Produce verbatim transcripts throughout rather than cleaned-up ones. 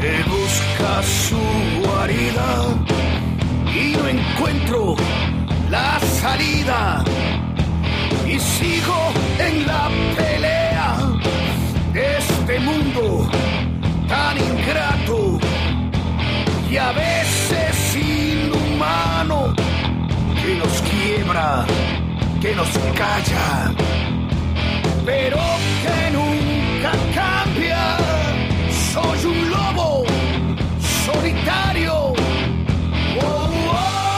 que busca su guarida y no encuentro la salida y sigo en la pelea de este mundo tan ingrato y a veces inhumano, que nos quiebra, que nos calla, pero que nunca cambia. Soy un lobo solitario. Oh, oh,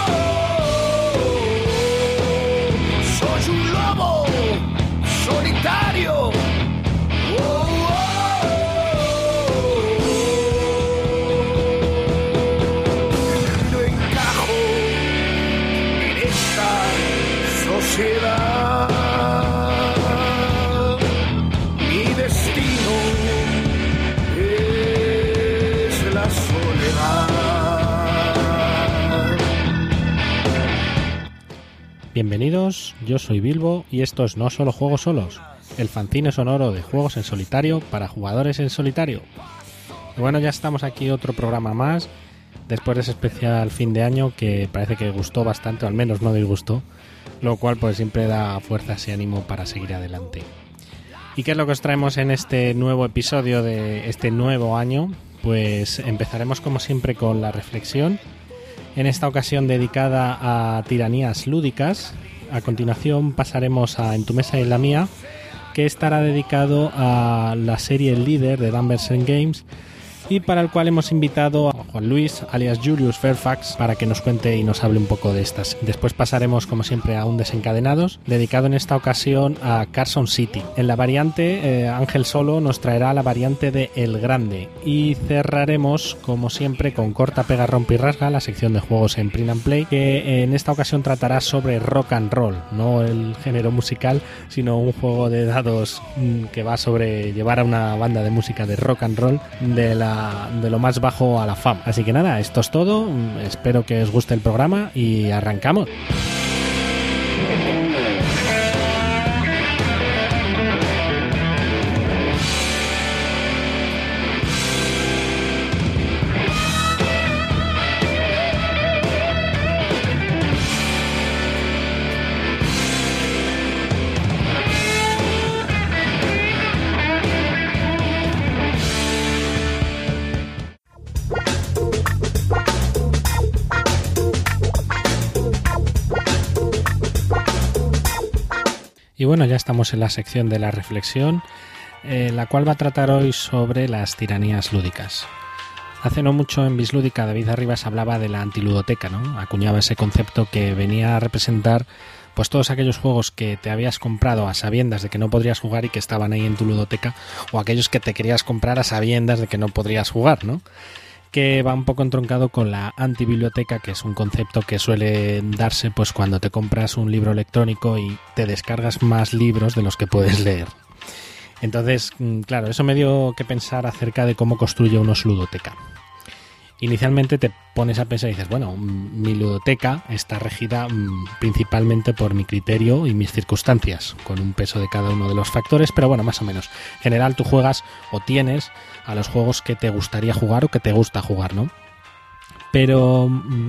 oh. Soy un lobo solitario. Oh, oh, oh. No encajo en esta sociedad. Mi destino es la soledad. Bienvenidos, yo soy Bilbo y esto es No Solo Juegos Solos, el fanzine sonoro de juegos en solitario para jugadores en solitario. Y bueno, ya estamos aquí otro programa más, después de ese especial fin de año que parece que gustó bastante, o al menos no disgustó, lo cual pues siempre da fuerzas y ánimo para seguir adelante. ¿Y qué es lo que os traemos en este nuevo episodio de este nuevo año? Pues empezaremos como siempre con la reflexión, en esta ocasión dedicada a tiranías lúdicas. A continuación pasaremos a En tu mesa y en la mía, que estará dedicado a la serie El Líder de Danversen Games, y para el cual hemos invitado a Juan Luis, alias Julius Fairfax, para que nos cuente y nos hable un poco de estas. Después pasaremos, como siempre, a un Desencadenados, dedicado en esta ocasión a Carson City. En la variante, eh, Ángel Solo nos traerá la variante de El Grande. Y cerraremos, como siempre, con Corta, Pega, Rompe y Rasga, la sección de juegos en Print and Play, que en esta ocasión tratará sobre rock and roll, no el género musical, sino un juego de dados mmm, que va sobre llevar a una banda de música de rock and roll de la de lo más bajo a la fama. Así que nada, esto es todo. Espero que os guste el programa y arrancamos. Y bueno, ya estamos en la sección de la reflexión, eh, la cual va a tratar hoy sobre las tiranías lúdicas. Hace no mucho en Bislúdica David Arribas hablaba de la antiludoteca, ¿no? Acuñaba ese concepto que venía a representar pues todos aquellos juegos que te habías comprado a sabiendas de que no podrías jugar y que estaban ahí en tu ludoteca, o aquellos que te querías comprar a sabiendas de que no podrías jugar, ¿no? Que va un poco entroncado con la antibiblioteca, que es un concepto que suele darse pues cuando te compras un libro electrónico y te descargas más libros de los que puedes leer. Entonces, claro, eso me dio que pensar acerca de cómo construye uno su ludoteca. Inicialmente te pones a pensar y dices, bueno, mi ludoteca está regida principalmente por mi criterio y mis circunstancias, con un peso de cada uno de los factores, pero bueno, más o menos. En general tú juegas o tienes a los juegos que te gustaría jugar o que te gusta jugar, ¿no? Pero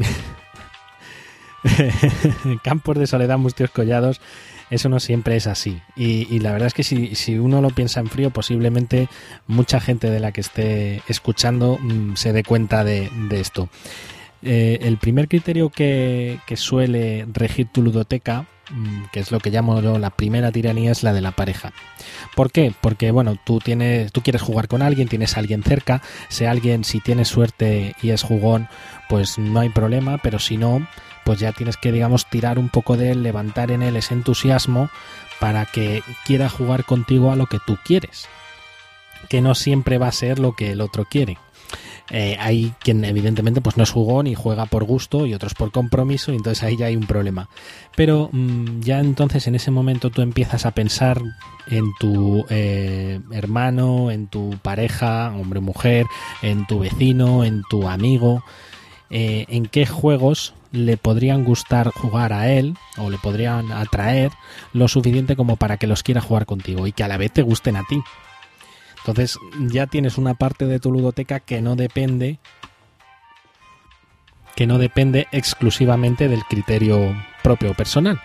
Campos de Soledad, Mustios Collados, eso no siempre es así. Y, y la verdad es que si, si uno lo piensa en frío, posiblemente mucha gente de la que esté escuchando mmm, se dé cuenta de, de esto. Eh, el primer criterio que, que suele regir tu ludoteca, que es lo que llamo yo la primera tiranía, es la de la pareja. ¿Por qué? Porque bueno, tú tienes, tú quieres jugar con alguien, tienes a alguien cerca, ese alguien, si tienes suerte y es jugón, pues no hay problema, pero si no, pues ya tienes que, digamos, tirar un poco de él, levantar en él ese entusiasmo para que quiera jugar contigo a lo que tú quieres, que no siempre va a ser lo que el otro quiere. Eh, hay quien evidentemente pues no es jugón y juega por gusto y otros por compromiso, y entonces ahí ya hay un problema. Pero mmm, ya entonces en ese momento tú empiezas a pensar en tu eh, hermano, en tu pareja, hombre o mujer, en tu vecino, en tu amigo, eh, en qué juegos le podrían gustar jugar a él o le podrían atraer lo suficiente como para que los quiera jugar contigo y que a la vez te gusten a ti. Entonces ya tienes una parte de tu ludoteca que no depende que no depende exclusivamente del criterio propio o personal.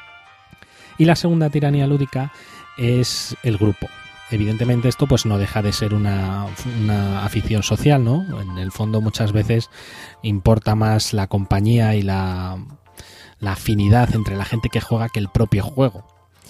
Y la segunda tiranía lúdica es el grupo. Evidentemente esto pues no deja de ser una, una afición social, ¿no? En el fondo muchas veces importa más la compañía y la, la afinidad entre la gente que juega que el propio juego.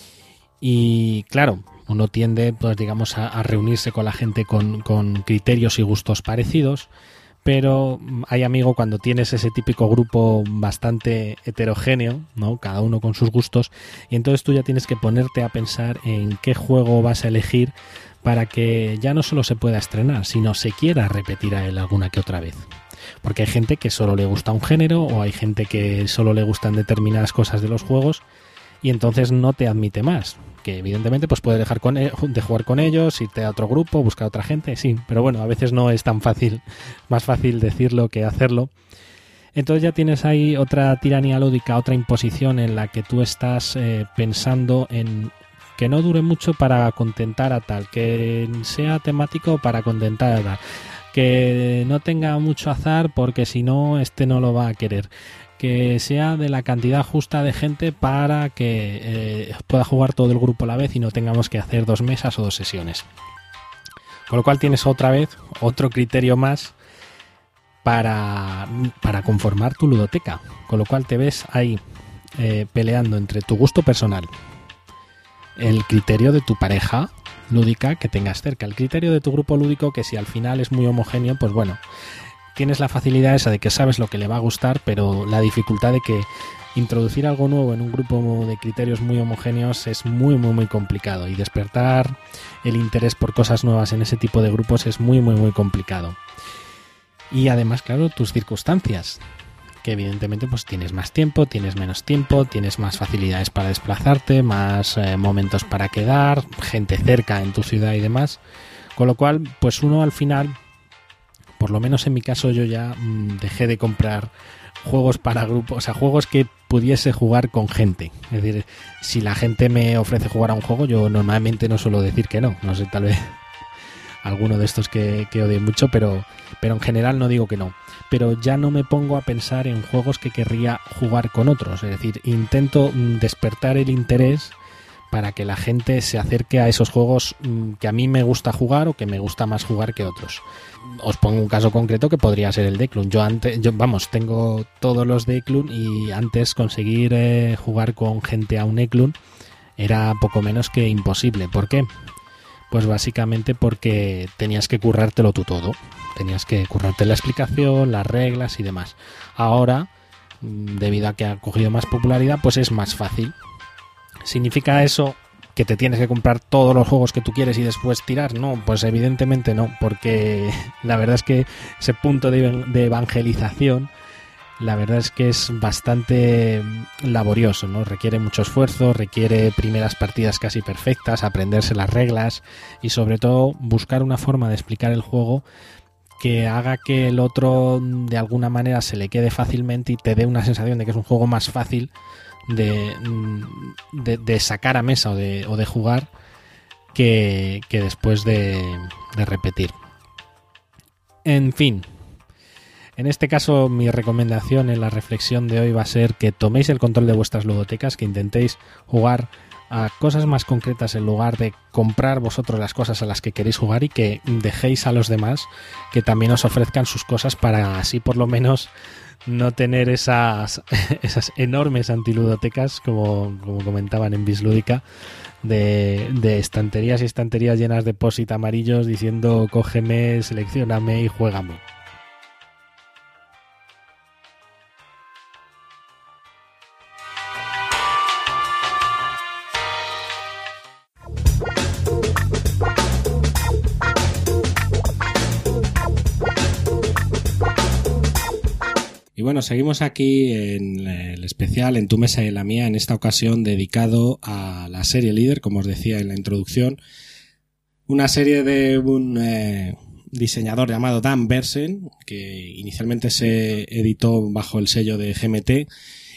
Y claro, uno tiende pues digamos a, a reunirse con la gente con, con criterios y gustos parecidos, pero hay, amigo, cuando tienes ese típico grupo bastante heterogéneo, ¿no? Cada uno con sus gustos, y entonces tú ya tienes que ponerte a pensar en qué juego vas a elegir para que ya no solo se pueda estrenar, sino se quiera repetir a él alguna que otra vez. Porque hay gente que solo le gusta un género, o hay gente que solo le gustan determinadas cosas de los juegos, y entonces no te admite más. Que evidentemente pues puedes dejar con, de jugar con ellos, irte a otro grupo, buscar a otra gente, sí, pero bueno, a veces no es tan fácil, más fácil decirlo que hacerlo. Entonces ya tienes ahí otra tiranía lúdica, otra imposición en la que tú estás eh, pensando en que no dure mucho para contentar a tal, que sea temático para contentar a tal, que no tenga mucho azar porque si no este no lo va a querer, que sea de la cantidad justa de gente para que eh, pueda jugar todo el grupo a la vez y no tengamos que hacer dos mesas o dos sesiones. Con lo cual tienes otra vez otro criterio más para, para conformar tu ludoteca. Con lo cual te ves ahí eh, peleando entre tu gusto personal, el criterio de tu pareja lúdica que tengas cerca, el criterio de tu grupo lúdico, que si al final es muy homogéneo, pues bueno, tienes la facilidad esa de que sabes lo que le va a gustar, pero la dificultad de que introducir algo nuevo en un grupo de criterios muy homogéneos es muy muy muy complicado, y despertar el interés por cosas nuevas en ese tipo de grupos es muy muy muy complicado. Y además, claro, tus circunstancias, que evidentemente pues tienes más tiempo, tienes menos tiempo, tienes más facilidades para desplazarte, más eh, momentos para quedar, gente cerca en tu ciudad y demás, con lo cual pues uno al final, por lo menos en mi caso, yo ya mmm, dejé de comprar juegos para grupos, o sea, juegos que pudiese jugar con gente. Es decir, si la gente me ofrece jugar a un juego, yo normalmente no suelo decir que no. No sé, tal vez alguno de estos que, que odie mucho, pero, pero en general no digo que no. Pero ya no me pongo a pensar en juegos que querría jugar con otros. Es decir, intento despertar el interés para que la gente se acerque a esos juegos que a mí me gusta jugar o que me gusta más jugar que otros. Os pongo un caso concreto que podría ser el Declun. Yo antes, yo, vamos, tengo todos los Declun, y antes conseguir eh, jugar con gente a un Declun era poco menos que imposible. ¿Por qué? Pues básicamente porque tenías que currártelo tú todo. Tenías que currarte la explicación, las reglas y demás. Ahora, debido a que ha cogido más popularidad, pues es más fácil. ¿Significa eso que te tienes que comprar todos los juegos que tú quieres y después tirar? No, pues evidentemente no, porque la verdad es que ese punto de, de evangelización, la verdad es que es bastante laborioso, ¿no? Requiere mucho esfuerzo, requiere primeras partidas casi perfectas, aprenderse las reglas y sobre todo buscar una forma de explicar el juego que haga que el otro de alguna manera se le quede fácilmente y te dé una sensación de que es un juego más fácil De, de, de sacar a mesa o de, o de jugar que, que después de, de repetir. En fin, en este caso mi recomendación en la reflexión de hoy va a ser que toméis el control de vuestras ludotecas, que intentéis jugar a cosas más concretas en lugar de comprar vosotros las cosas a las que queréis jugar, y que dejéis a los demás que también os ofrezcan sus cosas, para así por lo menos no tener esas, esas enormes antiludotecas, como, como comentaban en Bislúdica, de, de estanterías y estanterías llenas de post-it amarillos diciendo cógeme, seleccióname y juégame. Y bueno, seguimos aquí en el especial En tu mesa y en la mía, en esta ocasión dedicado a la serie Líder, como os decía en la introducción. Una serie de un eh, diseñador llamado Dan Bersen, que inicialmente se editó bajo el sello de G M T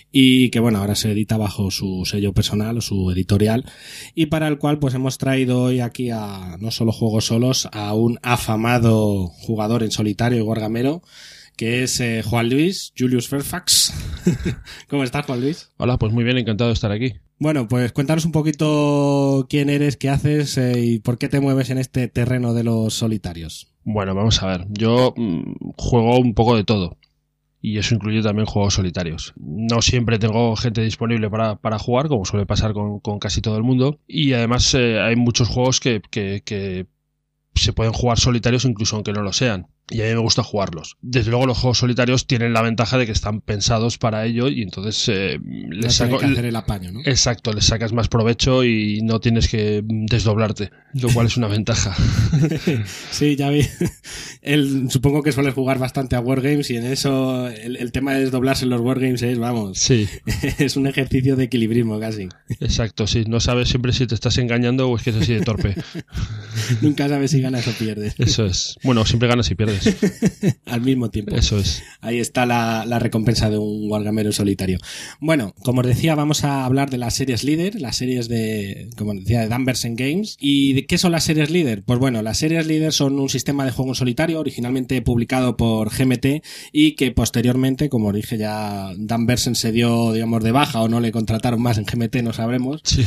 y que bueno, ahora se edita bajo su sello personal o su editorial, y para el cual pues hemos traído hoy aquí a no solo Juegos Solos, a un afamado jugador en solitario y wargamero, que es eh, Juan Luis, Julius Fairfax. ¿Cómo estás, Juan Luis? Hola, pues muy bien, encantado de estar aquí. Bueno, pues cuéntanos un poquito quién eres, qué haces eh, y por qué te mueves en este terreno de los solitarios. Bueno, vamos a ver. Yo mmm, juego un poco de todo. Y eso incluye también juegos solitarios. No siempre tengo gente disponible para, para jugar, como suele pasar con, con casi todo el mundo. Y además eh, hay muchos juegos que, que, que se pueden jugar solitarios incluso aunque no lo sean. Y a mí me gusta jugarlos. Desde luego los juegos solitarios tienen la ventaja de que están pensados para ello y entonces eh, les no saco, que hacer el apaño, ¿no? Exacto, les sacas más provecho y no tienes que desdoblarte, lo cual es una ventaja. Sí, ya vi. El, supongo que sueles jugar bastante a Wargames y en eso el, el tema de desdoblarse en los Wargames es, vamos, sí. Es un ejercicio de equilibrismo casi. Exacto, sí. No sabes siempre si te estás engañando o es que es así de torpe. Nunca sabes si ganas o pierdes. Eso es. Bueno, siempre ganas y pierdes. Al mismo tiempo. Eso es. Ahí está la, la recompensa de un wargamero solitario. Bueno, como os decía, vamos a hablar de las series líder, las series de, como os decía, de Dunbersen Games. ¿Y de qué son las series líder? Pues bueno, las series líder son un sistema de juego en solitario originalmente publicado por G M T y que posteriormente, como os dije, ya Dunbersen se dio, digamos, de baja o no le contrataron más en G M T, no sabremos. Sí.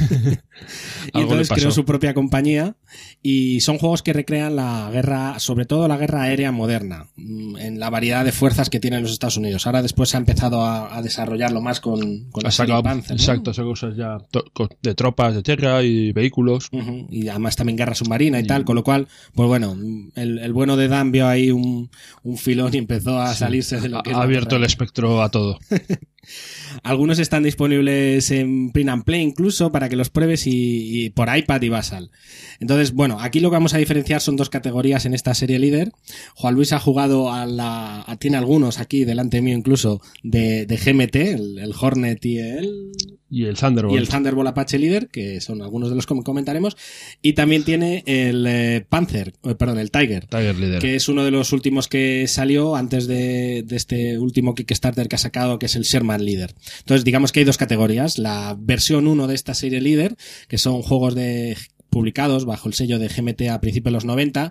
Y entonces creó su propia compañía y son juegos que recrean la guerra, sobre todo la guerra aérea moderna, en la variedad de fuerzas que tienen los Estados Unidos. Ahora después se ha empezado a, a desarrollarlo más con, con la serie Panzer, ¿no? Exacto, esas cosas ya de tropas de tierra y vehículos. Uh-huh. Y además también guerra submarina y, y tal, con lo cual, pues bueno, el, el bueno de Dan vio ahí un, un filón y empezó a sí. salirse de lo que ha es abierto el espectro a todo. Algunos están disponibles en Print and Play incluso para que los pruebes y, y por iPad y Basal. Entonces, bueno, aquí lo que vamos a diferenciar son dos categorías en esta serie líder. Juan Luis ha jugado a la... A, tiene algunos aquí delante mío incluso de, de G M T, el, el Hornet y el... Y el Thunderbolt. Y el Thunderbolt Apache Líder, que son algunos de los que comentaremos. Y también tiene el eh, Panzer, eh, perdón, el Tiger. Tiger Leader. Que es uno de los últimos que salió antes de, de este último Kickstarter que ha sacado, que es el Sherman Leader. Entonces, digamos que hay dos categorías. La versión uno de esta serie Líder, que son juegos de publicados bajo el sello de G M T a principios de los noventa,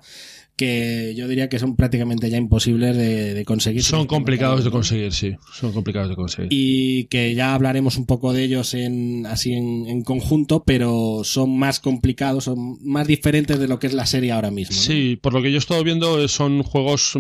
que yo diría que son prácticamente ya imposibles de, de conseguir. Son complicados de conseguir, sí. Son complicados de conseguir. Y que ya hablaremos un poco de ellos en así en, en conjunto, pero son más complicados, son más diferentes de lo que es la serie ahora mismo, ¿no? Sí, por lo que yo he estado viendo son juegos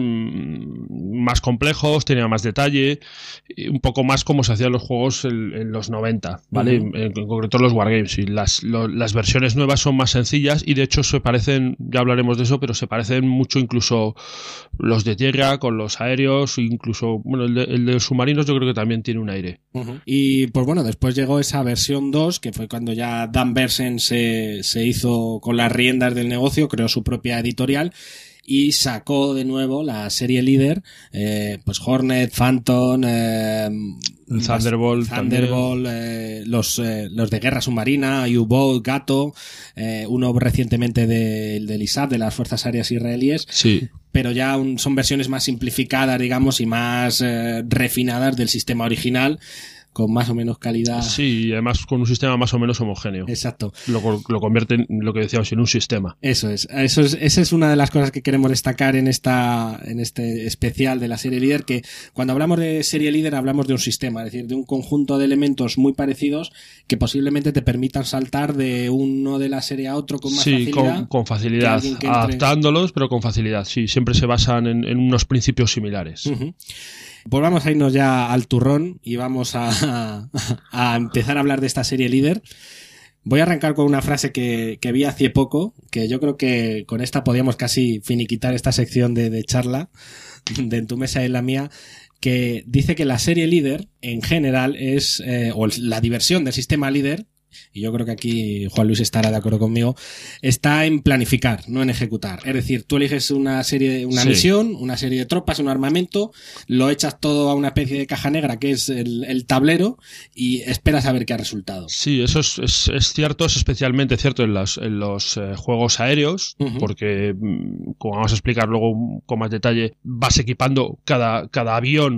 mmm, más complejos, tienen más detalle, un poco más como se hacían los juegos en, en los noventa, ¿vale? Uh-huh. en, en concreto los Wargames. Y las, lo, las versiones nuevas son más sencillas y de hecho se parecen, ya hablaremos de eso, pero se parecen mucho incluso los de tierra con los aéreos, incluso bueno el de, el de submarinos yo creo que también tiene un aire. Uh-huh. Y pues bueno, después llegó esa versión dos, que fue cuando ya Dunbersen se, se hizo con las riendas del negocio, creó su propia editorial y sacó de nuevo la serie líder, eh, pues Hornet, Phantom, eh, Thunderbolt, Thunderbolt eh, los, eh, los de guerra submarina, U-Boat, Gato, eh, uno recientemente del de, de I S A F, de las Fuerzas Aéreas Israelíes. Sí. Pero ya un, son versiones más simplificadas, digamos, y más eh, refinadas del sistema original, con más o menos calidad. Sí, y además con un sistema más o menos homogéneo. Exacto. Lo, lo convierte en lo que decíamos, en un sistema. Eso es. Eso es, esa es una de las cosas que queremos destacar en esta, en este especial de la serie líder, que cuando hablamos de serie líder hablamos de un sistema, es decir, de un conjunto de elementos muy parecidos que posiblemente te permitan saltar de uno de la serie a otro con más sí, facilidad. Sí, con, con facilidad. Que entre... Adaptándolos, pero con facilidad. Sí, siempre se basan en, en unos principios similares. Uh-huh. Pues vamos a irnos ya al turrón y vamos a, a, a empezar a hablar de esta serie líder. Voy a arrancar con una frase que, que vi hace poco, que yo creo que con esta podíamos casi finiquitar esta sección de, de charla de En tu mesa y en la mía, que dice que la serie líder en general es, eh, o la diversión del sistema líder, y yo creo que aquí Juan Luis estará de acuerdo conmigo, está en planificar, no en ejecutar. Es decir, tú eliges una serie, una sí. misión, una serie de tropas, un armamento, lo echas todo a una especie de caja negra que es el, el tablero y esperas a ver qué ha resultado. Sí, eso es, es, es cierto, es especialmente cierto en los, en los eh, juegos aéreos, uh-huh. porque, como vamos a explicar luego con más detalle, vas equipando cada, cada avión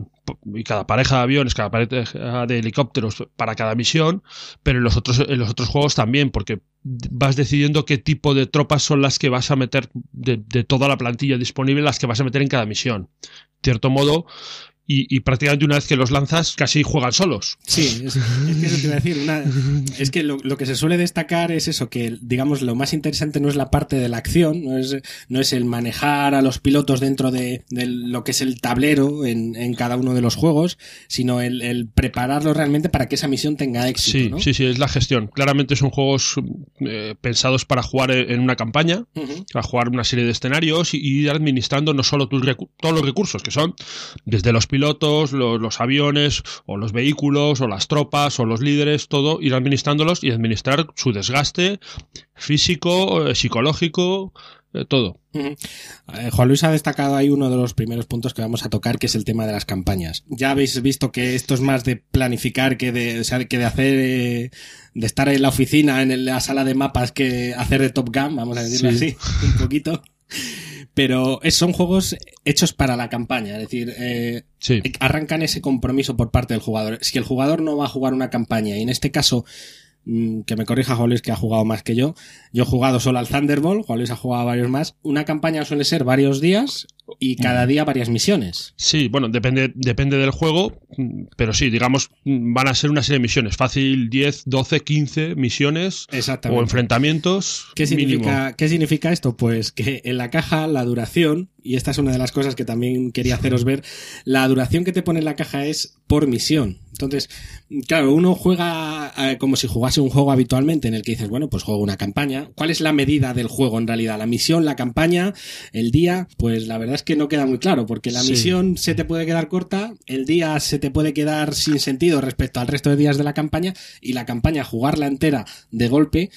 y cada pareja de aviones, cada pareja de helicópteros para cada misión, pero en los otros, en los otros juegos también, porque vas decidiendo qué tipo de tropas son las que vas a meter de, de toda la plantilla disponible, las que vas a meter en cada misión. De cierto modo, Y, y prácticamente una vez que los lanzas casi juegan solos. Sí, es, es que eso te iba a decir. Una, es que lo, lo que se suele destacar es eso, que digamos lo más interesante no es la parte de la acción, no es, no es el manejar a los pilotos dentro de, de lo que es el tablero en, en cada uno de los juegos, sino el, el prepararlo realmente para que esa misión tenga éxito. Sí, ¿no? sí, sí, es la gestión. Claramente son juegos eh, pensados para jugar en una campaña, uh-huh. para jugar una serie de escenarios y, y ir administrando no solo tus recu- todos los recursos, que son desde los pilotos, los, los aviones, o los vehículos, o las tropas, o los líderes, todo, ir administrándolos y administrar su desgaste físico, eh, psicológico, eh, todo. Uh-huh. Eh, Juan Luis ha destacado ahí uno de los primeros puntos que vamos a tocar, que es el tema de las campañas. Ya habéis visto que esto es más de planificar que de, o sea, que de hacer, eh, de estar en la oficina, en la sala de mapas, que hacer de Top Gun, vamos a decirlo sí. así, un poquito. Pero son juegos hechos para la campaña, es decir, eh, sí. arrancan ese compromiso por parte del jugador. Si el jugador no va a jugar una campaña, y en este caso, mmm, que me corrija Juan Luis, que ha jugado más que yo, yo he jugado solo al Thunderbolt, Juan Luis ha jugado varios más, una campaña suele ser varios días y cada día varias misiones. Sí, bueno, depende, depende del juego, pero sí, digamos, van a ser una serie de misiones, fácil diez, doce, quince misiones o enfrentamientos. ¿Qué significa, ¿Qué significa esto? Pues que en la caja la duración, y esta es una de las cosas que también quería haceros ver, la duración que te pone en la caja es por misión. Entonces, claro, uno juega eh, como si jugase un juego habitualmente en el que dices, bueno, pues juego una campaña. ¿Cuál es la medida del juego en realidad? ¿La misión, la campaña, el día? Pues la verdad es que no queda muy claro, porque la sí. misión se te puede quedar corta, el día se te puede quedar sin sentido respecto al resto de días de la campaña, y la campaña, jugarla entera de golpe,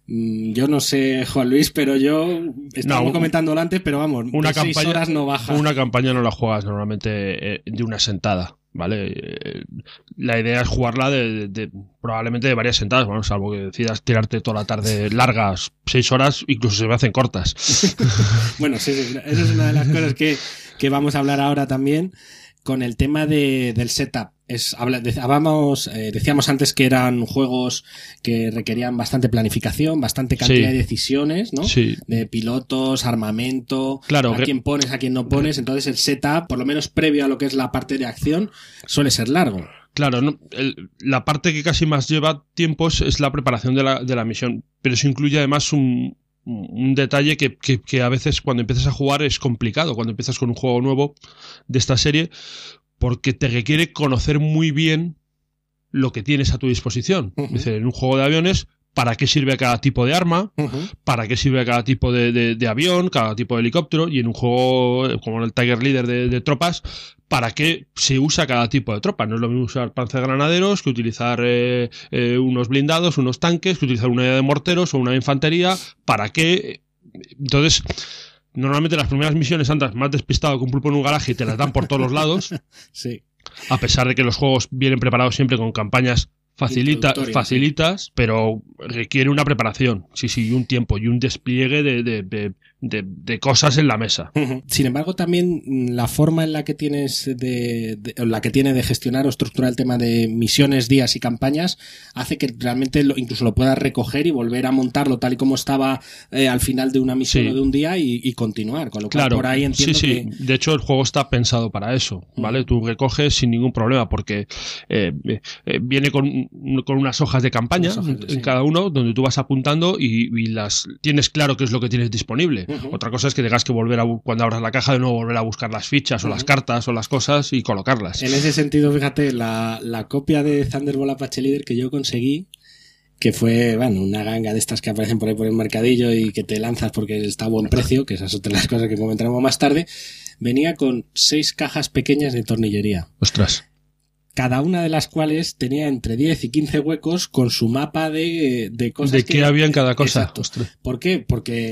yo no sé, Juan Luis, pero yo estábamos no, comentándolo antes, pero vamos, una de campaña, seis horas no baja. Una campaña no la juegas normalmente de una sentada, ¿vale? La idea es jugarla de, de, de probablemente de varias sentadas, bueno, salvo que decidas tirarte toda la tarde largas, seis horas, incluso se me hacen cortas. Bueno, sí, sí, esa es una de las cosas que, que vamos a hablar ahora también, con el tema de, del setup. Es, habla, de, hablábamos, eh, decíamos antes que eran juegos que requerían bastante planificación, bastante cantidad sí. de decisiones, ¿no? Sí. De pilotos, armamento, claro, a que... quién pones, a quién no pones. Entonces el setup, por lo menos previo a lo que es la parte de acción, suele ser largo. Claro, no, el, la parte que casi más lleva tiempo es, es la preparación de la, de la misión, pero eso incluye además un, un detalle que, que, que a veces cuando empiezas a jugar es complicado, cuando empiezas con un juego nuevo de esta serie, porque te requiere conocer muy bien lo que tienes a tu disposición. Uh-huh. Es decir, en un juego de aviones, ¿para qué sirve cada tipo de arma? Uh-huh. ¿Para qué sirve cada tipo de, de, de avión? Cada tipo de helicóptero. Y en un juego como en el Tiger Leader de, de tropas, ¿para qué se usa cada tipo de tropa? No es lo mismo usar panzergranaderos que utilizar eh, eh, unos blindados, unos tanques, que utilizar una unidad de morteros o una de infantería. ¿Para qué? Entonces... Normalmente las primeras misiones andas más despistado que un pulpo en un garaje y te las dan por todos los lados. Sí. A pesar de que los juegos vienen preparados siempre con campañas facilita, facilitas, sí. pero requiere una preparación, sí, sí, y un tiempo y un despliegue de, de, de, de, de cosas en la mesa. Sin embargo, también la forma en la que tienes de, de la que tiene de gestionar o estructurar el tema de misiones, días y campañas hace que realmente lo, incluso lo puedas recoger y volver a montarlo tal y como estaba eh, al final de una misión sí. o de un día y, y continuar, con lo cual claro, por ahí entiendo sí, sí. que... De hecho, el juego está pensado para eso, ¿vale? Uh-huh. Tú recoges sin ningún problema porque eh, eh, viene con con unas hojas de campaña hojas, en sí. cada uno donde tú vas apuntando y, y las tienes claro qué es lo que tienes disponible. Uh-huh. Otra cosa es que tengas que volver a, cuando abras la caja, de nuevo volver a buscar las fichas uh-huh. o las cartas o las cosas y colocarlas. En ese sentido, fíjate, la, la copia de Thunderbolt Apache Leader que yo conseguí, que fue, bueno, una ganga de estas que aparecen por ahí por el mercadillo y que te lanzas porque está a buen precio, que esas son otras las cosas que comentaremos más tarde, venía con seis cajas pequeñas de tornillería. Ostras. Cada una de las cuales tenía entre diez y quince huecos con su mapa de, de cosas de que... qué había en cada cosa. Exacto. Ostras. ¿Por qué? Porque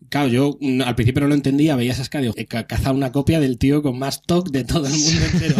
Claro, yo mm, al principio no lo entendía, veías a Ascadio cazar una copia del tío con más toque de todo el mundo entero.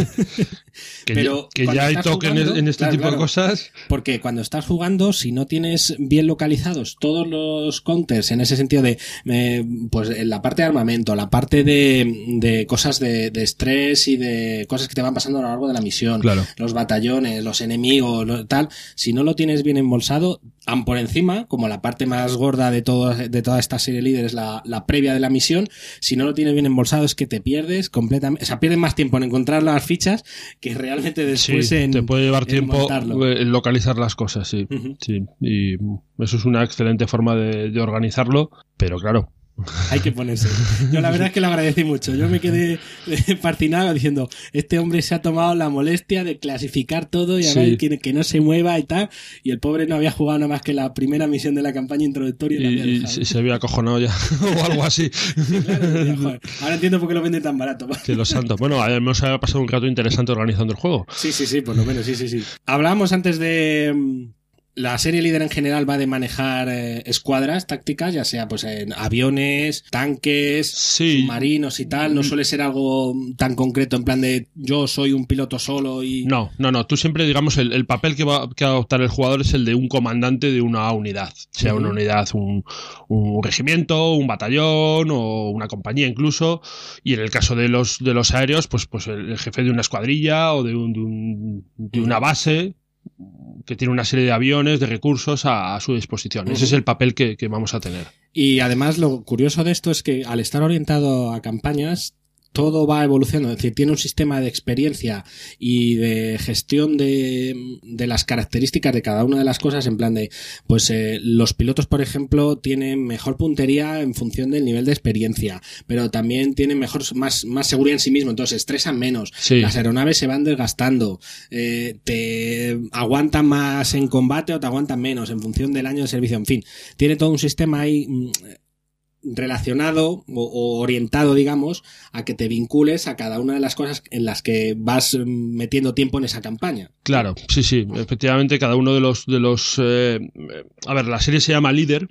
que Pero ya, que ya hay toque en, en este claro, tipo claro, de cosas. Porque cuando estás jugando, si no tienes bien localizados todos los counters, en ese sentido de, eh, pues en la parte de armamento, la parte de, de cosas de, de estrés y de cosas que te van pasando a lo largo de la misión, Claro. los batallones, los enemigos, lo, tal, si no lo tienes bien embolsado, aun por encima, como la parte más gorda de todo, de toda esta serie líder es la, la previa de la misión, si no lo tienes bien embolsado es que te pierdes completamente, o sea, pierdes más tiempo en encontrar las fichas que realmente después Sí, en te puede llevar en tiempo montarlo. eh, localizar las cosas, sí. Ujú. Sí. Y eso es una excelente forma de, de organizarlo, pero claro. Hay que ponerse. Yo la verdad es que lo agradecí mucho. Yo me quedé eh, fascinado diciendo, este hombre se ha tomado la molestia de clasificar todo y ahora Sí. que, que no se mueva y tal. Y el pobre no había jugado nada más que la primera misión de la campaña introductoria y, la había Y, y dejado. se, se había acojonado ya o algo así. Sí, claro, decía, joder, ahora entiendo por qué lo venden tan barato. Que los santos. Bueno, además había pasado un rato interesante organizando el juego. Sí, sí, sí, por lo menos, sí, sí, sí. Hablábamos antes de... mm, La serie líder en general va de manejar eh, escuadras tácticas, ya sea pues en aviones, tanques, Sí. submarinos y tal. No suele ser algo tan concreto en plan de yo soy un piloto solo y... No, no, no. Tú siempre, digamos, el, el papel que va, que va a adoptar el jugador es el de un comandante de una unidad. Sea Ujú. una unidad, un, un regimiento, un batallón o una compañía incluso. Y en el caso de los, de los aéreos, pues, pues el, el jefe de una escuadrilla o de, un, de, un, de una base que tiene una serie de aviones, de recursos a, a su disposición. Ujú. Ese es el papel que, que vamos a tener. Y además lo curioso de esto es que al estar orientado a campañas, todo va evolucionando, es decir, tiene un sistema de experiencia y de gestión de, de las características de cada una de las cosas, en plan de, pues eh, los pilotos, por ejemplo, tienen mejor puntería en función del nivel de experiencia, pero también tienen mejor, más, más seguridad en sí mismo, entonces estresan menos, Sí. las aeronaves se van desgastando, eh, te aguantan más en combate o te aguantan menos en función del año de servicio, en fin, tiene todo un sistema ahí mm, relacionado o, o orientado, digamos, a que te vincules a cada una de las cosas en las que vas mm, metiendo tiempo en esa campaña. Claro, sí, sí. Efectivamente, cada uno de los... de los eh, a ver, la serie se llama Líder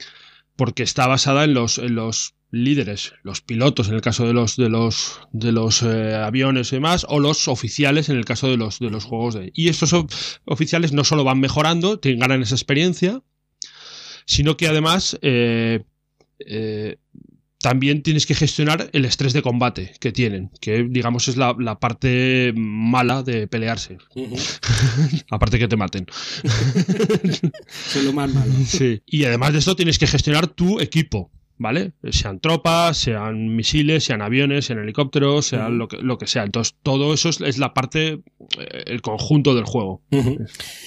porque está basada en los, en los líderes, los pilotos en el caso de los de los de los eh, aviones y demás, o los oficiales en el caso de los de los juegos de. Y estos of- oficiales no solo van mejorando, te ganan esa experiencia, sino que además eh, eh, también tienes que gestionar el estrés de combate que tienen, que digamos es la, la parte mala de pelearse, Uh-huh. aparte que te maten. Eso es lo más malo. Sí. Y además de esto tienes que gestionar tu equipo, ¿vale? Sean tropas, sean misiles, sean aviones, sean helicópteros, sean Ujú. lo que, lo que sea. Entonces todo eso es, es la parte, eh, el conjunto del juego. Uh-huh.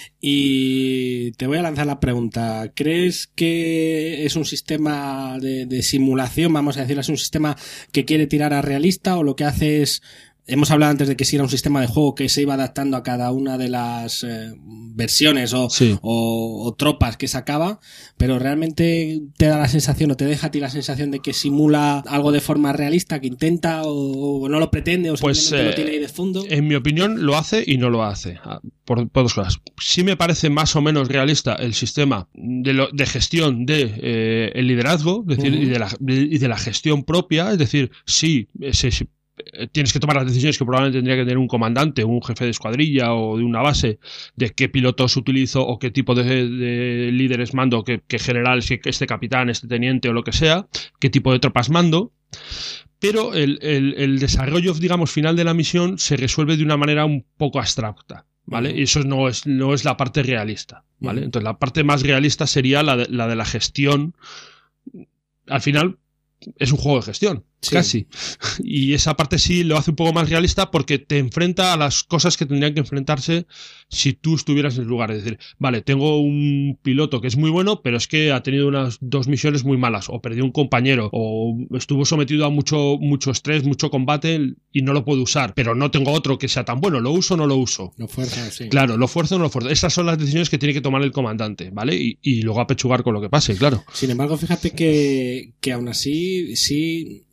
Y te voy a lanzar la pregunta. ¿Crees que es un sistema de, de simulación, vamos a decirlo, es un sistema que quiere tirar a realista o lo que hace es... Hemos hablado antes de que si era un sistema de juego que se iba adaptando a cada una de las eh, versiones o, Sí. o, o tropas que sacaba, pero realmente te da la sensación o te deja a ti la sensación de que simula algo de forma realista, que intenta o, o no lo pretende o Pues, simplemente eh, lo tiene ahí de fondo. En mi opinión lo hace y no lo hace. Ah, Por, por dos cosas. Sí me parece más o menos realista el sistema de, lo, de gestión de eh, el liderazgo, es decir, Ujú. y, de la, de- y de la gestión propia. Es decir, sí, se, se- eh, tienes que tomar las decisiones que probablemente tendría que tener un comandante, un jefe de escuadrilla o de una base, de qué pilotos utilizo o qué tipo de, de líderes mando, qué, qué general, si este capitán, este teniente o lo que sea, qué tipo de tropas mando. Pero el, el, el desarrollo, digamos, final de la misión se resuelve de una manera un poco abstracta, ¿vale? Ujú. Y eso no es, no es la parte realista, ¿vale? Ujú. Entonces la parte más realista sería la de la, de la gestión. Al final es un juego de gestión, Sí. casi. Y esa parte sí lo hace un poco más realista porque te enfrenta a las cosas que tendrían que enfrentarse si tú estuvieras en el lugar. Es decir, vale, tengo un piloto que es muy bueno, pero es que ha tenido unas dos misiones muy malas, o perdió un compañero, o estuvo sometido a mucho, mucho estrés, mucho combate y no lo puedo usar, pero no tengo otro que sea tan bueno. ¿Lo uso o no lo uso? No fuerza, sí. Claro, lo fuerzo o no lo fuerzo. Esas son las decisiones que tiene que tomar el comandante, ¿vale? Y, y luego apechugar con lo que pase, claro. Sin embargo, fíjate que, que aún así, sí,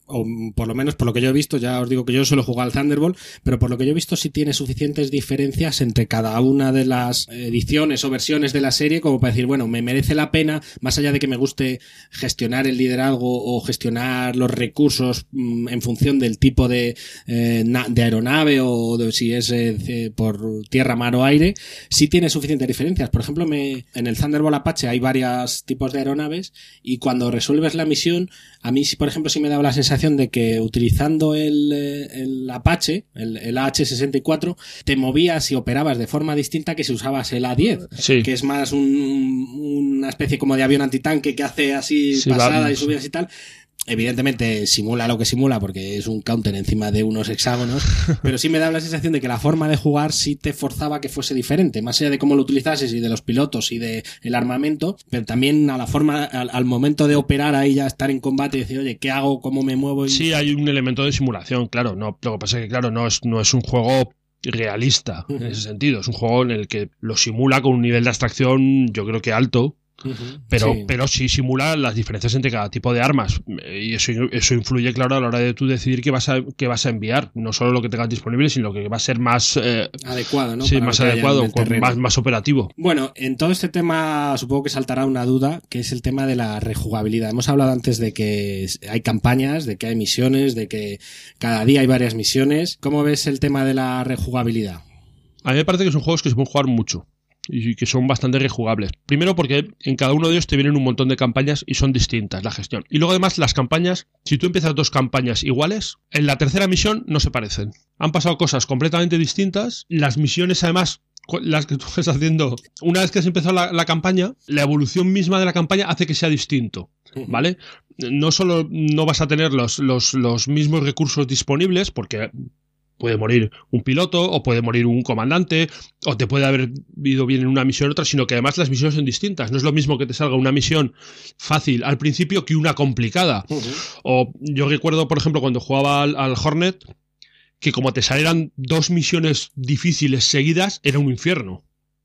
o por lo menos por lo que yo he visto, ya os digo que yo solo he jugado al Thunderbolt, pero por lo que yo he visto sí tiene suficientes diferencias entre cada una de las ediciones o versiones de la serie como para decir, bueno, me merece la pena, más allá de que me guste gestionar el liderazgo o gestionar los recursos mmm, en función del tipo de, eh, de aeronave o de si es eh, por tierra, mar o aire, sí tiene suficientes diferencias. Por ejemplo, me, en el Thunderbolt Apache hay varios tipos de aeronaves y cuando resuelves la misión, a mí, por ejemplo, sí me daba la sensación de que utilizando el, el Apache, el, el A H sesenta y cuatro, te movías y operabas de forma distinta que si usabas el A diez, sí. que es más un, una especie como de avión antitanque que hace así sí, pasada va. y subidas y tal. Evidentemente simula lo que simula porque es un counter encima de unos hexágonos, pero sí me da la sensación de que la forma de jugar sí te forzaba que fuese diferente, más allá de cómo lo utilizases y de los pilotos y de el armamento, pero también a la forma, al, al momento de operar ahí ya estar en combate y decir, oye, ¿qué hago? ¿Cómo me muevo? Y... Sí, hay un elemento de simulación, claro, no, lo que pasa es que claro, no es, no es un juego realista uh-huh. en ese sentido, es un juego en el que lo simula con un nivel de abstracción yo creo que alto. Uh-huh. Pero, sí. pero sí simula las diferencias entre cada tipo de armas y eso, eso influye claro a la hora de tú decidir qué vas a, qué vas a enviar, no solo lo que tengas disponible sino lo que va a ser más eh, adecuado, ¿no? Sí, Para más adecuado, con, más, más operativo. Bueno, en todo este tema supongo que saltará una duda, que es el tema de la rejugabilidad. Hemos hablado antes de que hay campañas, de que hay misiones, de que cada día hay varias misiones. ¿Cómo ves el tema de la rejugabilidad? A mí me parece que son juegos que se pueden jugar mucho y que son bastante rejugables. Primero porque en cada uno de ellos te vienen un montón de campañas y son distintas la gestión. Y luego además las campañas, si tú empiezas dos campañas iguales, en la tercera misión no se parecen. Han pasado cosas completamente distintas. Las misiones además, las que tú estás haciendo, una vez que has empezado la, la campaña, la evolución misma de la campaña hace que sea distinto, ¿vale? No solo no vas a tener los, los, los mismos recursos disponibles, porque puede morir un piloto, o puede morir un comandante, o te puede haber ido bien en una misión o otra, sino que además las misiones son distintas. No es lo mismo que te salga una misión fácil al principio que una complicada. Uh-huh. O yo recuerdo, por ejemplo, cuando jugaba al, al Hornet, que como te salieran dos misiones difíciles seguidas, era un infierno.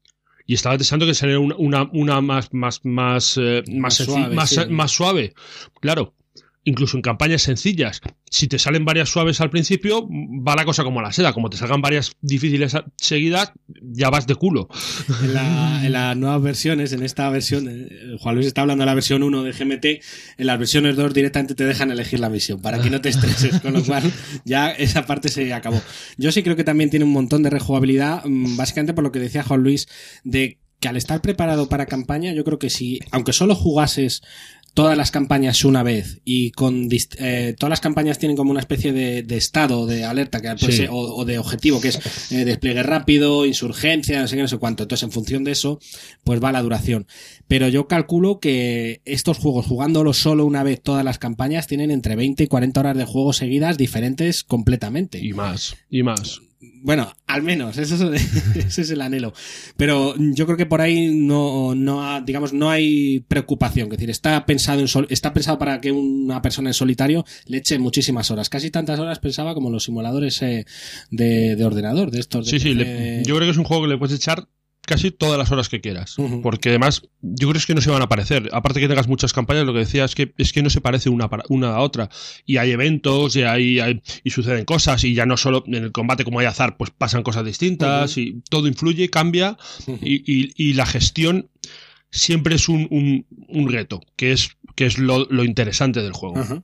Y estaba deseando que saliera una, una, una más, más, más, eh, más, más, suave, más, sí. más suave. Claro. Incluso en campañas sencillas, si te salen varias suaves al principio, va la cosa como a la seda. Como te salgan varias difíciles seguidas, ya vas de culo. En, la, en las nuevas versiones, en esta versión, eh, Juan Luis está hablando de la versión uno de G M T, en las versiones dos directamente te dejan elegir la misión, para que no te estreses, con lo cual ya esa parte se acabó. Yo sí creo que también tiene un montón de rejugabilidad, básicamente por lo que decía Juan Luis, de que al estar preparado para campaña, yo creo que si, aunque solo jugases todas las campañas una vez y con eh, todas las campañas tienen como una especie de, de estado de alerta que puede sí. ser, o, o de objetivo que es eh, despliegue rápido, insurgencia, no sé qué, no sé cuánto. Entonces en función de eso pues va la duración, pero yo calculo que estos juegos jugándolo solo una vez todas las campañas tienen entre veinte y cuarenta horas de juego seguidas diferentes completamente y más, y más. Bueno, al menos, eso es, ese es el anhelo. Pero yo creo que por ahí no, no, digamos, no hay preocupación. Es decir, está pensado en sol, está pensado para que una persona en solitario le eche muchísimas horas. Casi tantas horas pensaba como los simuladores eh, de, de ordenador, de estos. Sí, de, sí, de... Le, yo creo que es un juego que le puedes echar casi todas las horas que quieras, uh-huh. porque además yo creo que no se van a parecer, aparte que tengas muchas campañas, lo que decía es que es que no se parece una una a otra, y hay eventos y hay, hay y suceden cosas, y ya no solo en el combate como hay azar, pues pasan cosas distintas, uh-huh. y todo influye, cambia, uh-huh. y, y, y la gestión siempre es un, un, un reto, que es que es lo, lo interesante del juego. Uh-huh.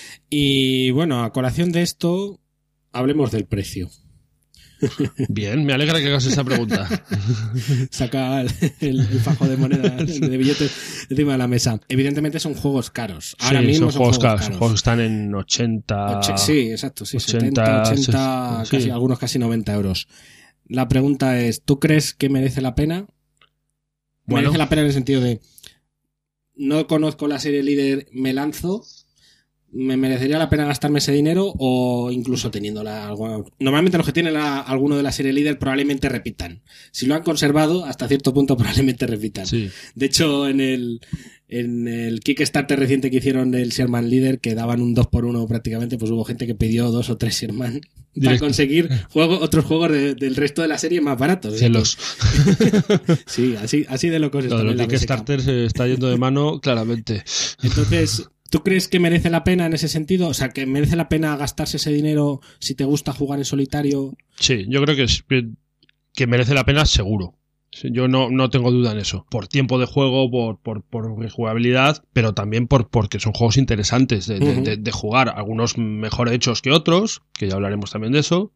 Y bueno, a colación de esto, hablemos del precio. Bien, me alegra que hagas esa pregunta. Saca el, el, el fajo de monedas, de billetes encima de la mesa. Evidentemente son juegos caros. Ahora sí, mismo son, son juegos, juegos caros. caros. Juegos están en ochenta. Oche, sí, exacto, sí, ochenta, setenta, ochenta, sí. casi algunos casi noventa euros. La pregunta es, ¿tú crees que merece la pena? Bueno. Merece la pena en el sentido de no conozco la serie líder, me lanzo. ¿Me merecería la pena gastarme ese dinero o incluso teniéndola? Alguna... Normalmente los que tienen la, alguno de la serie líder probablemente repitan. Si lo han conservado, hasta cierto punto probablemente repitan. Sí. De hecho, en el en el Kickstarter reciente que hicieron del Sherman Líder, que daban un dos por uno prácticamente, pues hubo gente que pidió dos o tres Sherman para conseguir juego, otros juegos de, del resto de la serie más baratos. Celos. Sí, así, así de locos. Lo de los Kickstarter se está yendo de mano claramente. Entonces... ¿Tú crees que merece la pena en ese sentido? O sea, que merece la pena gastarse ese dinero si te gusta jugar en solitario. Sí, yo creo que, es, que merece la pena seguro. Yo no, no tengo duda en eso. Por tiempo de juego, por, por, por jugabilidad, pero también por, porque son juegos interesantes de, uh-huh. de, de, de jugar. Algunos mejor hechos que otros, que ya hablaremos también de eso.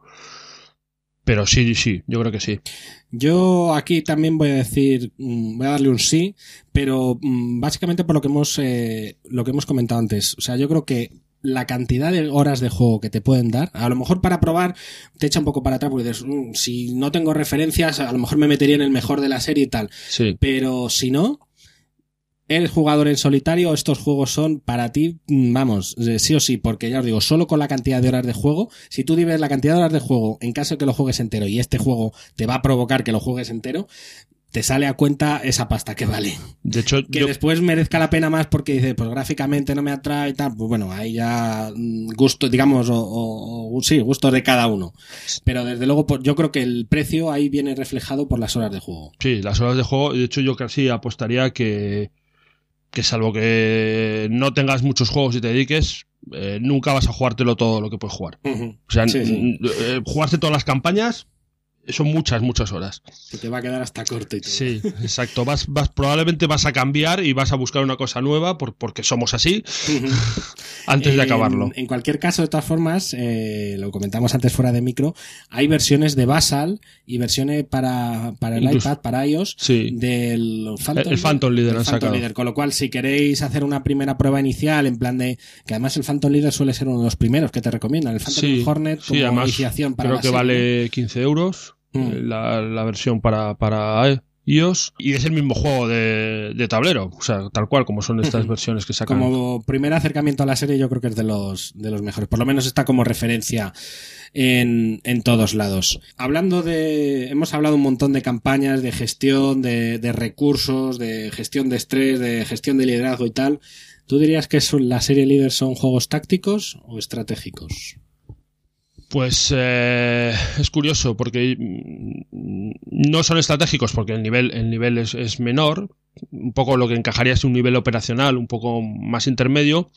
Pero sí, sí, yo creo que sí. Yo aquí también voy a decir, voy a darle un sí, pero básicamente por lo que hemos, eh, lo que hemos comentado antes. O sea, yo creo que la cantidad de horas de juego que te pueden dar, a lo mejor para probar te echa un poco para atrás porque dices, mm, si no tengo referencias, a lo mejor me metería en el mejor de la serie y tal. Sí. Pero si no, eres jugador en solitario, estos juegos son para ti, vamos, sí o sí, porque ya os digo, solo con la cantidad de horas de juego, si tú divides la cantidad de horas de juego en caso de que lo juegues entero y este juego te va a provocar que lo juegues entero, te sale a cuenta esa pasta que vale. De hecho, que yo... después merezca la pena más porque dice, pues gráficamente no me atrae y tal, pues bueno, ahí ya gusto, digamos, o, o, o sí, gustos de cada uno. Pero desde luego, pues, yo creo que el precio ahí viene reflejado por las horas de juego. Sí, las horas de juego, de hecho yo casi apostaría que que salvo que no tengas muchos juegos y te dediques, eh, nunca vas a jugártelo todo lo que puedes jugar. Uh-huh. O sea, sí, sí. Eh, jugarse todas las campañas son muchas, muchas horas. Que te va a quedar hasta corto y todo. Sí, exacto. Vas, vas, probablemente vas a cambiar y vas a buscar una cosa nueva por, porque somos así uh-huh. antes eh, de acabarlo. En cualquier caso, de todas formas, eh, lo comentamos antes fuera de micro, hay versiones de Basal y versiones para, para el Incluso, iPad, para iOS, sí. del Phantom, el Phantom Leader. El han Phantom sacado. Leader. Con lo cual, si queréis hacer una primera prueba inicial, en plan de... Que además el Phantom Leader suele ser uno de los primeros que te recomiendan. El Phantom sí, Hornet como sí, además, iniciación para creo la que serie. Vale quince euros. La, la versión para, para iOS y es el mismo juego de, de tablero, o sea, tal cual como son estas versiones que sacan. Como primer acercamiento a la serie yo creo que es de los, de los mejores, por lo menos está como referencia en, en todos lados. Hablando de, hemos hablado un montón de campañas, de gestión, de, de recursos, de gestión de estrés, de gestión de liderazgo y tal. ¿Tú dirías que son, la serie líder son juegos tácticos o estratégicos? Pues eh, es curioso porque no son estratégicos porque el nivel, el nivel es, es menor, un poco lo que encajaría es un nivel operacional un poco más intermedio,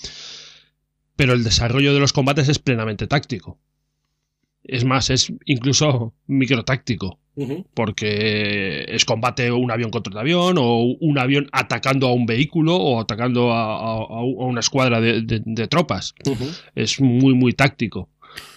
pero el desarrollo de los combates es plenamente táctico. Es más, es incluso microtáctico, uh-huh. porque es combate un avión contra un avión o un avión atacando a un vehículo o atacando a, a, a una escuadra de, de, de tropas. Uh-huh. Es muy, muy táctico.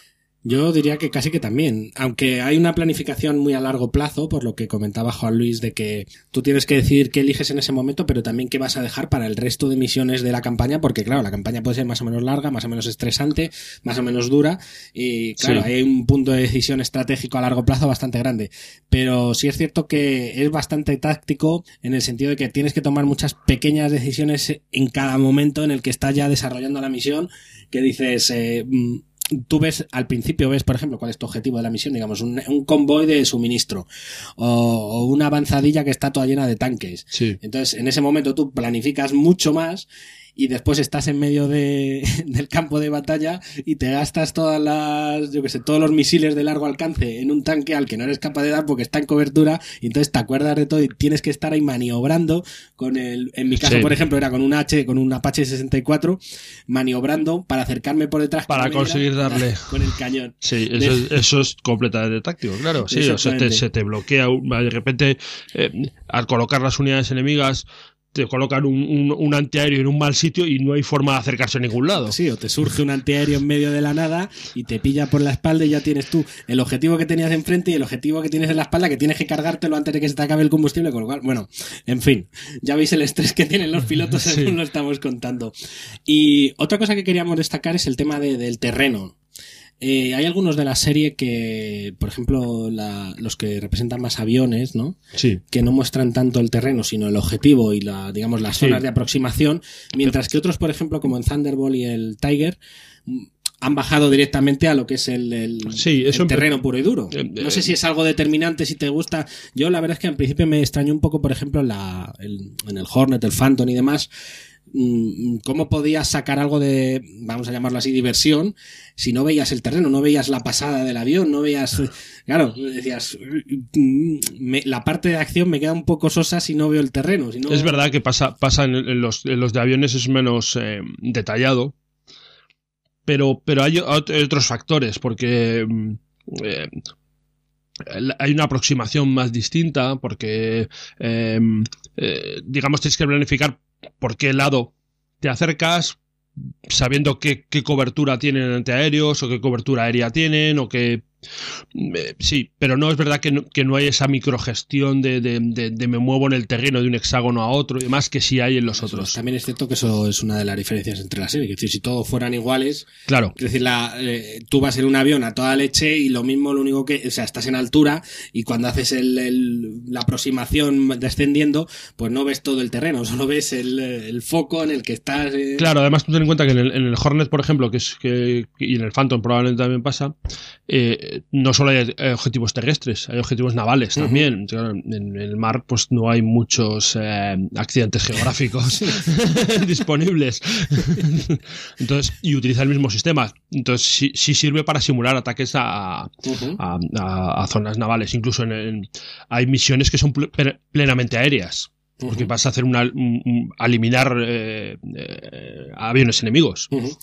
Yo diría que casi que también, aunque hay una planificación muy a largo plazo, por lo que comentaba Juan Luis, de que tú tienes que decidir qué eliges en ese momento, pero también qué vas a dejar para el resto de misiones de la campaña, porque claro, la campaña puede ser más o menos larga, más o menos estresante, más o menos dura, y claro, sí. hay un punto de decisión estratégico a largo plazo bastante grande, pero sí es cierto que es bastante táctico en el sentido de que tienes que tomar muchas pequeñas decisiones en cada momento en el que estás ya desarrollando la misión, que dices... Eh, tú ves, al principio ves, por ejemplo, cuál es tu objetivo de la misión, digamos, un, un convoy de suministro o, o una avanzadilla que está toda llena de tanques. Sí. Entonces, en ese momento tú planificas mucho más y después estás en medio de, del campo de batalla y te gastas todas las, yo qué sé, todos los misiles de largo alcance en un tanque al que no eres capaz de dar porque está en cobertura y entonces te acuerdas de todo y tienes que estar ahí maniobrando con el, en mi caso, sí. por ejemplo, era con un H, con un Apache sesenta y cuatro, maniobrando para acercarme por detrás para conseguir darle con el cañón. Sí, eso, de... es, eso es completamente táctico, claro. Sí, o sea, te, se te bloquea de repente eh, al colocar las unidades enemigas te colocan un, un, un antiaéreo en un mal sitio y no hay forma de acercarse a ningún lado. Sí, o te surge un antiaéreo en medio de la nada y te pilla por la espalda y ya tienes tú el objetivo que tenías enfrente y el objetivo que tienes en la espalda que tienes que cargártelo antes de que se te acabe el combustible, con lo cual, bueno, en fin, ya veis el estrés que tienen los pilotos según sí. lo estamos contando. Y otra cosa que queríamos destacar es el tema de, del terreno. Eh, hay algunos de la serie que, por ejemplo, la, los que representan más aviones, ¿no? Sí. Que no muestran tanto el terreno, sino el objetivo y la, digamos, las zonas sí. de aproximación, mientras que otros, por ejemplo, como en Thunderbolt y el Tiger, han bajado directamente a lo que es el, el, sí, eso el terreno puro y duro. No sé si es algo determinante, si te gusta. Yo la verdad es que al principio me extrañó un poco, por ejemplo, la, el, en el Hornet, el Phantom y demás, ¿cómo podías sacar algo de, vamos a llamarlo así, diversión, si no veías el terreno, no veías la pasada del avión, no veías... Claro, decías, me, la parte de acción me queda un poco sosa si no veo el terreno. Si no... Es verdad que pasa, pasa en, en, los, en los de aviones es menos eh, detallado, pero, pero hay otros factores, porque... Eh, hay una aproximación más distinta porque eh, eh, digamos tienes que planificar por qué lado te acercas sabiendo qué, qué cobertura tienen antiaéreos o qué cobertura aérea tienen o qué eh, sí, pero no es verdad que no, que no hay esa microgestión de, de, de, de me muevo en el terreno de un hexágono a otro y demás que sí hay en los eso, otros. También es cierto que eso es una de las diferencias entre las series, es decir, si todos fueran iguales, claro, es decir, la, eh, tú vas en un avión a toda leche y lo mismo, lo único que, o sea, estás en altura y cuando haces el, el, la aproximación descendiendo, pues no ves todo el terreno, solo ves el, el foco en el que estás. Eh... Claro, además tú ten en cuenta que en el, en el Hornet, por ejemplo, que es que y en el Phantom probablemente también pasa, eh, no solo hay objetivos terrestres, hay objetivos navales también. Uh-huh. En, en el mar pues no hay muchos eh, accidentes geográficos disponibles. Entonces, y utiliza el mismo sistema. Entonces sí, sí sirve para simular ataques a, uh-huh. a, a, a zonas navales. Incluso en, en, hay misiones que son pl- plenamente aéreas. Porque vas a hacer una, un, un, a eliminar eh, eh, aviones enemigos. Uh-huh.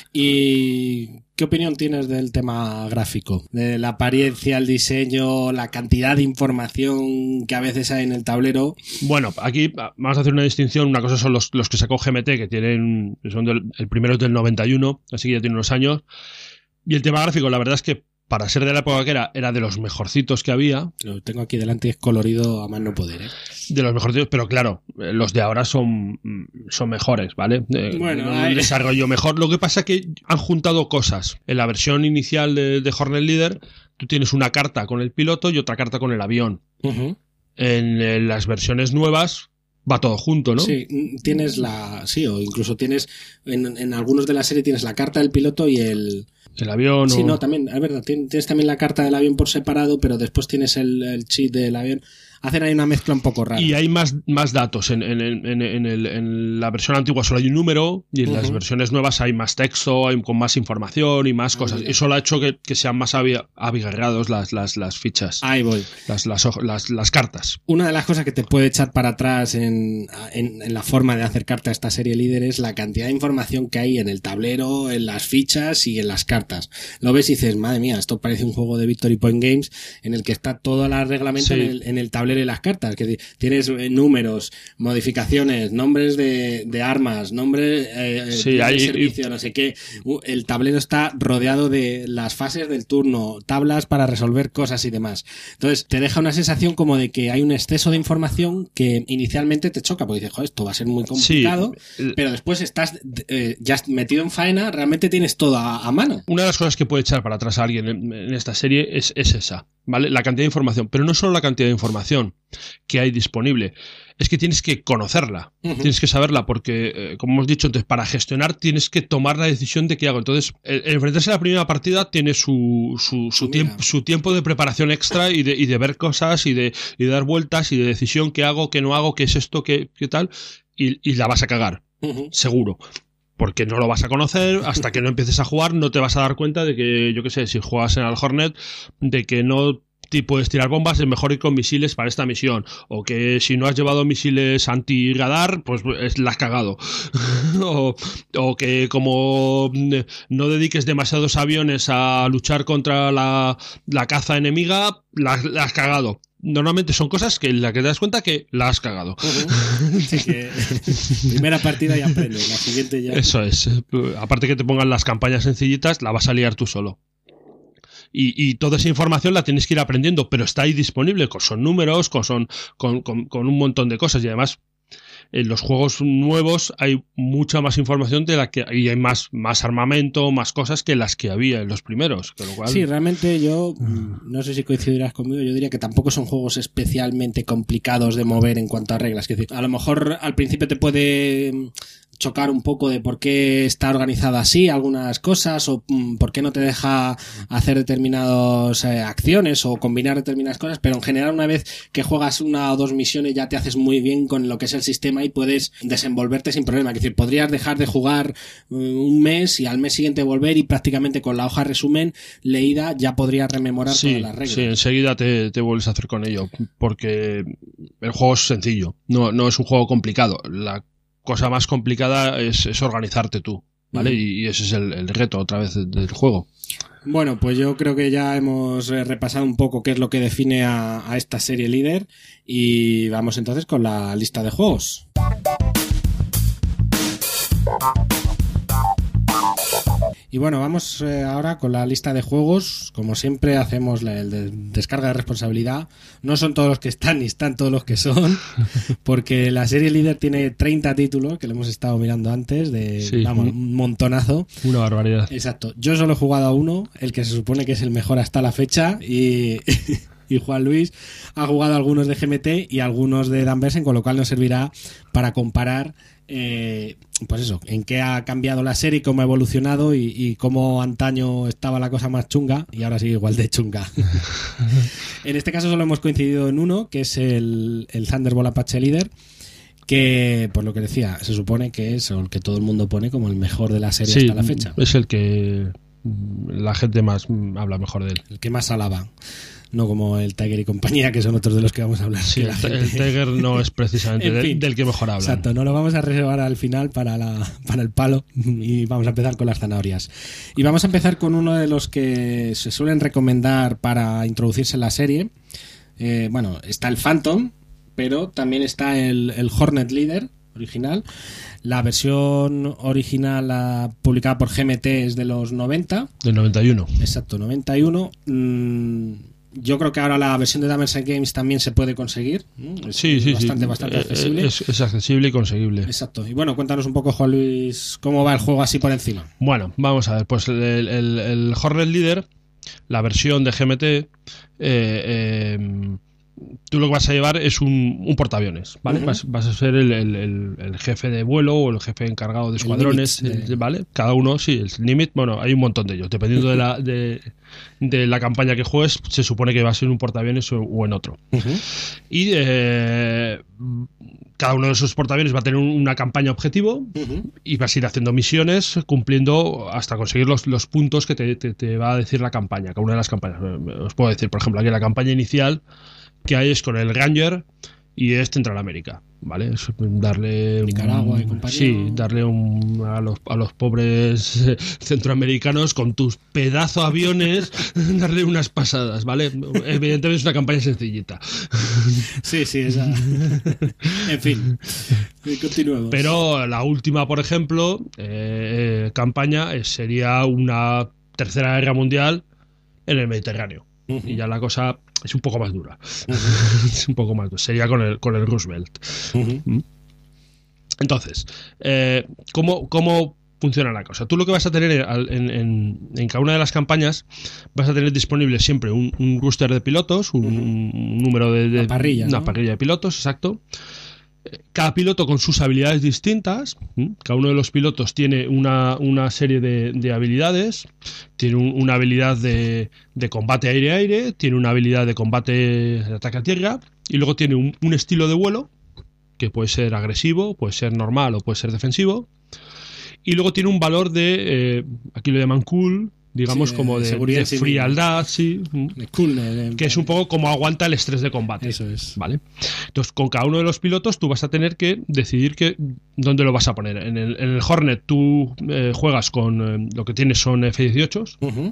¿Y qué opinión tienes del tema gráfico? De la apariencia, el diseño, la cantidad de información que a veces hay en el tablero. Bueno, aquí vamos a hacer una distinción. Una cosa son los, los que sacó G M T, que tienen, son del, el primero es del noventa y uno, así que ya tiene unos años. Y el tema gráfico, la verdad es que para ser de la época que era, era de los mejorcitos que había. Lo tengo aquí delante y es colorido a más no poder, ¿eh? De los mejorcitos, pero claro, los de ahora son, son mejores, ¿vale? Bueno, un hay... desarrollo mejor. Lo que pasa es que han juntado cosas. En la versión inicial de, de Hornet Leader, tú tienes una carta con el piloto y otra carta con el avión. Uh-huh. En, en las versiones nuevas va todo junto, ¿no? Sí, tienes la... Sí, o incluso tienes... En, en algunos de la serie tienes la carta del piloto y el... El avión. Sí, o... no, también, es verdad, tienes también la carta del avión por separado, pero después tienes el, el cheat del avión. Hacen ahí una mezcla un poco rara. Y hay más, más datos. En, en, en, en, el, en la versión antigua solo hay un número y en uh-huh. las versiones nuevas hay más texto, hay con más información y más cosas. Uh-huh. Eso lo ha hecho que, que sean más abigarrados las, las, las fichas. Ahí voy. Las, las, las, las cartas. Una de las cosas que te puede echar para atrás en, en, en la forma de acercarte a esta serie líder es la cantidad de información que hay en el tablero, en las fichas y en las cartas. Lo ves y dices, madre mía, esto parece un juego de Victory Point Games en el que está todo el reglamento sí. en, el, en el tablero y las cartas, que tienes números, modificaciones, nombres de, de armas, nombres eh, sí, de hay, servicio, y... no sé qué. El tablero está rodeado de las fases del turno, tablas para resolver cosas y demás. Entonces te deja una sensación como de que hay un exceso de información que inicialmente te choca, porque dices, joder, esto va a ser muy complicado, sí. pero después estás eh, ya metido en faena, realmente tienes todo a, a mano. Una de las cosas que puede echar para atrás a alguien en, en esta serie es, es esa, ¿vale? La cantidad de información, pero no solo la cantidad de información que hay disponible, es que tienes que conocerla, uh-huh. tienes que saberla, porque eh, como hemos dicho antes, para gestionar tienes que tomar la decisión de qué hago. Entonces, el, el enfrentarse a la primera partida tiene su, su, su, tiemp, su tiempo de preparación extra y de, y de ver cosas y de, y de dar vueltas y de decisión, qué hago, qué no hago, qué es esto, qué, qué tal, y, y la vas a cagar, uh-huh. seguro. Porque no lo vas a conocer, hasta que no empieces a jugar no te vas a dar cuenta de que, yo qué sé, si juegas en el Hornet, de que no te puedes tirar bombas, es mejor ir con misiles para esta misión, o que si no has llevado misiles anti-radar, pues la has cagado. o, o que como no dediques demasiados aviones a luchar contra la, la caza enemiga, la, la has cagado. Normalmente son cosas que en las que te das cuenta que la has cagado. Uh-huh. Sí, que primera partida ya aprendes, la siguiente ya... Eso es. Aparte que te pongan las campañas sencillitas, la vas a liar tú solo. Y, y toda esa información la tienes que ir aprendiendo, pero está ahí disponible, con son números, con, son, con, con, con un montón de cosas. Y además, en los juegos nuevos hay mucha más información de la que y hay más, más armamento, más cosas que las que había en los primeros. Con lo cual... Sí, realmente yo, no sé si coincidirás conmigo, yo diría que tampoco son juegos especialmente complicados de mover en cuanto a reglas. Es decir, a lo mejor al principio te puede chocar un poco de por qué está organizado así algunas cosas o mm, por qué no te deja hacer determinadas eh, acciones o combinar determinadas cosas, pero en general una vez que juegas una o dos misiones ya te haces muy bien con lo que es el sistema y puedes desenvolverte sin problema. Es decir, podrías dejar de jugar uh, un mes y al mes siguiente volver y prácticamente con la hoja resumen leída ya podrías rememorar sí, todas las reglas. Sí, enseguida te, te vuelves a hacer con ello, porque el juego es sencillo, no, no es un juego complicado. La cosa más complicada es, es organizarte tú, ¿vale? Mm. Y, y ese es el, el reto otra vez del, del juego. Bueno, pues yo creo que ya hemos repasado un poco qué es lo que define a, a esta serie líder y vamos entonces con la lista de juegos. Y bueno, vamos eh, ahora con la lista de juegos. Como siempre hacemos la, el de descarga de responsabilidad. No son todos los que están ni están todos los que son, porque la serie líder tiene treinta títulos, que lo hemos estado mirando antes, de sí, vamos, un montonazo. Una barbaridad. Exacto. Yo solo he jugado a uno, el que se supone que es el mejor hasta la fecha, y... y Juan Luis ha jugado algunos de G M T y algunos de Dan Bersen, con lo cual nos servirá para comparar eh, pues eso, en qué ha cambiado la serie, cómo ha evolucionado y, y cómo antaño estaba la cosa más chunga y ahora sigue igual de chunga. En este caso solo hemos coincidido en uno, que es el, el Thunderbolt Apache Leader, que, por lo que decía, se supone que es el que todo el mundo pone como el mejor de la serie, sí, hasta la fecha. Es el que la gente más habla mejor de él. El que más alaba. No como el Tiger y compañía, que son otros de los que vamos a hablar. Sí, la el, gente... el Tiger no es precisamente en fin, del, del que mejor habla. Exacto, no lo vamos a reservar al final para, la, para el palo y vamos a empezar con las zanahorias. Y vamos a empezar con uno de los que se suelen recomendar para introducirse en la serie. Eh, bueno, está el Phantom, pero también está el, el Hornet Leader original. La versión original la, publicada por G M T es de los noventa. Del noventa y uno. Exacto, noventa y uno. Mm, yo creo que ahora la versión de Damers and Games también se puede conseguir. Es sí, sí, bastante, sí. Bastante accesible. Es, es accesible y conseguible. Exacto. Y bueno, cuéntanos un poco, Juan Luis, cómo va el juego así por encima. Bueno, vamos a ver. Pues el, el, el Hornet Leader, la versión de G M T, eh, eh, tú lo que vas a llevar es un, un portaaviones, ¿vale? Uh-huh. vas, vas a ser el, el, el, el jefe de vuelo o el jefe encargado de escuadrones, de... ¿vale? Cada uno, sí, el Nimitz, bueno, hay un montón de ellos. Dependiendo uh-huh. de, la, de, de la campaña que juegues, se supone que va a ser un portaaviones o, o en otro. Uh-huh. Y eh, cada uno de esos portaaviones va a tener una campaña objetivo uh-huh. y vas a ir haciendo misiones cumpliendo hasta conseguir los, los puntos que te, te, te va a decir la campaña, cada una de las campañas. Os puedo decir, por ejemplo, aquí la campaña inicial que hay es con el Ranger y es Central América, ¿vale? Es darle Nicaragua un, y compañía. Sí, darle un, a, los, a los pobres centroamericanos con tus pedazo aviones, darle unas pasadas, ¿vale? Evidentemente es una campaña sencillita. Sí, sí, esa. En fin, continuemos. Pero la última, por ejemplo, eh, campaña sería una tercera guerra mundial en el Mediterráneo. Uh-huh. Y ya la cosa es un poco más dura. Uh-huh. Es un poco más dura. Sería con el, con el Roosevelt. Uh-huh. Entonces, eh, ¿cómo, ¿cómo funciona la cosa? Tú lo que vas a tener en, en, en cada una de las campañas, vas a tener disponible siempre un, un roster de pilotos, un, uh-huh. un número de... de una parrilla, una ¿no? parrilla de pilotos, exacto. Cada piloto con sus habilidades distintas. Cada uno de los pilotos tiene una, una serie de, de habilidades. Tiene un, una habilidad de, de combate aire-aire, tiene una habilidad de combate de ataque a tierra y luego tiene un, un estilo de vuelo que puede ser agresivo, puede ser normal o puede ser defensivo. Y luego tiene un valor de, eh, aquí lo llaman cool, digamos, sí, como de, de frialdad, sí, de cool, de, de, que es un poco como aguanta el estrés de combate. Eso es. ¿Vale? Entonces, con cada uno de los pilotos tú vas a tener que decidir que, dónde lo vas a poner. En el, en el Hornet tú eh, juegas con, eh, lo que tienes son F dieciocho, uh-huh.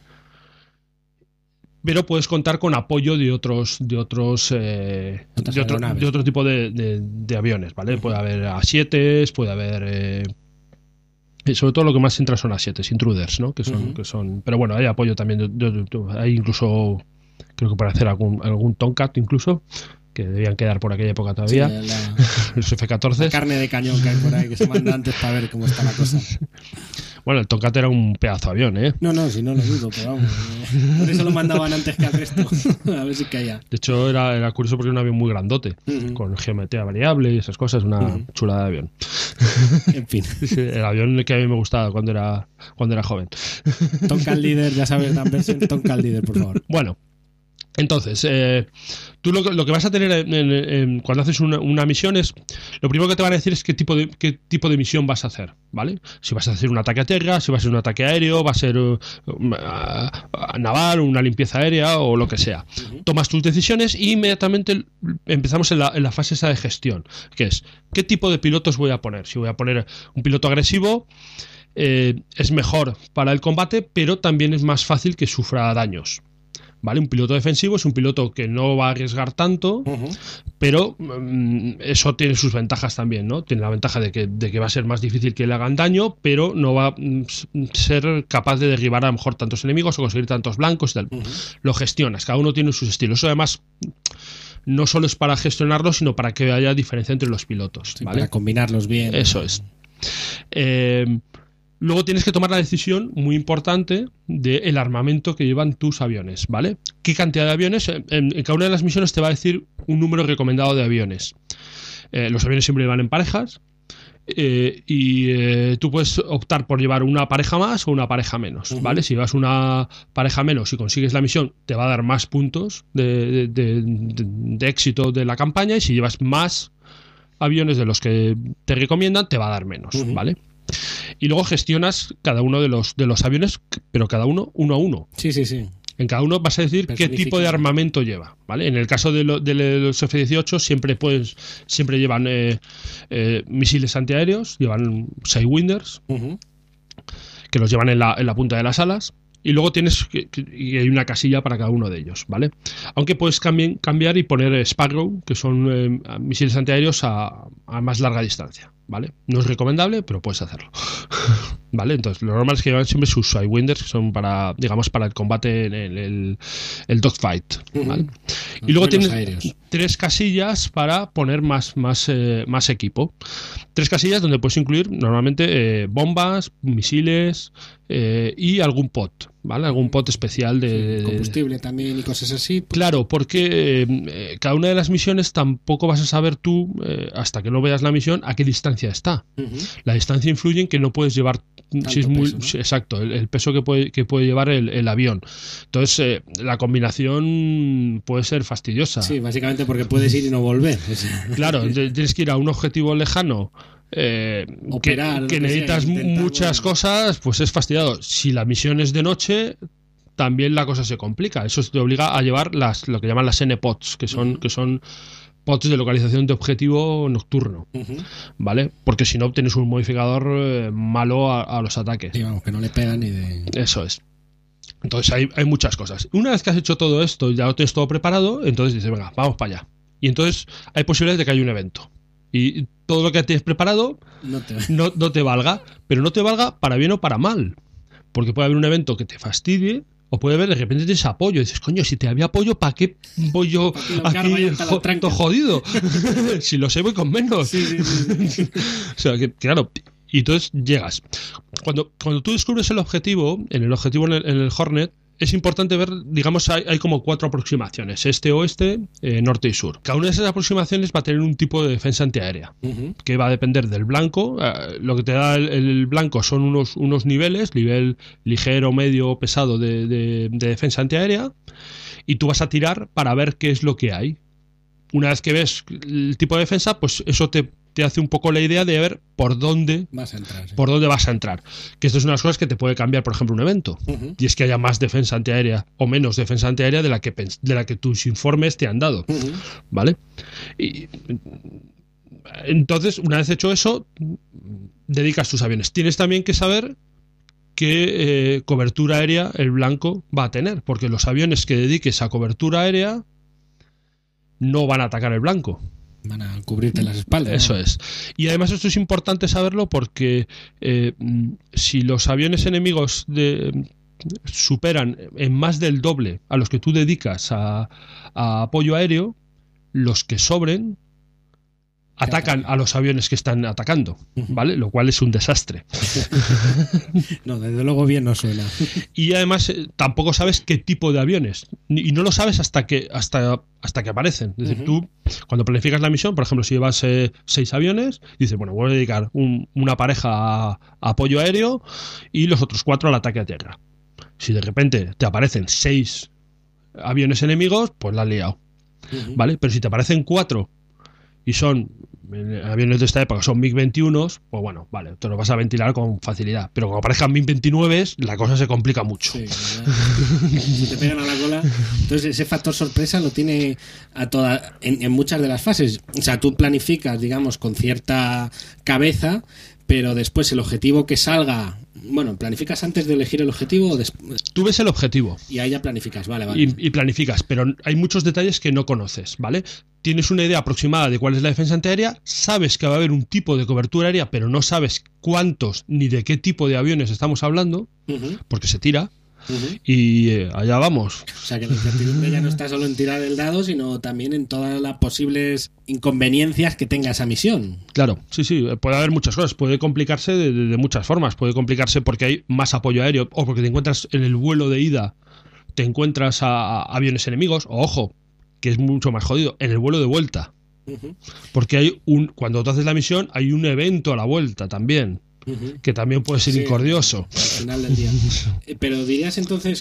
pero puedes contar con apoyo de otros de otros eh, de, otro, de otro tipo de, de, de aviones, ¿vale? Uh-huh. Puede haber A siete, puede haber... Eh, Y sobre todo lo que más entra son A siete, intruders, ¿no? Que son, uh-huh. que son, pero bueno, hay apoyo también. De, de, de, hay incluso, creo que para hacer algún, algún Tomcat incluso, que debían quedar por aquella época todavía. Sí, la, los F catorce. La carne de cañón que hay por ahí, que se manda antes para ver cómo está la cosa. Bueno, el Tomcat era un pedazo de avión, ¿eh? No, no, si no lo dudo, pero vamos. Eh, por eso lo mandaban antes que al resto. A ver si caía. De hecho, era, era curioso porque era un avión muy grandote, uh-huh. con geometría variable y esas cosas, una uh-huh. chulada de avión. En fin. El avión que a mí me gustaba cuando era, cuando era joven. Tonka Leader, ya sabes, dan versión Tonka Leader, por favor. Bueno, entonces, eh, tú lo, lo que vas a tener en, en, en, cuando haces una, una misión es, lo primero que te van a decir es qué tipo de qué tipo de misión vas a hacer, ¿vale? Si vas a hacer un ataque a tierra, si va a ser un ataque aéreo, va a ser uh, uh, naval, una limpieza aérea o lo que sea. Uh-huh. Tomas tus decisiones y inmediatamente empezamos en la, en la fase esa de gestión, que es, ¿qué tipo de pilotos voy a poner? Si voy a poner un piloto agresivo, eh, es mejor para el combate, pero también es más fácil que sufra daños. ¿Vale? Un piloto defensivo es un piloto que no va a arriesgar tanto, uh-huh. pero um, eso tiene sus ventajas también, ¿no? Tiene la ventaja de que, de que va a ser más difícil que le hagan daño, pero no va a um, ser capaz de derribar a lo mejor tantos enemigos o conseguir tantos blancos y tal. Uh-huh. Lo gestionas, cada uno tiene sus estilos. Eso además no solo es para gestionarlo, sino para que haya diferencia entre los pilotos. Sí, ¿vale? Para combinarlos bien. Eso es. Eh... Luego tienes que tomar la decisión muy importante del armamento que llevan tus aviones, ¿vale? ¿Qué cantidad de aviones? En, en cada una de las misiones te va a decir un número recomendado de aviones. Eh, los aviones siempre van en parejas eh, y eh, tú puedes optar por llevar una pareja más o una pareja menos, ¿vale? Uh-huh. Si llevas una pareja menos y consigues la misión, te va a dar más puntos de, de, de, de, de éxito de la campaña, y si llevas más aviones de los que te recomiendan, te va a dar menos, uh-huh. ¿vale? Y luego gestionas cada uno de los de los aviones, pero cada uno uno a uno. Sí, sí, sí. En cada uno vas a decir qué tipo de armamento lleva, ¿vale? En el caso de, lo, de los F dieciocho siempre pues siempre llevan eh, eh, misiles antiaéreos, llevan Sidewinders, uh-huh. que los llevan en la, en la punta de las alas. Y luego tienes que, y hay una casilla para cada uno de ellos, ¿vale? Aunque puedes cambi- cambiar y poner Sparrow, que son eh, misiles antiaéreos a, a más larga distancia, ¿vale? No es recomendable, pero puedes hacerlo. ¿Vale? Entonces, lo normal es que llevan siempre sus Sidewinders, que son para, digamos, para el combate en el, el, el dogfight, ¿vale? Uh-huh. Y luego tienes aéreos. tres casillas para poner más, más, eh, más equipo. Tres casillas donde puedes incluir normalmente eh, bombas, misiles eh, y algún pot, ¿vale? Algún pot especial de... Sí, combustible también y cosas así. Pues... Claro, porque eh, cada una de las misiones tampoco vas a saber tú, eh, hasta que no veas la misión, a qué distancia está. Uh-huh. La distancia influye en que no puedes llevar... Si es muy, peso, ¿no? Sí, exacto, el, el peso que puede, que puede llevar el, el avión. Entonces, eh, la combinación puede ser fastidiosa. Sí, básicamente porque puedes ir y no volver. Claro, tienes que ir a un objetivo lejano, eh, Operar, que, que necesitas sea, muchas bueno. cosas, pues es fastidiado. Si la misión es de noche, también la cosa se complica. Eso te obliga a llevar las lo que llaman las N-pods, que son... Uh-huh. que son pods de localización de objetivo nocturno, uh-huh. ¿vale? Porque si no obtienes un modificador eh, malo a, a los ataques. Sí, vamos, que no le pegan ni de... Eso es. Entonces hay, hay muchas cosas. Una vez que has hecho todo esto, ya lo tienes todo preparado, entonces dices, venga, vamos para allá. Y entonces hay posibilidades de que haya un evento. Y todo lo que tienes preparado no te... No, no te valga, pero no te valga para bien o para mal. Porque puede haber un evento que te fastidie, o puede haber de repente tienes apoyo. Y dices, coño, si te había apoyo, ¿para qué voy yo aquí jo- todo jodido? Si lo sé, voy con menos. Sí, sí, sí, sí. O sea, que claro, y entonces llegas. Cuando, cuando tú descubres el objetivo, en el objetivo en el, en el Hornet, es importante ver, digamos, hay, hay como cuatro aproximaciones: este, oeste, eh, norte y sur. Cada una de esas aproximaciones va a tener un tipo de defensa antiaérea, uh-huh. que va a depender del blanco. Eh, lo que te da el, el blanco son unos, unos niveles, nivel ligero, medio, pesado de, de, de defensa antiaérea, y tú vas a tirar para ver qué es lo que hay. Una vez que ves el tipo de defensa, pues eso te te hace un poco la idea de ver por dónde vas a entrar, sí. por dónde vas a entrar. Que esto es una de las cosas que te puede cambiar, por ejemplo, un evento. Uh-huh. Y es que haya más defensa antiaérea o menos defensa antiaérea de la que, de la que tus informes te han dado. Uh-huh. ¿Vale? Y entonces, una vez hecho eso, dedicas tus aviones. Tienes también que saber qué eh, cobertura aérea el blanco va a tener, porque los aviones que dediques a cobertura aérea no van a atacar el blanco. Van a cubrirte las espaldas. Eso ¿no? es. Y además esto es importante saberlo porque eh, si los aviones enemigos de, superan en más del doble a los que tú dedicas a, a apoyo aéreo, los que sobren atacan a los aviones que están atacando, ¿vale? Lo cual es un desastre. No, desde luego bien no suena. Y además eh, tampoco sabes qué tipo de aviones. Y no lo sabes hasta que hasta, hasta que aparecen. Es decir, uh-huh. tú, cuando planificas la misión, por ejemplo, si llevas eh, seis aviones, dices, bueno, voy a dedicar un, una pareja a, a apoyo aéreo y los otros cuatro al ataque a tierra. Si de repente te aparecen seis aviones enemigos, pues la has liado. Uh-huh. ¿Vale? Pero si te aparecen cuatro y son aviones de esta época, son MiG veintiuno, pues bueno, vale, te lo vas a ventilar con facilidad. Pero cuando aparezcan MiG veintinueve, la cosa se complica mucho. Sí, si te pegan a la cola. Entonces ese factor sorpresa lo tiene a toda, en, en muchas de las fases. O sea, tú planificas, digamos, con cierta cabeza, pero después el objetivo que salga... Bueno, ¿planificas antes de elegir el objetivo o después? Tú ves el objetivo. Y ahí ya planificas, vale, vale. Y, y planificas, pero hay muchos detalles que no conoces, ¿vale? Tienes una idea aproximada de cuál es la defensa antiaérea, sabes que va a haber un tipo de cobertura aérea, pero no sabes cuántos ni de qué tipo de aviones estamos hablando, uh-huh. porque se tira. Uh-huh. Y eh, allá vamos. O sea que la incertidumbre ya no está solo en tirar el dado, sino también en todas las posibles inconveniencias que tenga esa misión. Claro, sí, sí, puede haber muchas cosas, puede complicarse de, de, de muchas formas, puede complicarse porque hay más apoyo aéreo o porque te encuentras en el vuelo de ida, te encuentras a, a aviones enemigos, o ojo, que es mucho más jodido, en el vuelo de vuelta. Uh-huh. Porque hay un, cuando tú haces la misión hay un evento a la vuelta también. Uh-huh. Que también puede ser sí, incordioso al final del día. Pero dirías entonces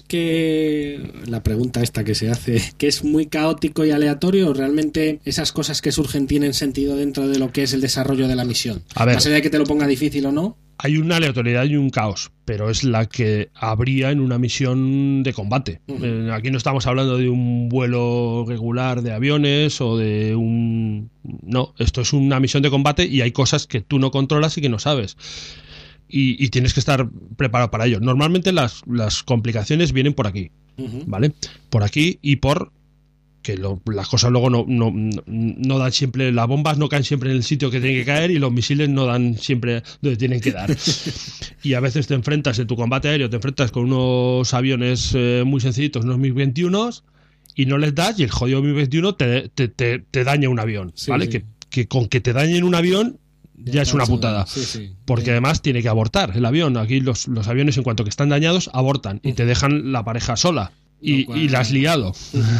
que la pregunta esta que se hace, que es muy caótico y aleatorio, o realmente esas cosas que surgen tienen sentido dentro de lo que es el desarrollo de la misión, a ver, más allá de que te lo ponga difícil o no. Hay una aleatoriedad y un caos, pero es la que habría en una misión de combate. Uh-huh. Eh, aquí no estamos hablando de un vuelo regular de aviones o de un... No, esto es una misión de combate y hay cosas que tú no controlas y que no sabes. Y, y tienes que estar preparado para ello. Normalmente las, las complicaciones vienen por aquí, uh-huh. ¿vale? Por aquí y por... que lo, las cosas luego no, no, no dan siempre, las bombas no caen siempre en el sitio que tienen que caer y los misiles no dan siempre donde tienen que dar. Y a veces te enfrentas en tu combate aéreo, te enfrentas con unos aviones eh, muy sencillitos, unos MiG veintiuno, y no les das y el jodido MiG veintiuno te, te, te, te daña un avión, sí, ¿vale? Sí. Que, que con que te dañen un avión ya, ya es una putada. Sí, sí. Porque Bien. Además tiene que abortar el avión. Aquí los, los aviones, en cuanto que están dañados, abortan y te dejan la pareja sola. Y, cual... y la has liado.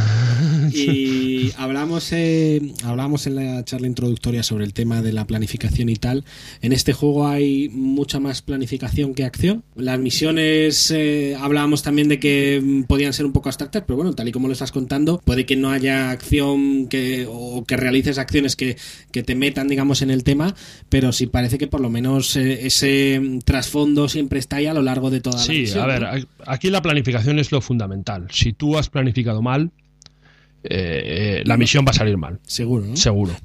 Y hablamos, eh, hablamos en la charla introductoria sobre el tema de la planificación y tal. En este juego hay mucha más planificación que acción. Las misiones, eh, hablábamos también de que podían ser un poco abstractas, pero bueno, tal y como lo estás contando, puede que no haya acción que, o que realices acciones que, que te metan, digamos, en el tema, pero sí parece que por lo menos eh, ese trasfondo siempre está ahí a lo largo de toda sí, la misión. Sí, a ver, ¿no? Aquí la planificación es lo fundamental. Si tú has planificado mal, eh, la misión va a salir mal. Seguro, ¿no? Seguro.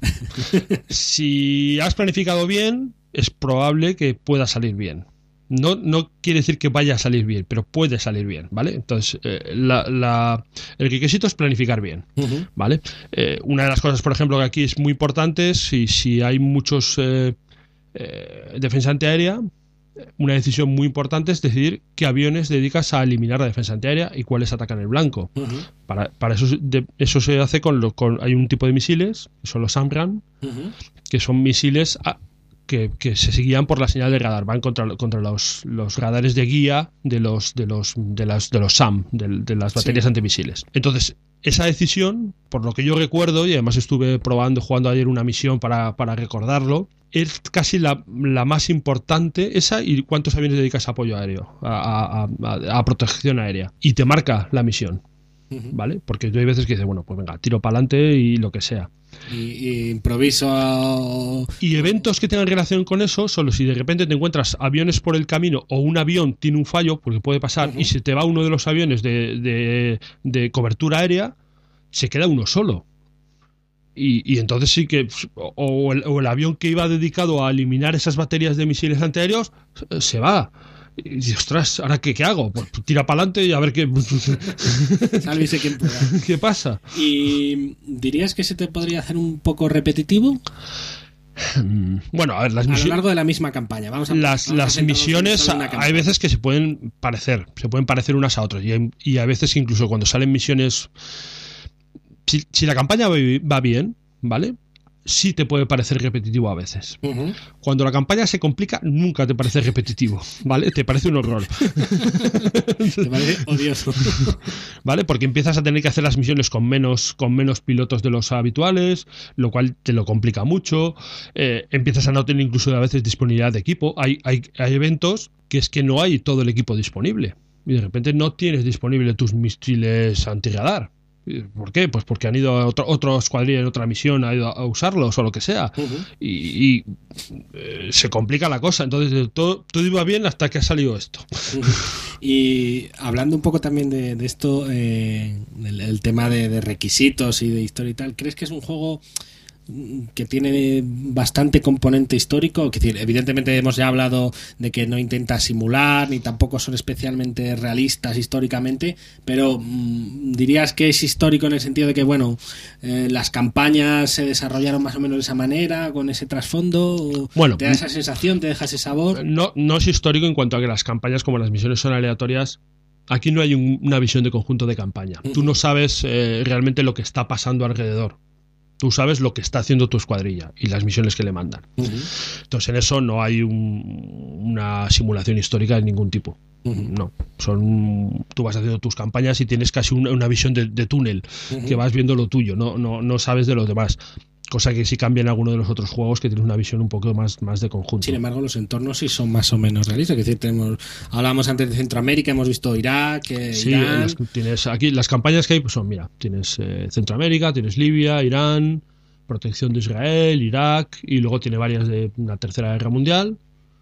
Si has planificado bien, es probable que pueda salir bien. No, no quiere decir que vaya a salir bien, pero puede salir bien, ¿vale? Entonces, eh, la, la, el requisito es planificar bien, uh-huh. ¿vale? Eh, una de las cosas, por ejemplo, que aquí es muy importante es si, si hay muchos eh, eh, defensa antiaérea. Una decisión muy importante es decidir qué aviones dedicas a eliminar la defensa antiaérea y cuáles atacan el blanco. Uh-huh. Para, para eso, de, eso se hace con, lo, con... Hay un tipo de misiles, que son los SAMRAAM, uh-huh. que son misiles a, que, que se guían por la señal de radar. Van contra, contra los, los radares de guía de los, de los, de las, de los SAM, de, de las baterías sí. antimisiles. Entonces, esa decisión, por lo que yo recuerdo, y además estuve probando, jugando ayer una misión para, para recordarlo, es casi la, la más importante, esa y cuántos aviones dedicas a apoyo aéreo, a, a, a, a protección aérea. Y te marca la misión, uh-huh. ¿vale? Porque yo hay veces que dices, bueno, pues venga, tiro para adelante y lo que sea. Y, y improviso. Y eventos que tengan relación con eso, solo si de repente te encuentras aviones por el camino o un avión tiene un fallo, porque puede pasar, uh-huh. y se te va uno de los aviones de, de, de cobertura aérea, se queda uno solo. Y, y entonces sí que o el, o el avión que iba dedicado a eliminar esas baterías de misiles antiaéreos se va. Y dices, ostras, ¿ahora qué, qué hago? Pues tira para adelante y a ver qué... Sálvese quien pueda. ¿Qué pasa? ¿Y dirías que se te podría hacer un poco repetitivo? Bueno, a ver, las misiones... A lo largo de la misma campaña. Vamos a, las vamos las a misiones, hay veces que se pueden parecer, se pueden parecer unas a otras. Y, hay, y a veces incluso cuando salen misiones... Si, si la campaña va bien, ¿vale? sí te puede parecer repetitivo a veces. Uh-huh. Cuando la campaña se complica, nunca te parece repetitivo, ¿vale? Te parece un horror. Te parece odioso. ¿Vale? Porque empiezas a tener que hacer las misiones con menos, con menos pilotos de los habituales, lo cual te lo complica mucho. Eh, empiezas a no tener incluso a veces disponibilidad de equipo. Hay, hay, hay eventos que es que no hay todo el equipo disponible. Y de repente no tienes disponible tus misiles antirradar. ¿Por qué? Pues porque han ido a otro, otro escuadrilla en otra misión, ha ido a usarlos o lo que sea. Uh-huh. Y, y eh, se complica la cosa. Entonces todo, todo iba bien hasta que ha salido esto. Uh-huh. Y hablando un poco también de, de esto, eh, el, el tema de, de requisitos y de historia y tal, ¿crees que es un juego que tiene bastante componente histórico? Es decir, evidentemente hemos ya hablado de que no intenta simular ni tampoco son especialmente realistas históricamente, pero mmm, dirías que es histórico en el sentido de que, bueno, eh, las campañas se desarrollaron más o menos de esa manera, con ese trasfondo. Bueno, ¿te da esa sensación, te deja ese sabor? No, no es histórico en cuanto a que las campañas, como las misiones son aleatorias. Aquí no hay un, una visión de conjunto de campaña. Uh-huh. Tú no sabes eh, realmente lo que está pasando alrededor. Tú sabes lo que está haciendo tu escuadrilla y las misiones que le mandan. Uh-huh. Entonces en eso no hay un, una simulación histórica de ningún tipo. Uh-huh. No, son tú vas haciendo tus campañas y tienes casi una, una visión de, de túnel, uh-huh. que vas viendo lo tuyo, no, no, no sabes de los demás. Cosa que sí cambia en alguno de los otros juegos que tienen una visión un poco más, más de conjunto. Sin embargo, los entornos sí son más o menos realistas. Es decir, tenemos, hablábamos antes de Centroamérica, hemos visto Irak, eh, sí, Irán. Las, tienes aquí las campañas que hay pues son, mira, tienes eh, Centroamérica, tienes Libia, Irán, protección de Israel, Irak, y luego tiene varias de una tercera guerra mundial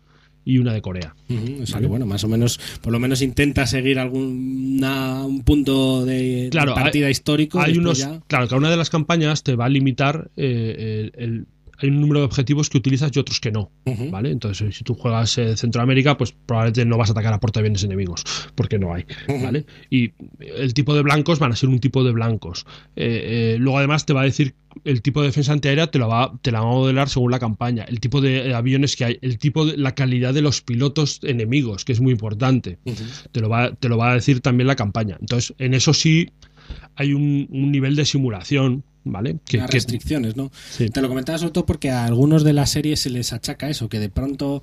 y una de Corea. Uh-huh, o sea, ¿vale? Que bueno, más o menos, por lo menos intenta seguir algún una, un punto de, claro, de partida hay, histórico. Hay unos, ya... Claro, cada una de las campañas te va a limitar eh, el, el hay un número de objetivos que utilizas y otros que no, uh-huh. ¿vale? Entonces, si tú juegas eh, Centroamérica, pues probablemente no vas a atacar a portaaviones enemigos, porque no hay, uh-huh. ¿vale? Y el tipo de blancos van a ser un tipo de blancos. Eh, eh, luego, además, te va a decir el tipo de defensa antiaérea, te la va, te la va a modelar según la campaña, el tipo de aviones que hay, el tipo de, la calidad de los pilotos enemigos, que es muy importante. Uh-huh. Te lo va, te lo va a decir también la campaña. Entonces, en eso sí hay un, un nivel de simulación, ¿vale? Que, Las restricciones, ¿no? Sí. Te lo comentaba sobre todo porque a algunos de las series se les achaca eso, que de pronto,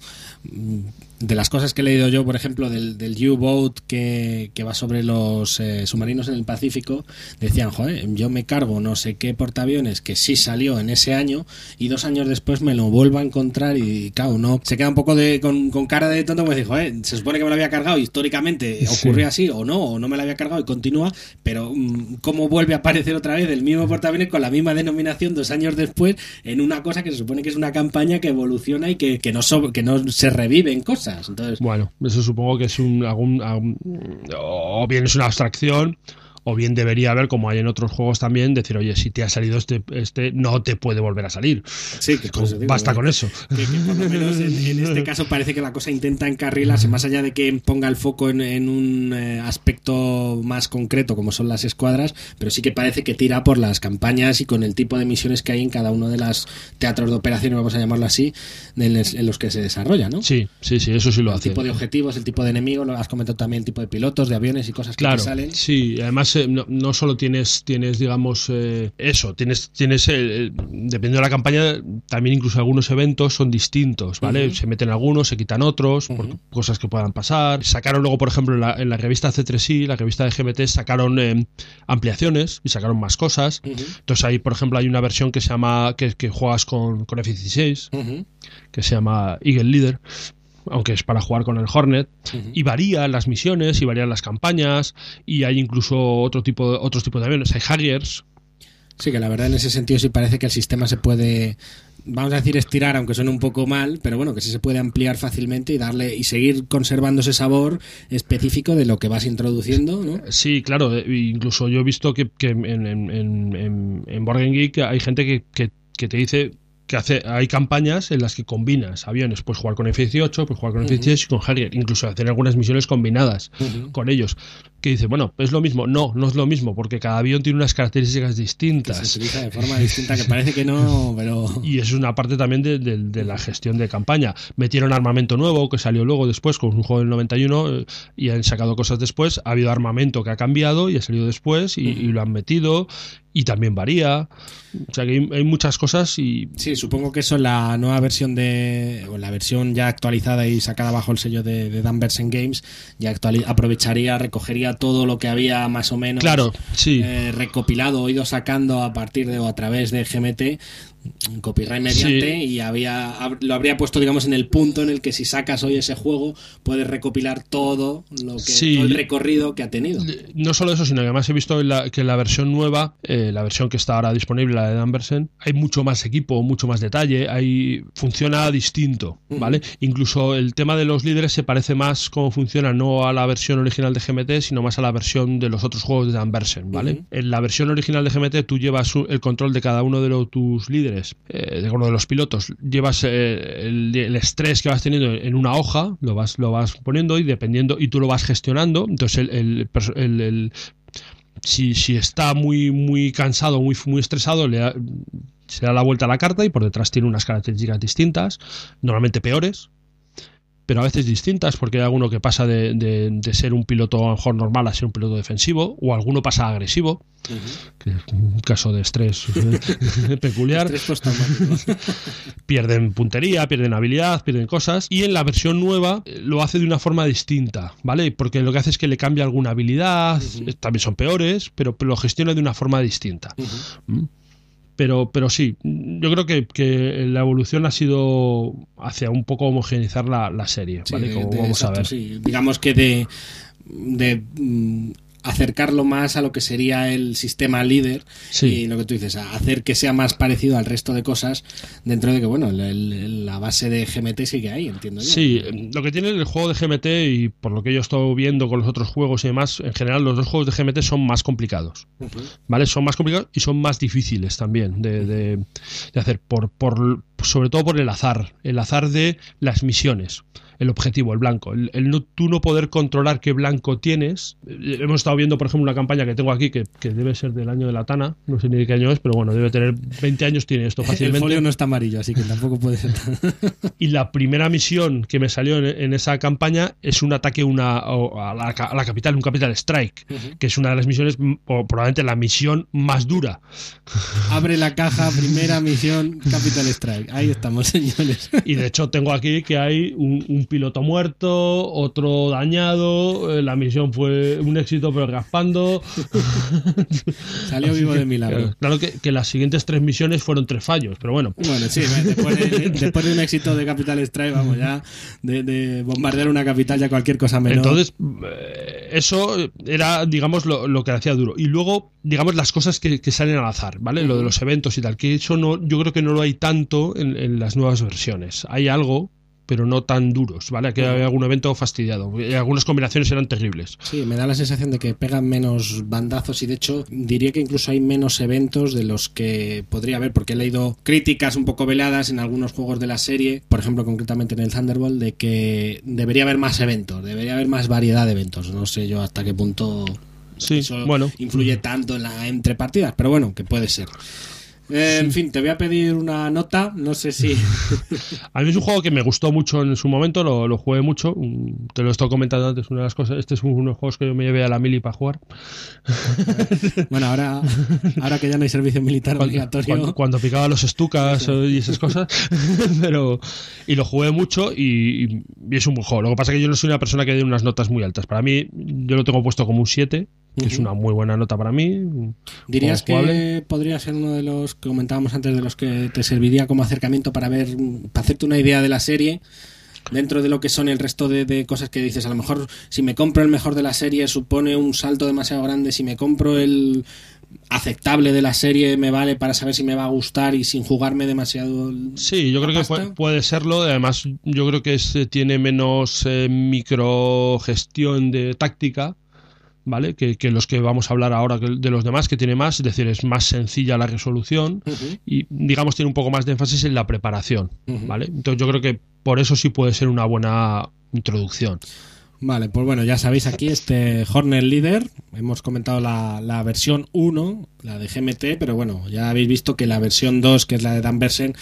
de las cosas que he leído yo, por ejemplo, del, del U-Boat que, que va sobre los eh, submarinos en el Pacífico, decían, joder, yo me cargo no sé qué portaaviones que sí salió en ese año y dos años después me lo vuelvo a encontrar y, claro, no se queda un poco de con, con cara de tonto, como decir, joder, se supone que me lo había cargado, históricamente ocurrió sí. así o no, o no me lo había cargado y continúa, pero ¿cómo vuelve a aparecer otra vez el mismo portaaviones con la misma denominación dos años después en una cosa que se supone que es una campaña que evoluciona y que, que, no, so, que no se reviven cosas? Entonces, bueno, eso supongo que es un, algún, algún o bien es una abstracción o bien debería haber, como hay en otros juegos también, decir, oye, si te ha salido este, este no te puede volver a salir. Sí, que pues, digo, basta que, con eso. Que, que por lo menos en, en este caso parece que la cosa intenta encarrilarse, más allá de que ponga el foco en, en un eh, aspecto más concreto, como son las escuadras, pero sí que parece que tira por las campañas y con el tipo de misiones que hay en cada uno de los teatros de operaciones, vamos a llamarlo así, en, en los que se desarrolla, ¿no? Sí, sí, sí, eso sí lo el hace. El tipo de objetivos, el tipo de enemigos, lo has comentado también, el tipo de pilotos, de aviones y cosas que claro, te salen. Sí, además No, no solo tienes, tienes digamos, eh, eso, tienes, tienes eh, dependiendo de la campaña, también incluso algunos eventos son distintos, ¿vale? Uh-huh. Se meten algunos, se quitan otros, uh-huh. por cosas que puedan pasar. Sacaron luego, por ejemplo, en la, en la revista C tres I, la revista de G M T, sacaron eh, ampliaciones y sacaron más cosas. Uh-huh. Entonces ahí, por ejemplo, hay una versión que se llama, que, que juegas con, con F dieciséis, uh-huh. que se llama Eagle Leader, aunque es para jugar con el Hornet, uh-huh. y varían las misiones y varían las campañas, y hay incluso otro tipo de, otros tipos de aviones, hay Harriers. Sí, que la verdad en ese sentido sí parece que el sistema se puede, vamos a decir, estirar, aunque suene un poco mal, pero bueno, que sí se puede ampliar fácilmente y darle y seguir conservando ese sabor específico de lo que vas introduciendo, ¿no? Sí, claro, incluso yo he visto que, que en, en, en, en Board Game Geek hay gente que, que, que te dice que hace, hay campañas en las que combinas aviones, puedes jugar con F dieciocho, puedes jugar con uh-huh. F dieciséis y con Harrier, incluso hacer algunas misiones combinadas uh-huh. con ellos, que dice, bueno, es lo mismo. No, no es lo mismo, porque cada avión tiene unas características distintas. Que se utiliza de forma distinta, que parece que no, pero... Y eso es una parte también de, de, de la gestión de campaña. Metieron armamento nuevo, que salió luego después, con un juego del noventa y uno, eh, y han sacado cosas después. Ha habido armamento que ha cambiado y ha salido después, y, uh-huh. y lo han metido, y también varía. O sea que hay, hay muchas cosas y... Sí, supongo que eso en la nueva versión de... o la versión ya actualizada y sacada bajo el sello de, de Danversen Games, ya actuali- aprovecharía, recogería todo lo que había más o menos Claro, sí. eh, recopilado o ido sacando a partir de o a través de G M T, copyright mediante, sí. y había lo habría puesto, digamos, en el punto en el que si sacas hoy ese juego puedes recopilar todo lo que sí. todo el recorrido que ha tenido. No solo eso, sino que además he visto en la, que en la versión nueva, eh, la versión que está ahora disponible, la de Danversen, hay mucho más equipo, mucho más detalle, hay funciona distinto, ¿vale? Uh-huh. Incluso el tema de los líderes se parece más cómo funciona, no a la versión original de G M T, sino más a la versión de los otros juegos de Danversen, ¿vale? Uh-huh. En la versión original de G M T tú llevas el control de cada uno de los, tus líderes, eh, de uno de los pilotos, llevas eh, el, el estrés que vas teniendo en una hoja, lo vas, lo vas poniendo y dependiendo, y tú lo vas gestionando. Entonces el, el, el, el si, si está muy, muy cansado, muy, muy estresado, le da, se da la vuelta a la carta y por detrás tiene unas características distintas, normalmente peores, pero a veces distintas, porque hay alguno que pasa de, de, de ser un piloto a lo mejor normal a ser un piloto defensivo, o alguno pasa a agresivo, uh-huh. que es un caso de estrés peculiar. Estrés postraumático. Pierden puntería, pierden habilidad, pierden cosas, y en la versión nueva lo hace de una forma distinta, ¿vale? Porque lo que hace es que le cambia alguna habilidad, uh-huh. también son peores, pero, pero lo gestiona de una forma distinta. Uh-huh. ¿Mm? Pero, pero sí, yo creo que, que la evolución ha sido hacia un poco homogeneizar la, la serie, ¿vale? Sí, Como de, vamos exacto, a ver. Sí. Digamos que de, de mm, acercarlo más a lo que sería el sistema líder, sí. y lo que tú dices, a hacer que sea más parecido al resto de cosas, dentro de que, bueno, el, el, la base de G M T sí que hay, entiendo yo. Sí, lo que tiene el juego de G M T, y por lo que yo he estado viendo con los otros juegos y demás, en general los dos juegos de G M T son más complicados, uh-huh. ¿vale? Son más complicados y son más difíciles también de, de, de hacer, por, por sobre todo por el azar, el azar de las misiones. El objetivo, el blanco, el, el no, tú no poder controlar qué blanco tienes. Hemos estado viendo, por ejemplo, una campaña que tengo aquí que, que debe ser del año de la Tana, no sé ni de qué año es, pero bueno, debe tener veinte años, tiene esto fácilmente. El folio no está amarillo, así que tampoco puede ser tan... Y la primera misión que me salió en, en esa campaña es un ataque una, a, la, a la capital, un capital strike, uh-huh. que es una de las misiones, o probablemente la misión más dura. Abre la caja, primera misión, capital strike. Ahí estamos, señores. Y de hecho tengo aquí que hay un, un piloto muerto, otro dañado, la misión fue un éxito pero raspando. Salió vivo de milagro. Claro, claro que, que las siguientes tres misiones fueron tres fallos, pero bueno. Bueno, sí, después de, después de un éxito de Capital Strike, vamos, ya de, de bombardear una capital, ya cualquier cosa menor. Entonces, eso era, digamos, lo, lo que hacía duro. Y luego, digamos, las cosas que, que salen al azar, ¿vale? Uh-huh. Lo de los eventos y tal, que eso no, yo creo que no lo hay tanto en, en las nuevas versiones. Hay algo, pero no tan duros, ¿vale? Aquí hay algún evento fastidiado. Y algunas combinaciones eran terribles. Sí, me da la sensación de que pegan menos bandazos y de hecho diría que incluso hay menos eventos de los que podría haber, porque he leído críticas un poco veladas en algunos juegos de la serie, por ejemplo, concretamente en el Thunderbolt, de que debería haber más eventos, debería haber más variedad de eventos. No sé yo hasta qué punto sí, eso bueno. influye tanto en la entre partidas, pero bueno, que puede ser. Eh, en fin, te voy a pedir una nota, no sé si... A mí es un juego que me gustó mucho en su momento, lo, lo jugué mucho, te lo he estado comentando antes, una de las cosas, este es uno de los juegos que yo me llevé a la mili para jugar. Bueno, ahora, ahora que ya no hay servicio militar cuando, obligatorio... Cuando, cuando picaba los estucas y esas cosas, pero y lo jugué mucho y, y es un buen juego. Lo que pasa es que yo no soy una persona que dé unas notas muy altas. Para mí, yo lo tengo puesto como un siete, que uh-huh. es una muy buena nota para mí. ¿Dirías que podría ser uno de los que comentábamos antes, de los que te serviría como acercamiento para ver, para hacerte una idea de la serie, dentro de lo que son el resto de, de cosas que dices? A lo mejor si me compro el mejor de la serie supone un salto demasiado grande, si me compro el aceptable de la serie me vale para saber si me va a gustar y sin jugarme demasiado. Sí, yo creo pasta. que puede, puede serlo. Además, yo creo que es, tiene menos eh, microgestión de táctica, ¿vale? Que, que los que vamos a hablar ahora de los demás, que tiene más, es decir, es más sencilla la resolución uh-huh. y, digamos, tiene un poco más de énfasis en la preparación, uh-huh. ¿vale? Entonces yo creo que por eso sí puede ser una buena introducción. Vale, pues bueno, ya sabéis aquí este Hornet Leader, hemos comentado la, la versión uno, la de G M T, pero bueno, ya habéis visto que la versión dos, que es la de Dan Bersen,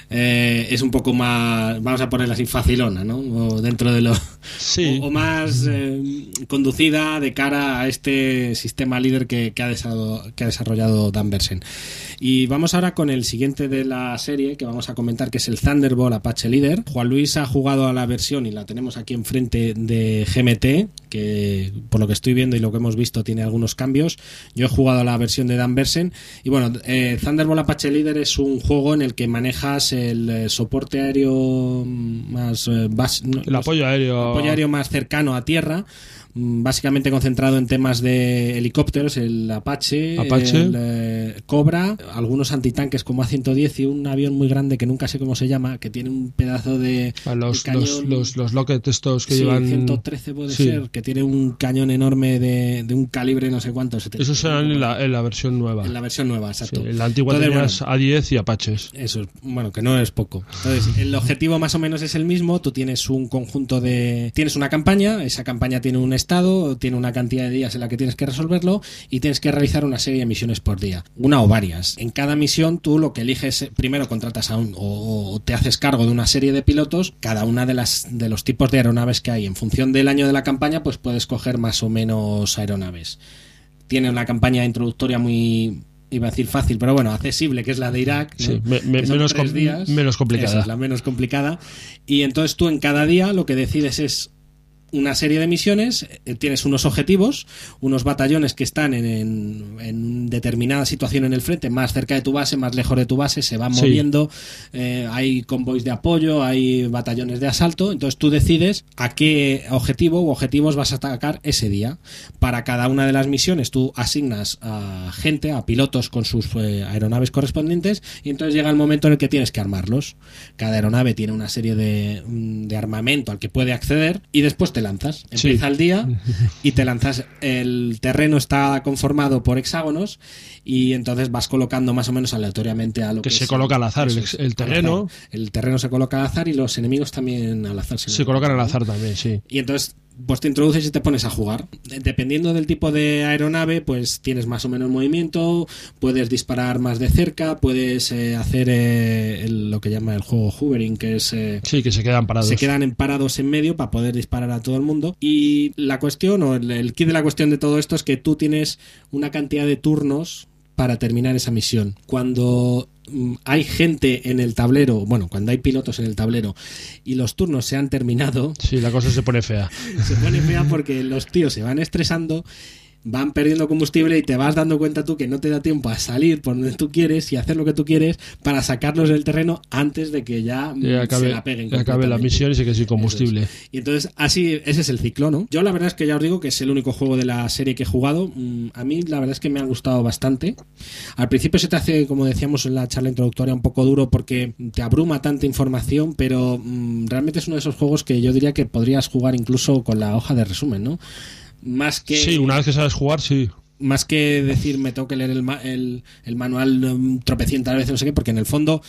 eh, es un poco más, vamos a ponerla así, facilona, ¿no? O dentro de lo... Sí. O, o más eh, conducida de cara a este sistema líder que, que, ha desarrollado, que ha desarrollado Dan Bersen. Y vamos ahora con el siguiente de la serie que vamos a comentar, que es el Thunderbolt Apache Leader. Juan Luis ha jugado a la versión, y la tenemos aquí enfrente, de G M T, que por lo que estoy viendo y lo que hemos visto tiene algunos cambios. Yo he jugado a la versión de Dan Bersen. Y bueno, eh, Thunderbolt Apache Leader es un juego en el que manejas el eh, soporte aéreo más... Eh, bas, no, el apoyo aéreo. apoyo aéreo más cercano a tierra, básicamente concentrado en temas de helicópteros, el Apache, Apache. el eh, Cobra, algunos antitanques como A ciento diez y un avión muy grande que nunca sé cómo se llama, que tiene un pedazo de, A los, de cañón. los, los, los Lockheed estos que Sí, llevan... ciento trece puede sí. ser, que tiene un cañón enorme de, de un calibre no sé cuánto. Esos serán en la, en la versión nueva. En la versión nueva, exacto. Sí, en la antigua Entonces, tenías bueno, A diez y Apaches. eso, bueno, que no es poco. Entonces, el objetivo más o menos es el mismo. Tú tienes un conjunto de... Tienes una campaña, esa campaña tiene un estado, tiene una cantidad de días en la que tienes que resolverlo y tienes que realizar una serie de misiones por día. Una o varias. En cada misión tú lo que eliges, primero contratas a un... o, o te haces cargo de una serie de pilotos, cada una de las de los tipos de aeronaves que hay. En función del año de la campaña, pues puedes coger más o menos aeronaves. Tiene una campaña introductoria muy... iba a decir fácil, pero bueno, accesible, que es la de Irak, ¿no? Sí, me, me, menos, com días, menos complicada. Esa es la menos complicada. Y entonces tú en cada día lo que decides es una serie de misiones, eh, tienes unos objetivos, unos batallones que están en, en, en determinada situación en el frente, más cerca de tu base, más lejos de tu base, se van Sí. moviendo, eh, hay convoys de apoyo, hay batallones de asalto, entonces tú decides a qué objetivo u objetivos vas a atacar ese día. Para cada una de las misiones tú asignas a gente, a pilotos con sus eh, aeronaves correspondientes, y entonces llega el momento en el que tienes que armarlos. Cada aeronave tiene una serie de, de armamento al que puede acceder y después te lanzas. Empieza Sí. el día y te lanzas. El terreno está conformado por hexágonos y entonces vas colocando más o menos aleatoriamente a lo que, Que se es coloca al azar el, eso es, el terreno. al azar. El terreno se coloca al azar y los enemigos también al azar. Se colocan al azar también, sí. Y entonces pues te introduces y te pones a jugar. Dependiendo del tipo de aeronave, pues tienes más o menos movimiento, puedes disparar más de cerca, puedes eh, hacer eh, el, lo que llama el juego hovering, que es... Eh, Sí, que se quedan parados. se quedan en parados en medio para poder disparar a todo el mundo. Y la cuestión, o el, el kit de la cuestión de todo esto es que tú tienes una cantidad de turnos para terminar esa misión. Cuando mm, hay gente en el tablero, bueno, cuando hay pilotos en el tablero y los turnos se han terminado, Sí, la cosa se pone fea. se pone fea porque los tíos se van estresando, van perdiendo combustible y te vas dando cuenta tú que no te da tiempo a salir por donde tú quieres y hacer lo que tú quieres para sacarlos del terreno antes de que ya Y acabe, se la peguen y acabe la completamente. misión y se quede sin combustible. Eso es. Y entonces, así, ese es el ciclo, ¿no? Yo la verdad es que ya os digo que es el único juego de la serie que he jugado. Mm, A mí la verdad es que me ha gustado bastante. Al principio se te hace, como decíamos en la charla introductoria, un poco duro porque te abruma tanta información, pero mmm, realmente es uno de esos juegos que yo diría que podrías jugar incluso con la hoja de resumen, ¿no? Más que... Sí, una vez que sabes jugar, sí. Más que decir me tengo que leer el, ma el, el manual um, tropecientas veces, no sé qué, porque en el fondo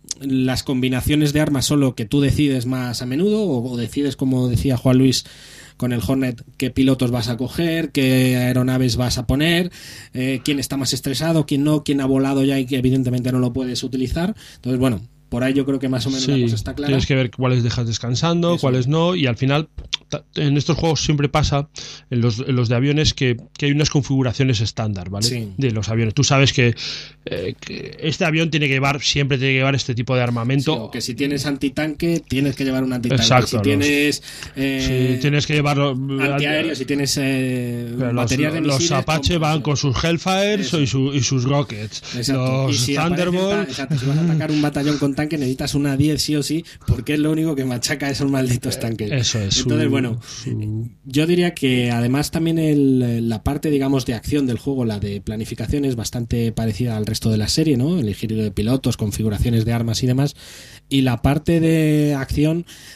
las combinaciones de armas son lo que tú decides más a menudo, o, o decides, como decía Juan Luis con el Hornet, qué pilotos vas a coger, qué aeronaves vas a poner, eh, quién está más estresado, quién no, quién ha volado ya y que evidentemente no lo puedes utilizar. Entonces, bueno, por ahí yo creo que más o menos Sí, la cosa está clara. tienes que ver cuáles dejas descansando, Eso. cuáles no, y al final en estos juegos siempre pasa en los, en los de aviones que, que hay unas configuraciones estándar, ¿vale? Sí. De los aviones. Tú sabes que, eh, que este avión tiene que llevar, siempre tiene que llevar este tipo de armamento. Sí, o que si tienes antitanque, tienes que llevar un antitanque. Exacto, si los- tienes eh, Si tienes que llevarlo antiaéreo, si tienes eh, Pero los, baterías de los misiles, Apache compras- van con sus Hellfires Eso. y, su- y sus Rockets. Exacto. Los Y si aparecen Thunderbolt. ta- exacto, si vas a atacar un batallón con tanque necesitas una diez sí o sí, porque es lo único que machaca esos malditos tanques. Eso es. Entonces, su- bueno, su- yo diría que además también el, la parte, digamos, de acción del juego, la de planificación, es bastante parecida al resto de la serie, ¿no? Elegir de pilotos, configuraciones de armas y demás. Y la parte de acción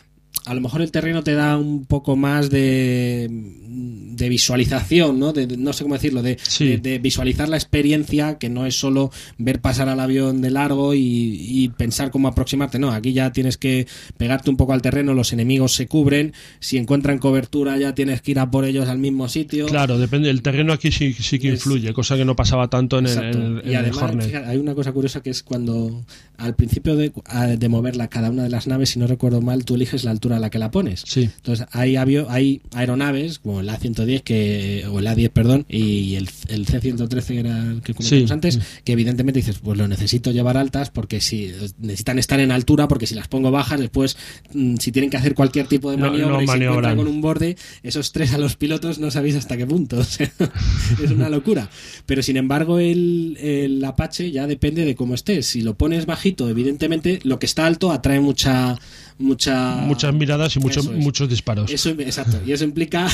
a lo mejor el terreno te da un poco más de, de visualización, ¿no? De, de, no sé cómo decirlo, de, sí. de, de visualizar la experiencia, que no es solo ver pasar al avión de largo y, y pensar cómo aproximarte, no, aquí ya tienes que pegarte un poco al terreno, los enemigos se cubren, si encuentran cobertura ya tienes que ir a por ellos al mismo sitio. Claro, depende, el terreno aquí sí, sí que es, influye, cosa que no pasaba tanto en exacto. el, en, y en además, el Hornet. Fíjate, hay una cosa curiosa que es cuando al principio de, de moverla cada una de las naves, si no recuerdo mal, tú eliges la altura a la que la pones. Sí. Entonces hay avio, hay aeronaves como el A ciento diez que o el A diez, perdón, y el, el C ciento trece que era el que comentamos sí. antes, que evidentemente dices, pues lo necesito llevar altas porque si necesitan estar en altura, porque si las pongo bajas después mmm, si tienen que hacer cualquier tipo de maniobra no, no y se encuentran con un borde, eso estresa a los pilotos, no sabéis hasta qué punto. O sea, es una locura. Pero sin embargo el, el Apache ya depende de cómo estés. Si lo pones bajito, evidentemente lo que está alto atrae mucha mucha muchas miradas y muchos muchos disparos. Eso, exacto, y eso implica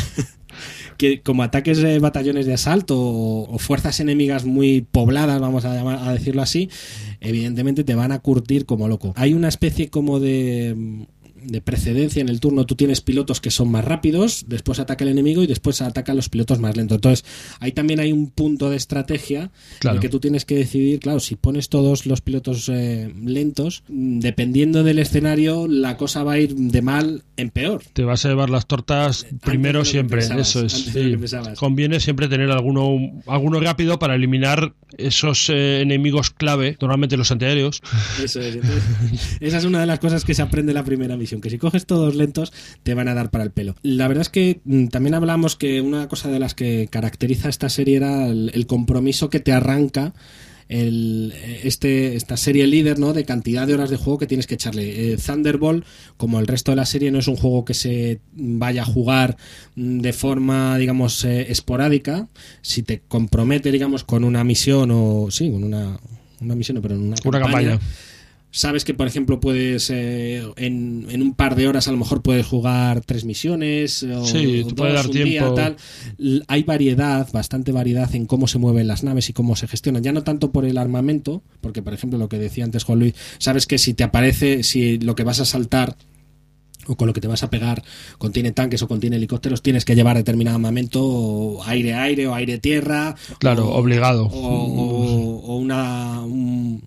que como ataques de batallones de asalto o, o fuerzas enemigas muy pobladas, vamos a llamar, a decirlo así, evidentemente te van a curtir como loco. Hay una especie como de de precedencia en el turno. Tú tienes pilotos que son más rápidos, después ataca el enemigo y después atacan los pilotos más lentos. Entonces ahí también hay un punto de estrategia claro. en el que tú tienes que decidir, claro, si pones todos los pilotos eh, lentos, dependiendo del escenario la cosa va a ir de mal en peor. Te vas a llevar las tortas primero siempre, pensabas, eso es sí. Conviene siempre tener alguno alguno rápido para eliminar esos eh, enemigos clave, normalmente los antiaéreos. Eso es. Entonces, esa es una de las cosas que se aprende en la primera misión, que si coges todos lentos te van a dar para el pelo. La verdad es que m, también hablamos que una cosa de las que caracteriza esta serie era el, el compromiso que te arranca el, este, esta serie líder, ¿no? De cantidad de horas de juego que tienes que echarle. Eh, Thunderbolt, como el resto de la serie, no es un juego que se vaya a jugar de forma, digamos, eh, esporádica. Si te compromete, digamos, con una misión o sí, con una, una misión, pero en una, una campaña, campaña. Sabes que, por ejemplo, puedes eh, en, en un par de horas a lo mejor puedes jugar tres misiones o sí, dos, te puede dar un tiempo. Día, tal. Hay variedad, bastante variedad en cómo se mueven las naves y cómo se gestionan. Ya no tanto por el armamento, porque, por ejemplo, lo que decía antes Juan Luis, sabes que si te aparece, si lo que vas a saltar o con lo que te vas a pegar contiene tanques o contiene helicópteros, tienes que llevar determinado armamento, aire-aire o aire-tierra. Claro, o, obligado. O, o, o una... Un,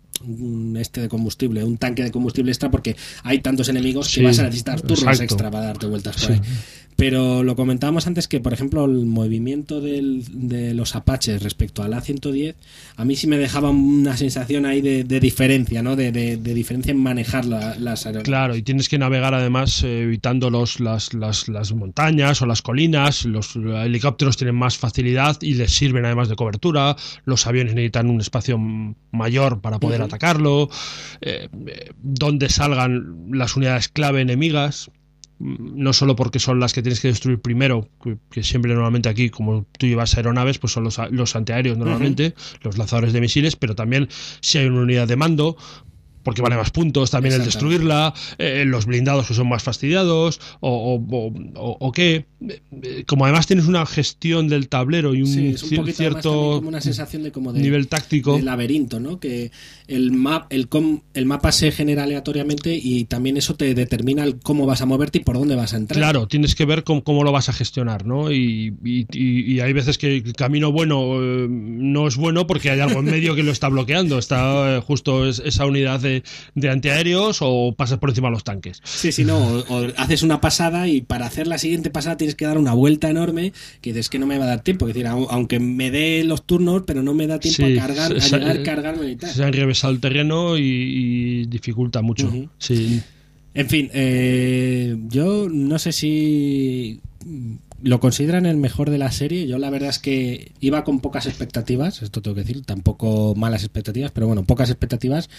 un este de combustible, un tanque de combustible extra, porque hay tantos enemigos que sí, vas a necesitar turnos exacto. extra para darte vueltas por sí. ahí. Pero lo comentábamos antes que, por ejemplo, el movimiento del, de los Apaches respecto al A ciento diez, a mí sí me dejaba una sensación ahí de, de diferencia, ¿no? De, de, de diferencia en manejar la, las aeronaves. Claro, y tienes que navegar además eh, evitando los, las, las, las montañas o las colinas. Los helicópteros tienen más facilidad y les sirven además de cobertura. Los aviones necesitan un espacio mayor para poder uh-huh. atacarlo. Eh, eh, donde salgan las unidades clave enemigas. No solo porque son las que tienes que destruir primero, que, que siempre normalmente aquí, como tú llevas aeronaves, pues son los, los antiaéreos normalmente, uh-huh. los lanzadores de misiles, pero también si hay una unidad de mando, porque vale más puntos también el destruirla, eh, los blindados que son más fastidiados, o, o, o, o qué. Como además tienes una gestión del tablero y un, sí, es un cier- cierto como una sensación de como de, nivel táctico, de laberinto, ¿no? Que el map, el com, el mapa se genera aleatoriamente y también eso te determina el cómo vas a moverte y por dónde vas a entrar. Claro, tienes que ver cómo, cómo lo vas a gestionar, ¿no? Y, y, y, y hay veces que el camino bueno eh, no es bueno porque hay algo en medio que lo está bloqueando. Está eh, justo es, esa unidad de, de antiaéreos o pasas por encima de los tanques. Sí, sí, no. O, o haces una pasada y para hacer la siguiente pasada tienes que dar una vuelta enorme que dices que no me va a dar tiempo. Es decir, aunque me dé los turnos, pero no me da tiempo sí, a cargar, se, a llegar, cargarme y tal. Se han revesado el terreno y, y dificulta mucho. Uh-huh. Sí. En fin, eh, yo no sé si lo consideran el mejor de la serie. Yo la verdad es que iba con pocas expectativas, esto tengo que decir, tampoco malas expectativas, pero bueno, pocas expectativas,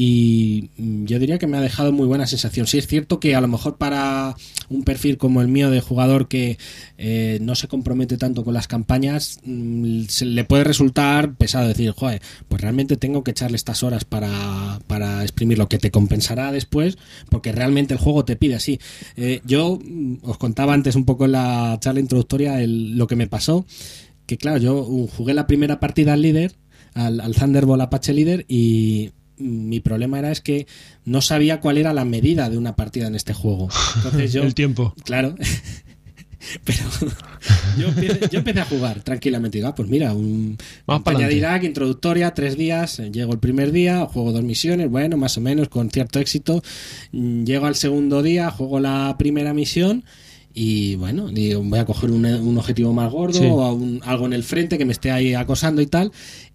y yo diría que me ha dejado muy buena sensación. Sí es cierto que a lo mejor para un perfil como el mío de jugador que eh, no se compromete tanto con las campañas, se le puede resultar pesado decir, joder, pues realmente tengo que echarle estas horas para, para exprimir lo que te compensará después, porque realmente el juego te pide así. Eh, yo os contaba antes un poco en la charla introductoria el, lo que me pasó, que claro, yo jugué la primera partida al líder, al, al Thunderbolt Apache líder, y mi problema era es que no sabía cuál era la medida de una partida en este juego. Entonces yo, el tiempo. Claro. Pero yo empecé, yo empecé a jugar tranquilamente. Digo, ah, pues mira, un campaña de Irak, introductoria, tres días. Llego el primer día, juego dos misiones, bueno, más o menos, con cierto éxito. Llego al segundo día, juego la primera misión. Y bueno, digo, voy a coger un, un objetivo más gordo, sí, o un, algo en el frente que me esté ahí acosando y tal.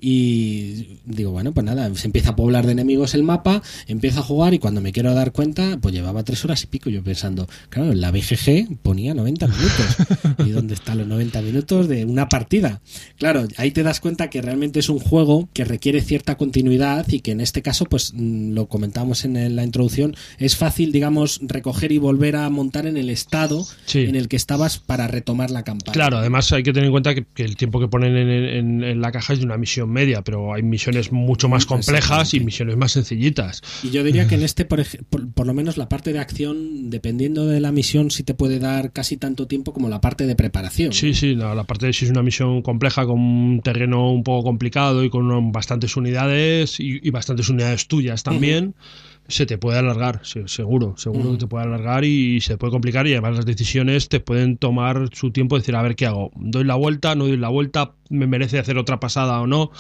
Y digo, bueno, pues nada, se empieza a poblar de enemigos el mapa, empiezo a jugar y cuando me quiero dar cuenta, pues llevaba tres horas y pico yo pensando, claro, en la B G G ponía noventa minutos. ¿Y dónde están los noventa minutos de una partida? Claro, ahí te das cuenta que realmente es un juego que requiere cierta continuidad y que en este caso, pues lo comentamos en la introducción, es fácil, digamos, recoger y volver a montar en el estado, sí, en el que estabas para retomar la campaña. Claro, además hay que tener en cuenta que, que el tiempo que ponen en, en, en la caja es de una misión media, pero hay misiones mucho más complejas y misiones más sencillitas. Y yo diría que en este, por, por, por lo menos la parte de acción, dependiendo de la misión, sí te puede dar casi tanto tiempo como la parte de preparación. Sí, sí, la, la parte de si es una misión compleja con un terreno un poco complicado y con um, bastantes unidades y, y bastantes unidades tuyas también. Uh-huh. Se te puede alargar, seguro, seguro mm. que te puede alargar y se puede complicar y además las decisiones te pueden tomar su tiempo de decir, a ver qué hago, doy la vuelta, no doy la vuelta, me merece hacer otra pasada o no,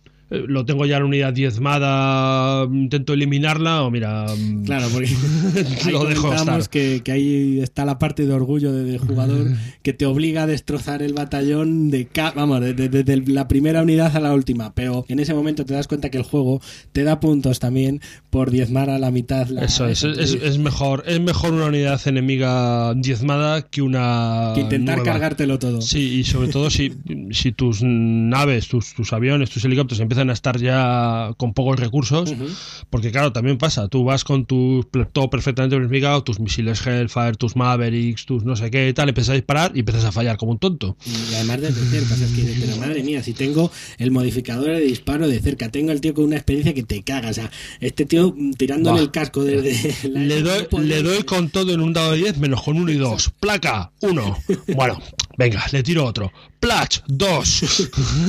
lo tengo ya en la unidad diezmada, intento eliminarla o mira, claro, porque lo dejo estar. Que, que ahí está la parte de orgullo del jugador que te obliga a destrozar el batallón de, vamos, desde de, de, de la primera unidad a la última, pero en ese momento te das cuenta que el juego te da puntos también por diezmar a la mitad la, eso es, es, es mejor es mejor una unidad enemiga diezmada que una que intentar nueva. Cargártelo todo. Sí, y sobre todo si, si tus naves, tus, tus aviones, tus helicópteros empiezan a estar ya con pocos recursos, uh-huh, porque claro, también pasa, tú vas con tu todo perfectamente planificado, tus misiles Hellfire, tus Mavericks, tus no sé qué y tal, empiezas a disparar y empiezas a fallar como un tonto. Y además desde cerca, o sea, es que, pero madre mía, si tengo el modificador de disparo de cerca, tengo el tío con una experiencia que te caga, o sea, este tío tirándole el casco desde la le doy, le doy con todo en un dado de diez menos con uno y dos, placa, uno, bueno, venga, le tiro otro, plach, dos.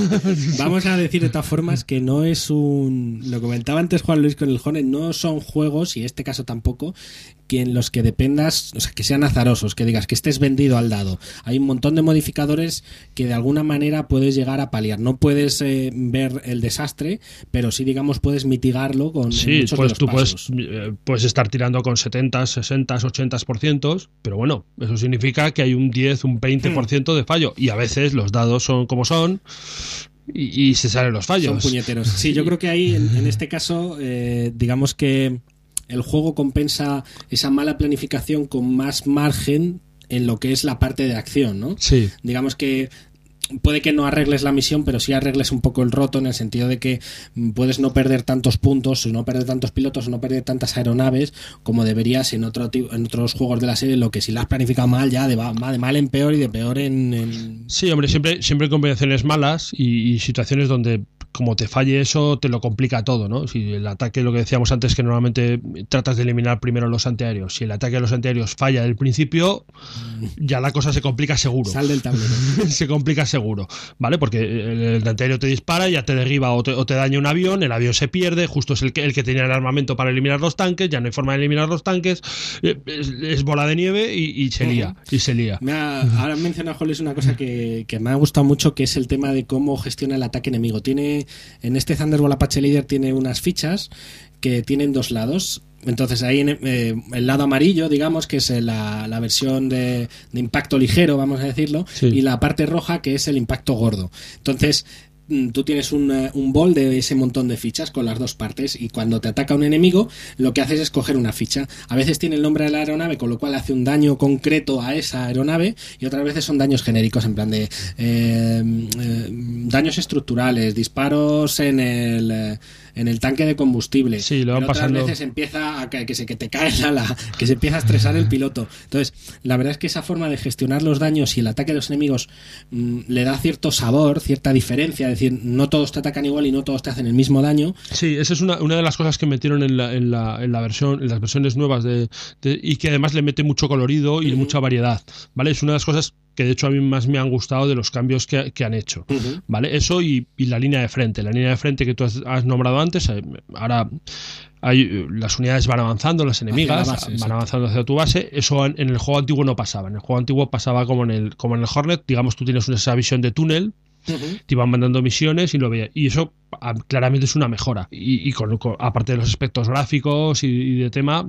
Vamos a decir de todas formas que no es un... Lo comentaba antes Juan Luis con el Hornet, no son juegos, y en este caso tampoco, que en los que dependas, o sea, que sean azarosos, que digas que estés vendido al dado. Hay un montón de modificadores que de alguna manera puedes llegar a paliar. No puedes eh, ver el desastre, pero sí, digamos, puedes mitigarlo con sí, muchos pues de los tú pasos. Puedes, eh, puedes estar tirando con setenta, sesenta, ochenta por ciento, pero bueno, eso significa que hay un diez, un veinte por ciento de fallo, y a veces los dados son como son, Y, y se salen los fallos. Son puñeteros. Sí, yo creo que ahí, en, en este caso, eh, digamos que el juego compensa esa mala planificación con más margen en lo que es la parte de acción, ¿no? Sí. Digamos que puede que no arregles la misión, pero sí arregles un poco el roto en el sentido de que puedes no perder tantos puntos, o no perder tantos pilotos, o no perder tantas aeronaves como deberías en otro en otros juegos de la serie, lo que si la has planificado mal ya de, de mal en peor y de peor en... en... Sí, hombre, siempre, siempre hay combinaciones malas y, y situaciones donde como te falle eso te lo complica todo, ¿no? Si el ataque, lo que decíamos antes, que normalmente tratas de eliminar primero los antiaéreos, si el ataque a los antiaéreos falla del principio, ya la cosa se complica seguro. Sal del tablero. Se complica seguro, ¿vale? Porque el antiaéreo te dispara, ya te derriba o te, o te daña un avión, el avión se pierde, justo es el que, el que tenía el armamento para eliminar los tanques, ya no hay forma de eliminar los tanques, es, es bola de nieve y, y se lía, uh-huh. y se lía. Me ha, ahora menciona Hollis una cosa que, que me ha gustado mucho, que es el tema de cómo gestiona el ataque enemigo. Tiene En este Thunderbolt Apache Leader tiene unas fichas que tienen dos lados. Entonces ahí en eh, el lado amarillo, digamos, que es la, la versión de, de impacto ligero, vamos a decirlo, sí. Y la parte roja, que es el impacto gordo. Entonces tú tienes un, un bol de ese montón de fichas con las dos partes, y cuando te ataca un enemigo lo que haces es coger una ficha. A veces tiene el nombre de la aeronave, con lo cual hace un daño concreto a esa aeronave, y otras veces son daños genéricos, en plan de eh, eh, daños estructurales, disparos en el... Eh, en el tanque de combustible. Sí, lo van otras pasando. veces empieza a que, que se que te cae el ala, que se empieza a estresar el piloto. Entonces, la verdad es que esa forma de gestionar los daños y el ataque de los enemigos mmm, le da cierto sabor, cierta diferencia, es decir, no todos te atacan igual y no todos te hacen el mismo daño. Sí, esa es una, una de las cosas que metieron en la, en la, en la versión, en las versiones nuevas de, de, y que además le mete mucho colorido y uh-huh. mucha variedad, ¿vale? Es una de las cosas que de hecho a mí más me han gustado de los cambios que, que han hecho. Uh-huh. ¿Vale? Eso y, y la línea de frente. La línea de frente que tú has, has nombrado antes, ahora hay, las unidades van avanzando, las enemigas base, van exacto. avanzando hacia tu base. Eso en, en el juego antiguo no pasaba. En el juego antiguo pasaba como en el, como en el Hornet. Digamos, tú tienes esa visión de túnel. Uh-huh. Te iban mandando misiones y lo veía. Y eso a, claramente es una mejora. Y, y con, con, aparte de los aspectos gráficos y, y de tema.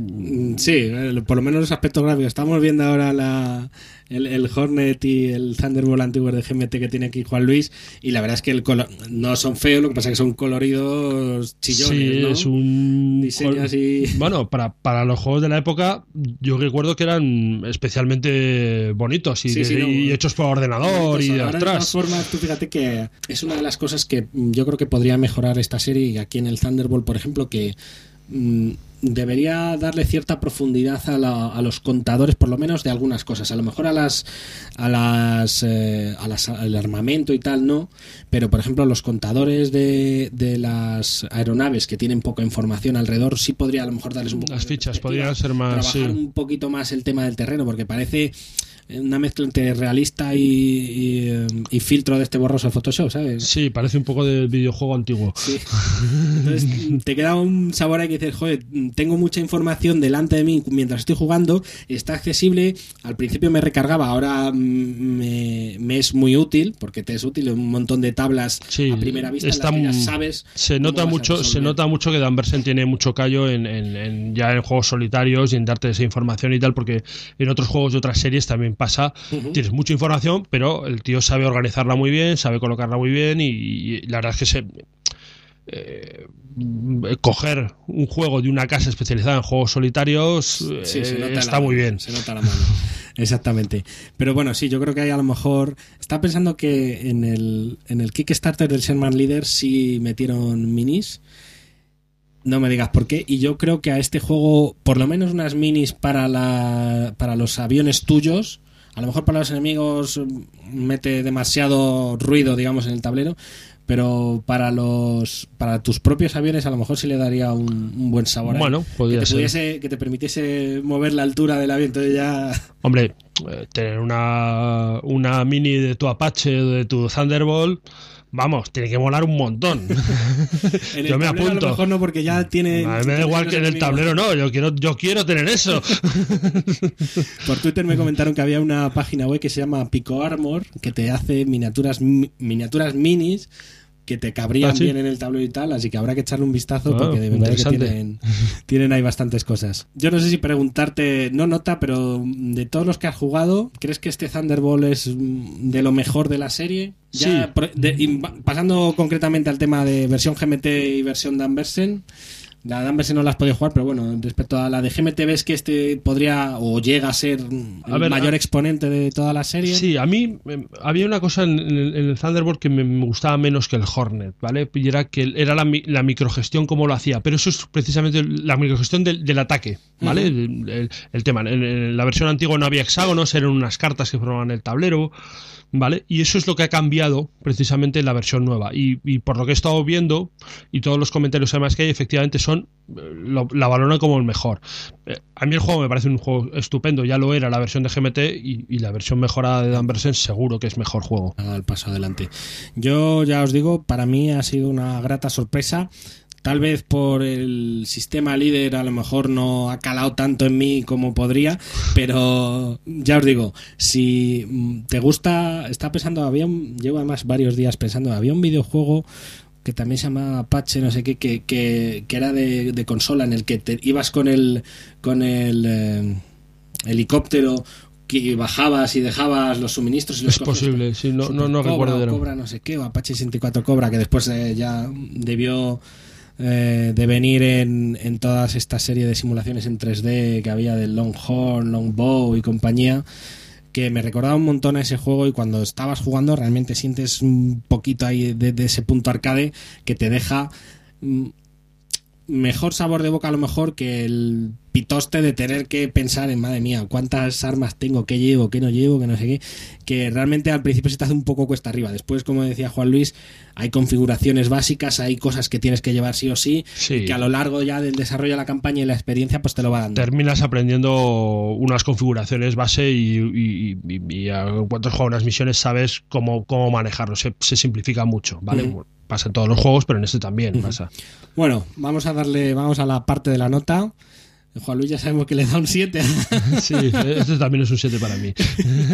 Sí, por lo menos los aspectos gráficos. Estamos viendo ahora la, el, el Hornet y el Thunderbolt antiguo de G M T que tiene aquí Juan Luis. Y la verdad es que el color, no son feos, lo que pasa es que son coloridos chillones. Sí, ¿no? Es un. Diseño así. Bueno, para, para los juegos de la época, yo recuerdo que eran especialmente bonitos y, sí, de, sí, no, y hechos por ordenador y de ahora atrás. De todas formas, tú fíjate que es una de las cosas que yo creo que podría mejorar esta serie, y aquí en el Thunderbolt, por ejemplo, que mmm, debería darle cierta profundidad a, la, a los contadores, por lo menos de algunas cosas. A lo mejor a las a las, eh, a las al armamento y tal no, pero por ejemplo los contadores de, de las aeronaves que tienen poca información alrededor, sí podría a lo mejor darles un poco las de fichas podrían ser más, trabajar sí. un poquito más el tema del terreno, porque parece una mezcla entre realista y, y, y filtro de este borroso Photoshop, ¿sabes? Sí, parece un poco de videojuego antiguo. Sí. Entonces te queda un sabor ahí que dices, joder, tengo mucha información delante de mí mientras estoy jugando, está accesible, al principio me recargaba, ahora me, me es muy útil, porque te es útil un montón de tablas sí, a primera vista, está, en las que ya sabes. Se nota mucho, se nota mucho que Dan Bersen tiene mucho callo en, en, en ya en juegos solitarios y en darte esa información y tal, porque en otros juegos de otras series también pasa, uh-huh. Tienes mucha información, pero el tío sabe organizarla muy bien, sabe colocarla muy bien y, y la verdad es que se eh, coger un juego de una casa especializada en juegos solitarios sí, eh, está la, muy bien. Se nota la mano. Exactamente. Pero bueno, sí, yo creo que hay a lo mejor. Estaba pensando que en el, en el Kickstarter del Sherman Leader sí metieron minis. No me digas por qué. Y yo creo que a este juego, por lo menos unas minis para la para los aviones tuyos. A lo mejor para los enemigos mete demasiado ruido, digamos, en el tablero. Pero para los para tus propios aviones a lo mejor sí le daría un, un buen sabor. Bueno, podría que te ser. Pudiese, que te permitiese mover la altura del avión. Entonces ya... Hombre, eh, tener una, una mini de tu Apache o de tu Thunderbolt... Vamos, tiene que molar un montón. Yo me apunto. A lo mejor no, porque ya tiene. A mí me da igual que en el tablero no. Yo quiero, yo quiero tener eso. Por Twitter me comentaron que había una página web que se llama Pico Armor, que te hace miniaturas miniaturas minis que te cabrían ¿Ah, sí? bien en el tablero y tal, así que habrá que echarle un vistazo, ah, porque de verdad que tienen, tienen ahí bastantes cosas. Yo no sé si preguntarte, no nota, pero de todos los que has jugado, ¿crees que este Thunderbolt es de lo mejor de la serie? Ya, sí. de, y, pasando concretamente al tema de versión G M T y versión Dan Bersen. La Dan Bersen no la has podido jugar, pero bueno, respecto a la de G M T, ¿ves que este podría o llega a ser el a ver, mayor a... exponente de toda la serie? Sí, a mí eh, había una cosa en, en, el, en el Thunderbolt que me, me gustaba menos que el Hornet, ¿vale? Y era que era la, la microgestión como lo hacía, pero eso es precisamente la microgestión del, del ataque, ¿vale? Uh-huh. el, el, el tema, en, en la versión antigua no había hexágonos, eran unas cartas que formaban el tablero, ¿vale? Y eso es lo que ha cambiado precisamente en la versión nueva. Y, y por lo que he estado viendo, y todos los comentarios además que hay, efectivamente son lo, la valoran como el mejor. Eh, a mí el juego me parece un juego estupendo, ya lo era la versión de G M T, y, y la versión mejorada de Dan Bersen seguro que es mejor juego. Al paso adelante. Yo ya os digo, para mí ha sido una grata sorpresa. Tal vez por el sistema líder a lo mejor no ha calado tanto en mí como podría, pero ya os digo, si te gusta, está pensando, había un, llevo además varios días pensando, había un videojuego que también se llama Apache, no sé qué, que, que, que era de, de consola, en el que te ibas con el con el eh, helicóptero, que bajabas y dejabas los suministros y los es posible, sí, no, no, no Cobra, recuerdo de no. Cobra, no sé qué, o Apache sesenta y cuatro Cobra, que después eh, ya debió Eh, de venir en, en todas esta serie de simulaciones en tres D que había del Longhorn, Longbow y compañía, que me recordaba un montón a ese juego, y cuando estabas jugando realmente sientes un poquito ahí de, de ese punto arcade que te deja mm, mejor sabor de boca a lo mejor que el pitoste de tener que pensar en, madre mía, cuántas armas tengo, qué llevo, qué no llevo, que no sé qué, que realmente al principio se te hace un poco cuesta arriba. Después, como decía Juan Luis, hay configuraciones básicas, hay cosas que tienes que llevar sí o sí, Sí. y que a lo largo ya del desarrollo de la campaña y la experiencia pues te lo va dando. Terminas aprendiendo unas configuraciones base y, y, y, y a cuanto juegas unas misiones sabes cómo, cómo manejarlo. Se, se simplifica mucho, ¿vale? Uh-huh. Pasa en todos los juegos, pero en este también Uh-huh. pasa. Bueno, vamos a darle, vamos a la parte de la nota. Juan Luis ya sabemos que le da un siete. Sí, este también es un siete para mí.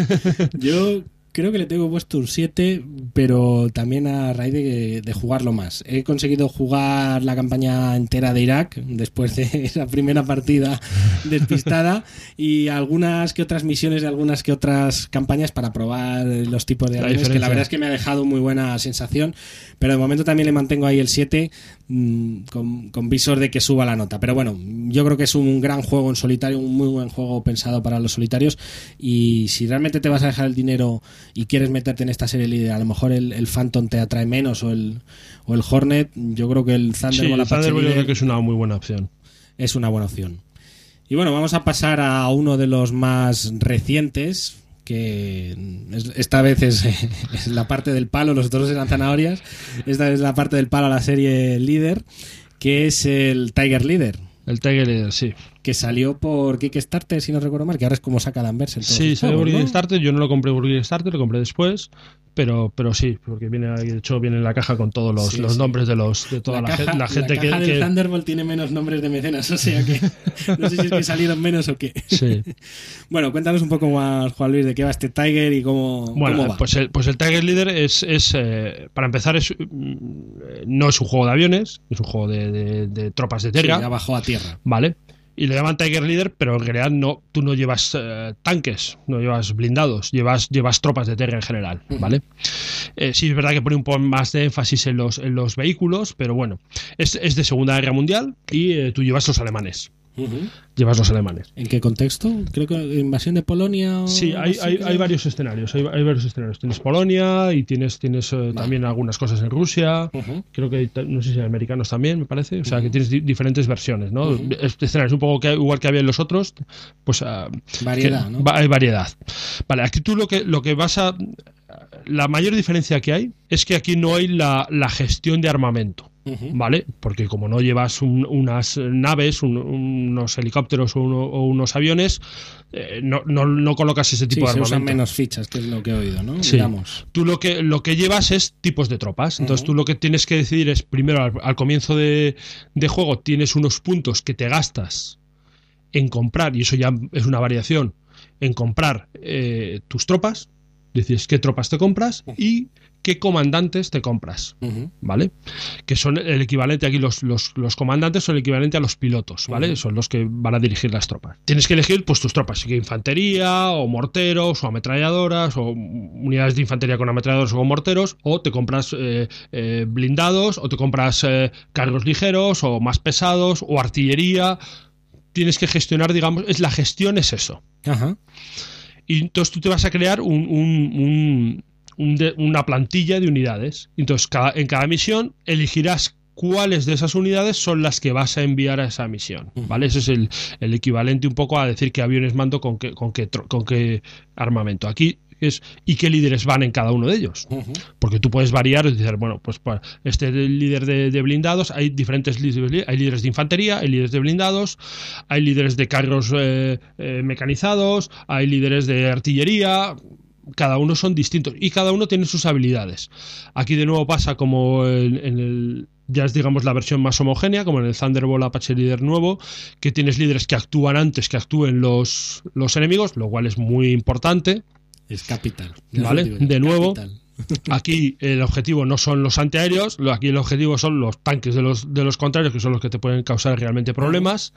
Yo creo que le tengo puesto un siete, pero también a raíz de, de jugarlo más. He conseguido jugar la campaña entera de Irak después de esa primera partida despistada y algunas que otras misiones de algunas que otras campañas para probar los tipos de La aviones, que la diferencia. verdad es que me ha dejado muy buena sensación, pero de momento también le mantengo ahí el siete mmm, con, con visor de que suba la nota. Pero bueno, yo creo que es un gran juego en solitario, un muy buen juego pensado para los solitarios, y si realmente te vas a dejar el dinero y quieres meterte en esta serie líder, a lo mejor el, el Phantom te atrae menos o el, o el Hornet, yo creo que el Sí, Thunderbolt el Apache Thunderbolt yo Líder creo que es una muy buena opción. es una buena opción. Y bueno, vamos a pasar a uno de los más recientes, que es- esta vez es, es la parte del palo, los otros eran zanahorias, esta es la parte del palo a la serie líder, que es el Tiger Leader, El Tiger Leader, sí. que salió por Kickstarter, si no recuerdo mal, que ahora es como saca Danvers en todos Sí, sus salió por juegos, ¿no? Kickstarter. Yo no lo compré por Kickstarter, lo compré después. Pero, pero sí, porque viene ahí, de hecho viene en la caja con todos los, Sí, los sí. nombres de los de toda la, caja, gen- la gente la que, caja del que- Thunderbolt tiene menos nombres de mecenas, o sea que no sé si es que salieron menos o qué. sí. Bueno, cuéntanos un poco más, Juan Luis, de qué va este Tiger y cómo, Bueno, cómo va. pues el, pues el Tiger Leader es, es eh, para empezar, es mm, no es un juego de aviones, es un juego de, de- de tropas de Sí, tierra, ya bajó a tierra. ¿vale? Y le llaman Tiger Leader, pero en realidad no, tú no llevas eh, tanques, no llevas blindados, llevas, llevas tropas de tierra en general, ¿vale? Eh, sí, es verdad que pone un poco más de énfasis en los, en los vehículos, pero bueno, es, es de Segunda Guerra Mundial y eh, tú llevas los alemanes. Uh-huh. Llevas los alemanes. ¿En qué contexto? Creo que invasión de Polonia. O Sí, hay, algo así, hay, creo. hay varios escenarios. Hay, hay varios escenarios. Tienes Polonia y tienes, tienes eh, también algunas cosas en Rusia. Ujú. Creo que hay ta- no sé si hay americanos también, me parece. O sea, Ujú. que tienes di- diferentes versiones, ¿no? Ujú. Este escenario es un poco que, igual que había en los otros, pues ah, Variedad, que ¿no? va- hay variedad. Vale, aquí tú lo que lo que vas a la mayor diferencia que hay es que aquí no hay la, la gestión de armamento. Ujú. ¿Vale? Porque como no llevas un- unas naves, un- unos helicópteros o, uno- o unos aviones, eh, no, no, no colocas ese Sí, tipo de se armamento. usan menos fichas, que es lo que he oído, ¿no? Sí. Digamos. Tú lo que, lo que llevas es tipos de tropas. Entonces Ujú. tú lo que tienes que decidir es, primero, al, al comienzo de, de juego, tienes unos puntos que te gastas en comprar, y eso ya es una variación, en comprar eh, tus tropas. Decides qué tropas te compras y qué comandantes te compras. Ujú. ¿Vale? Que son el equivalente, aquí los, los, los comandantes son el equivalente a los pilotos, ¿vale? Ujú. Son los que van a dirigir las tropas. Tienes que elegir pues tus tropas, que infantería, o morteros, o ametralladoras, o unidades de infantería con ametralladoras o con morteros, o te compras eh, eh, blindados, o te compras eh, carros ligeros, o más pesados, o artillería. Tienes que gestionar, digamos, es la gestión es eso. Ajá. Y entonces tú te vas a crear un, un- un- un de- una plantilla de unidades. Entonces cada- en cada misión elegirás cuáles de esas unidades son las que vas a enviar a esa misión. ¿Vale? Ese es el, el equivalente un poco a decir qué aviones mando con qué, con qué, tro- con qué armamento. Aquí es y qué líderes van en cada uno de ellos. Ujú. Porque tú puedes variar y decir, bueno, pues para este líder de, de blindados, hay diferentes líderes, hay líderes de infantería, hay líderes de blindados, hay líderes de carros eh, eh, mecanizados, hay líderes de artillería, cada uno son distintos y cada uno tiene sus habilidades. Aquí de nuevo pasa como en, en el ya es digamos la versión más homogénea, como en el Thunderbolt Apache Líder nuevo, que tienes líderes que actúan antes que actúen los, los enemigos, lo cual es muy importante. Es capital. Vale, Ya lo digo yo, de nuevo. capital. Aquí el objetivo no son los antiaéreos, lo- aquí el objetivo son los tanques de los, de los contrarios, que son los que te pueden causar realmente problemas.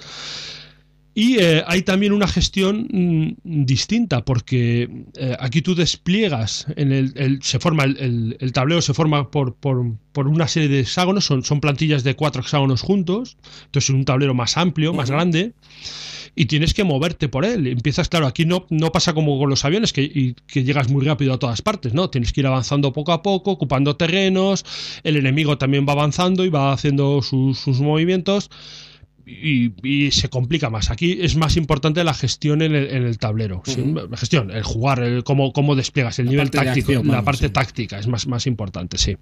Y eh, hay también una gestión mm, distinta, porque eh, aquí tú despliegas, en el, el- se forma el, el- el tablero se forma por, por, por una serie de hexágonos, son, son plantillas de cuatro hexágonos juntos, entonces es un tablero más amplio, más Ujú. grande. Y tienes que moverte por él. Empiezas, claro, aquí no, no pasa como con los aviones, que, y, que llegas muy rápido a todas partes, ¿no? Tienes que ir avanzando poco a poco, ocupando terrenos, el enemigo también va avanzando y va haciendo sus, sus movimientos. y, y se complica más. Aquí es más importante la gestión en el, en el tablero. Uh-huh. Sí, la gestión, el jugar, el cómo, cómo despliegas, el la nivel táctico, acción, la vamos, parte sí. táctica es más, más importante, sí.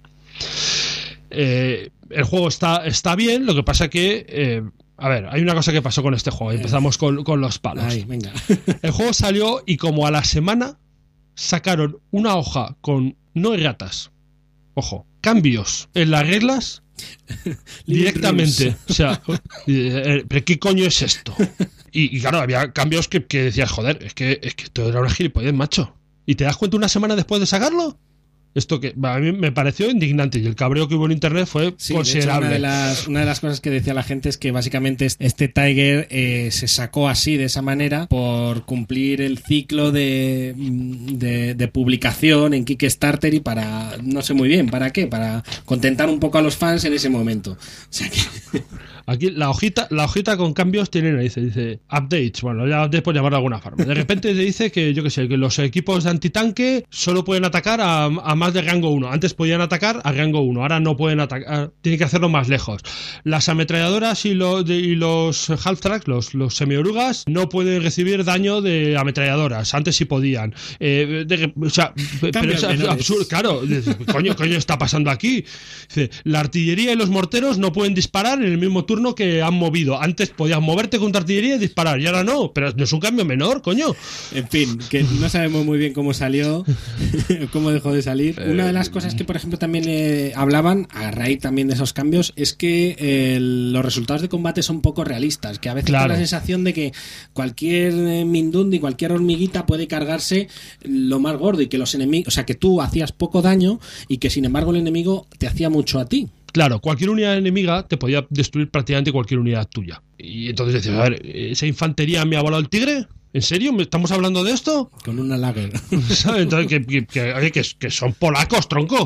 Eh, el juego está, está bien, lo que pasa que... Eh, a ver, hay una cosa que pasó con este juego. Empezamos con, con los palos. Ay, venga. El juego salió y como a la semana sacaron una hoja con no erratas, ojo, cambios en las reglas directamente. O sea, eh, ¿pero qué coño es esto? Y, y claro, había cambios que, que decías, joder, es que, es que esto era una gilipollez, macho. ¿Y te das cuenta una semana después de sacarlo? Esto que a mí me pareció indignante y el cabreo que hubo en internet fue Sí, considerable. de hecho, una, de las, una de las cosas que decía la gente es que básicamente este Tiger eh, se sacó así, de esa manera, por cumplir el ciclo de, de, de publicación en Kickstarter y para, no sé muy bien, ¿para qué? Para contentar un poco a los fans en ese momento. O sea que... Aquí la hojita, la hojita con cambios tiene, dice, dice updates, bueno, ya updates por llamarlo de alguna forma. De repente te dice que, yo qué sé, que los equipos de antitanque solo pueden atacar a, a más de rango uno. Antes podían atacar a rango uno, ahora no pueden atacar, tienen que hacerlo más lejos. Las ametralladoras y, lo, de, y los half-tracks, los, los semiorugas, no pueden recibir daño de ametralladoras. Antes sí podían. Eh, de, o sea, pero es absurdo, claro. Coño, coño está pasando aquí. Dice, la artillería y los morteros no pueden disparar en el mismo turno que han movido. Antes podías moverte con tu artillería y disparar, y ahora no, pero no es un cambio menor, coño. En fin, que no sabemos muy bien cómo salió, cómo dejó de salir. Una de las cosas que, por ejemplo, también eh, hablaban, a raíz también de esos cambios, es que eh, los resultados de combate son poco realistas, que a veces Claro. da la sensación de que cualquier eh, Mindundi, cualquier hormiguita puede cargarse lo más gordo y que los enemigos, o sea, que tú hacías poco daño y que sin embargo el enemigo te hacía mucho a ti. Claro, cualquier unidad enemiga te podía destruir prácticamente cualquier unidad tuya. Y entonces decías, a ver, ¿esa infantería me ha volado el tigre? ¿En serio? ¿Estamos hablando de esto? Con una lager. ¿Sabes? Entonces, que, que, que, oye, que, que son polacos, tronco.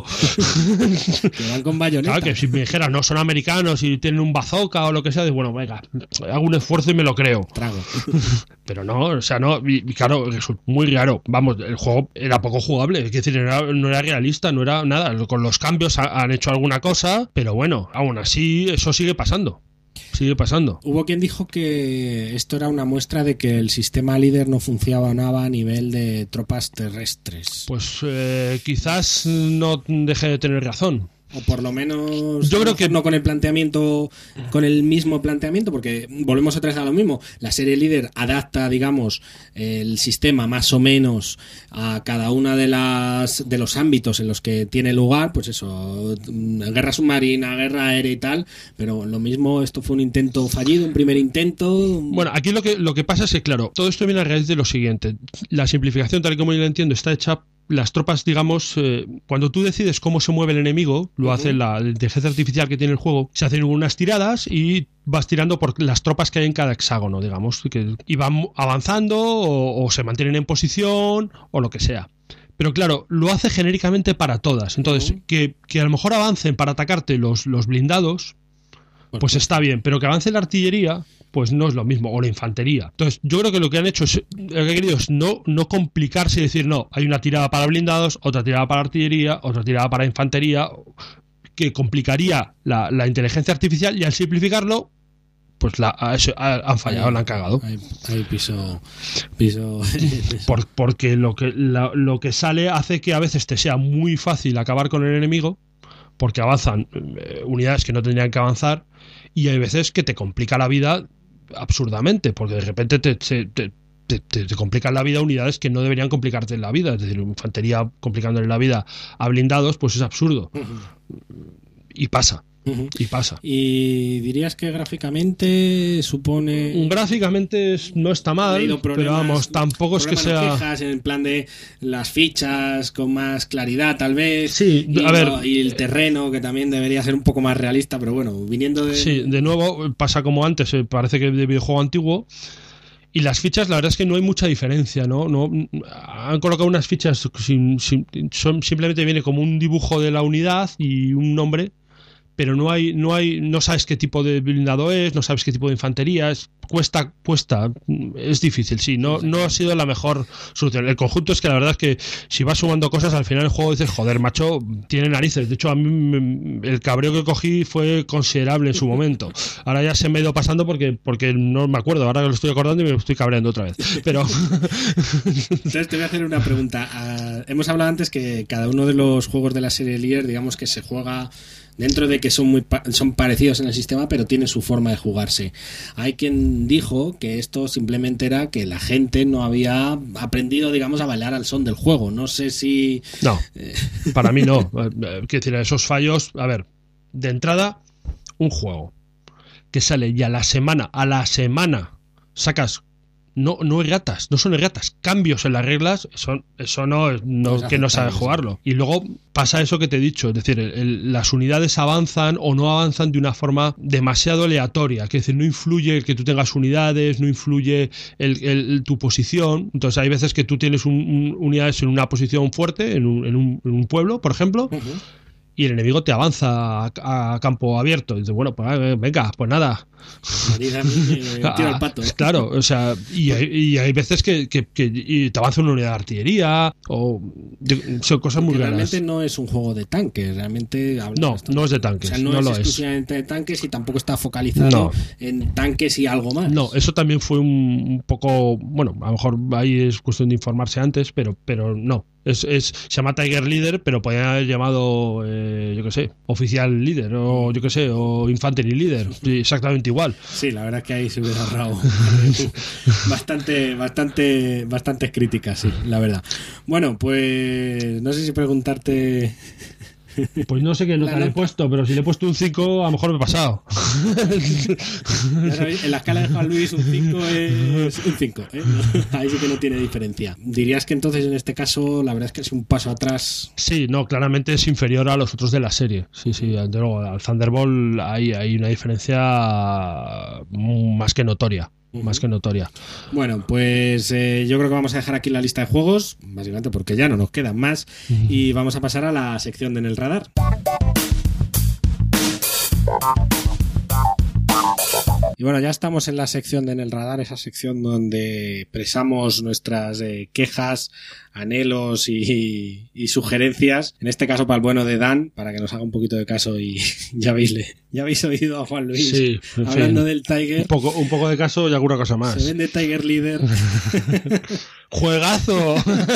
Que van con bayoneta. Claro, que si me dijeras, no, son americanos y tienen un bazooka o lo que sea, de, bueno, venga, hago un esfuerzo y me lo creo. Trago. Pero no, o sea, no, y, y claro, es muy raro. Vamos, el juego era poco jugable, es decir, era, no era realista, no era nada. Con los cambios ha, han hecho alguna cosa, pero bueno, aún así, eso sigue pasando. Sigue pasando. Hubo quien dijo que esto era una muestra de que el sistema líder no funcionaba a nivel de tropas terrestres. Pues eh, quizás no deje de tener razón. O por lo menos yo creo que no con el planteamiento, con el mismo planteamiento, porque volvemos otra vez a lo mismo. La serie líder adapta, digamos, el sistema más o menos a cada una de las de los ámbitos en los que tiene lugar, pues eso, guerra submarina, guerra aérea y tal, pero lo mismo, esto fue un intento fallido, un primer intento. Bueno, aquí lo que, lo que pasa es que, claro, todo esto viene a raíz de lo siguiente. La simplificación, tal y como yo la entiendo, está hecha. Las tropas, digamos, eh, cuando tú decides cómo se mueve el enemigo, lo uh-huh. hace la inteligencia artificial que tiene el juego, se hacen unas tiradas y vas tirando por las tropas que hay en cada hexágono, digamos, que, y van avanzando o, o se mantienen en posición o lo que sea. Pero claro, lo hace genéricamente para todas. Entonces, uh-huh. que, que a lo mejor avancen para atacarte los, los blindados, pues está bien, pero que avance la artillería, pues no es lo mismo, o la infantería. Entonces, yo creo que lo que han hecho es, lo que han querido es no, no complicarse y decir, no, hay una tirada para blindados, otra tirada para artillería, otra tirada para infantería, que complicaría la, la inteligencia artificial, y al simplificarlo, pues la, han fallado, ahí, la han cagado. Ahí, ahí piso, piso. Por, porque lo que, la, lo que sale hace que a veces te sea muy fácil acabar con el enemigo, porque avanzan eh, unidades que no tendrían que avanzar, y hay veces que te complica la vida absurdamente, porque de repente te, te, te, te, te complican la vida unidades que no deberían complicarte la vida. Es decir, infantería complicándole la vida a blindados, pues es absurdo. Uh-huh. Y pasa. Uh-huh. Y pasa. ¿Y dirías que gráficamente supone...? Gráficamente no está mal, pero vamos, tampoco es que sea... quejas en plan de las fichas con más claridad, tal vez. Sí, y a ver... Lo, y el terreno, que también debería ser un poco más realista, pero bueno, viniendo de... Sí, de nuevo, pasa como antes, parece que de videojuego antiguo. Y las fichas, la verdad es que no hay mucha diferencia, ¿no? no han colocado unas fichas, sin, sin, son, simplemente viene como un dibujo de la unidad y un nombre, pero no hay, no hay, no sabes qué tipo de blindado es, no sabes qué tipo de infantería es, cuesta, cuesta, es difícil, sí, no, no ha sido la mejor solución. El conjunto es que la verdad es que si vas sumando cosas, al final el juego dices, joder, macho, tiene narices. De hecho, a mí me, el cabreo que cogí fue considerable en su momento. Ahora ya se me ha ido pasando porque, porque no me acuerdo, ahora que lo estoy acordando y me estoy cabreando otra vez. Pero entonces te voy a hacer una pregunta. Uh, hemos hablado antes que cada uno de los juegos de la serie Leader, digamos que se juega dentro de que son muy pa- son parecidos en el sistema, pero tienen su forma de jugarse. Hay quien dijo que esto simplemente era que la gente no había aprendido, digamos, a bailar al son del juego. No sé si... No, para mí no. Quiero decir, esos fallos... A ver, de entrada, un juego que sale y a la semana, a la semana sacas... No, no erratas, no son erratas, cambios en las reglas, son, eso no, no pues que no sabe jugarlo. Y luego pasa eso que te he dicho, es decir, el, el, las unidades avanzan o no avanzan de una forma demasiado aleatoria, es decir, no influye el que tú tengas unidades, no influye el, el, el, tu posición. Entonces hay veces que tú tienes un, un, unidades en una posición fuerte, en un, en un, en un pueblo, por ejemplo, uh-huh. y el enemigo te avanza a, a campo abierto. Y dices, bueno, pues venga, pues nada. Tira el pato. Claro, o sea, y hay, y hay veces que, que, que y te avanza una unidad de artillería o son cosas muy raras. Realmente no es un juego de tanques, realmente no, no es de tanques. O sea, no, no es lo exclusivamente es. de tanques y tampoco está focalizado no. en tanques y algo más. No, eso también fue un, un poco, bueno, a lo mejor ahí es cuestión de informarse antes, pero, pero no. Es, es, se llama Tiger Leader, pero podría haber llamado, eh, yo qué sé, Oficial Líder, o yo qué sé, o Infantry Leader, exactamente igual. Sí, la verdad es que ahí se hubiera ahorrado bastante, bastante, bastantes críticas, sí, la verdad. Bueno, pues no sé si preguntarte... Pues no sé qué nota le he puesto, pero si le he puesto un cinco, a lo mejor me he pasado. En la escala de Juan Luis, un cinco es un cinco, ¿eh? Ahí sí que no tiene diferencia. ¿Dirías que entonces en este caso la verdad es que es un paso atrás? Sí, no, claramente es inferior a los otros de la serie. Sí, sí, desde luego, al Thunderbolt hay, hay una diferencia más que notoria. Más que notoria. Bueno, pues eh, yo creo que vamos a dejar aquí la lista de juegos, básicamente porque ya no nos quedan más, uh-huh. y vamos a pasar a la sección de En el Radar. Y bueno, ya estamos en la sección de En el Radar, esa sección donde expresamos nuestras eh, quejas, anhelos y, y sugerencias, en este caso para el bueno de Dan, para que nos haga un poquito de caso. Y ya veis, ya habéis oído a Juan Luis sí, hablando fin. del Tiger. Un poco, un poco de caso y alguna cosa más. Se vende Tiger Leader. ¡Juegazo!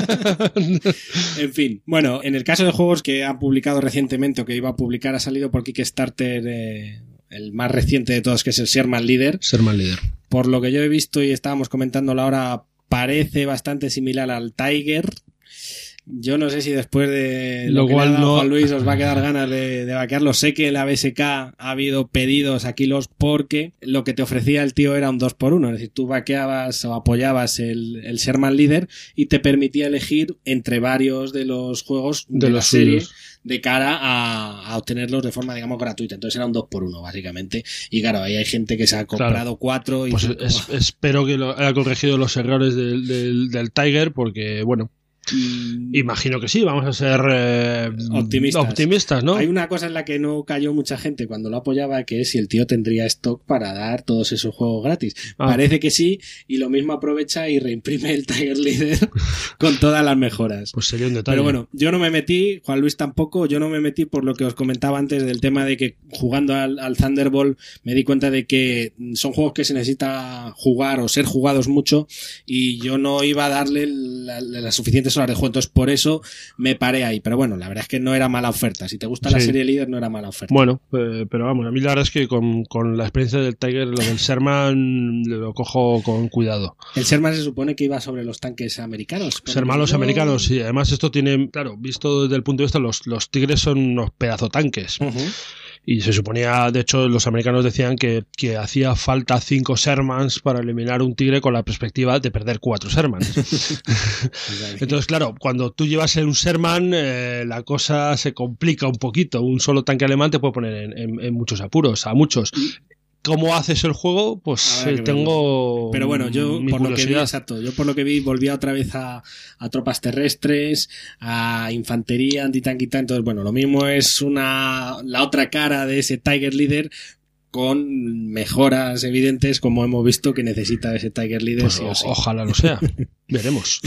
En fin, bueno, en el caso de juegos que ha publicado recientemente o que iba a publicar, ha salido por Kickstarter eh, el más reciente de todos, que es el Sherman Leader. Sherman Leader. Por lo que yo he visto y estábamos comentándolo ahora, parece bastante similar al Tiger. Yo no sé si después de lo, lo que cual le ha dado no... Juan Luis os va a quedar ganas de, de vaquearlo. Sé que en la B S K ha habido pedidos a kilos porque lo que te ofrecía el tío era un dos por uno. Es decir, tú vaqueabas o apoyabas el, el Sherman Leader y te permitía elegir entre varios de los juegos de, de la serie suyos. De cara a, a obtenerlos de forma, digamos, gratuita. Entonces era un dos por uno, básicamente. Y claro, ahí hay gente que se ha comprado claro. cuatro. Y pues es, espero que lo, haya corregido los errores del, del, del Tiger porque, bueno, Mm, imagino que sí, vamos a ser eh, optimistas. optimistas, ¿no? Hay una cosa en la que no cayó mucha gente cuando lo apoyaba, que es si el tío tendría stock para dar todos esos juegos gratis. Ah. Parece que sí, y lo mismo aprovecha y reimprime el Tiger Leader con todas las mejoras. Pues sería un detalle. Pero bueno, yo no me metí, Juan Luis tampoco, yo no me metí por lo que os comentaba antes del tema de que jugando al, al Thunderbolt me di cuenta de que son juegos que se necesita jugar o ser jugados mucho, y yo no iba a darle la, la suficiente horas de juego, entonces por eso me paré ahí. Pero bueno, la verdad es que no era mala oferta. Si te gusta sí. la serie Líder, no era mala oferta. Bueno, eh, pero vamos, a mí la verdad es que con, con la experiencia del Tiger, lo del Sherman lo cojo con cuidado. El Sherman se supone que iba sobre los tanques americanos. Sherman los americanos, sí. Además esto tiene, claro, visto desde el punto de vista, los, los tigres son unos pedazo tanques. Uh-huh. Y se suponía, de hecho, los americanos decían que, que hacía falta cinco Shermans para eliminar un tigre con la perspectiva de perder cuatro Shermans. Entonces, claro, cuando tú llevas un Sherman, eh, la cosa se complica un poquito. Un solo tanque alemán te puede poner en, en, en muchos apuros, a muchos. cómo haces el juego, pues eh, tengo Pero bueno, yo mi por lo que vi, curiosidad. exacto, yo por lo que vi volvía otra vez a, a tropas terrestres, a infantería, antitanquita, entonces bueno, lo mismo es una la otra cara de ese Tiger Leader con mejoras evidentes como hemos visto que necesita ese Tiger Leader Pues sí o sí. ojalá lo sea. Veremos.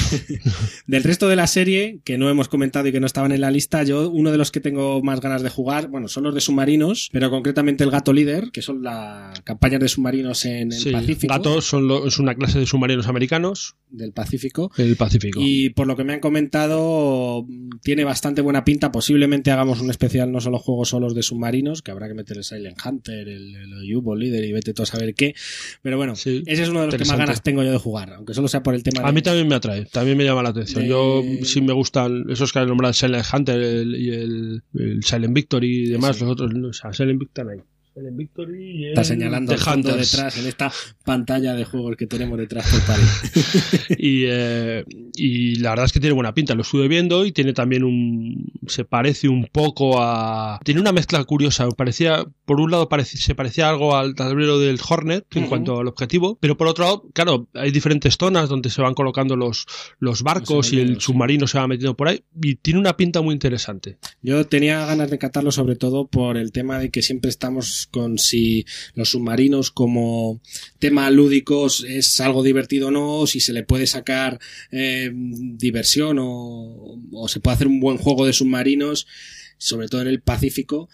Del resto de la serie, que no hemos comentado y que no estaban en la lista, yo uno de los que tengo más ganas de jugar, bueno, son los de submarinos, pero concretamente el Gato Líder, que son las campañas de submarinos en el Sí, Pacífico. Gatos son lo- es una clase de submarinos americanos Del Pacífico. del Pacífico. Y por lo que me han comentado, tiene bastante buena pinta. Posiblemente hagamos un especial no solo juegos solos de submarinos, que habrá que meter el Silent Hunter, el, el U-Boat Leader y vete tú a saber qué. Pero bueno, Sí, ese es uno de los que más interesante. ganas tengo yo de jugar, aunque solo sea por el tema de... A mí también me atrae, también me llama la atención. de- Yo sí me gustan esos que han nombrado el Silent Hunter el- y el, el Silent Victory y demás, Sí. los otros, no, o sea, Silent Victory, Silent Victory y el Está señalando The el fondo Hunters. detrás en esta pantalla de juegos que tenemos detrás por pared. Y, eh, y la verdad es que tiene buena pinta, lo estuve viendo y tiene también un... se parece un poco a... tiene una mezcla curiosa, parecía, por un lado parece, se parecía algo al tablero del Hornet en Ujú. cuanto al objetivo, pero por otro lado, claro, hay diferentes zonas donde se van colocando los, los barcos Los y el submarinos, sí. submarino se va metiendo por ahí y tiene una pinta muy interesante. Yo tenía ganas de catarlo sobre todo por el tema de que siempre estamos con si los submarinos como tema lúdicos es algo divertido o no, si se le puede sacar eh, diversión o, o se puede hacer un buen juego de submarinos, sobre todo en el Pacífico.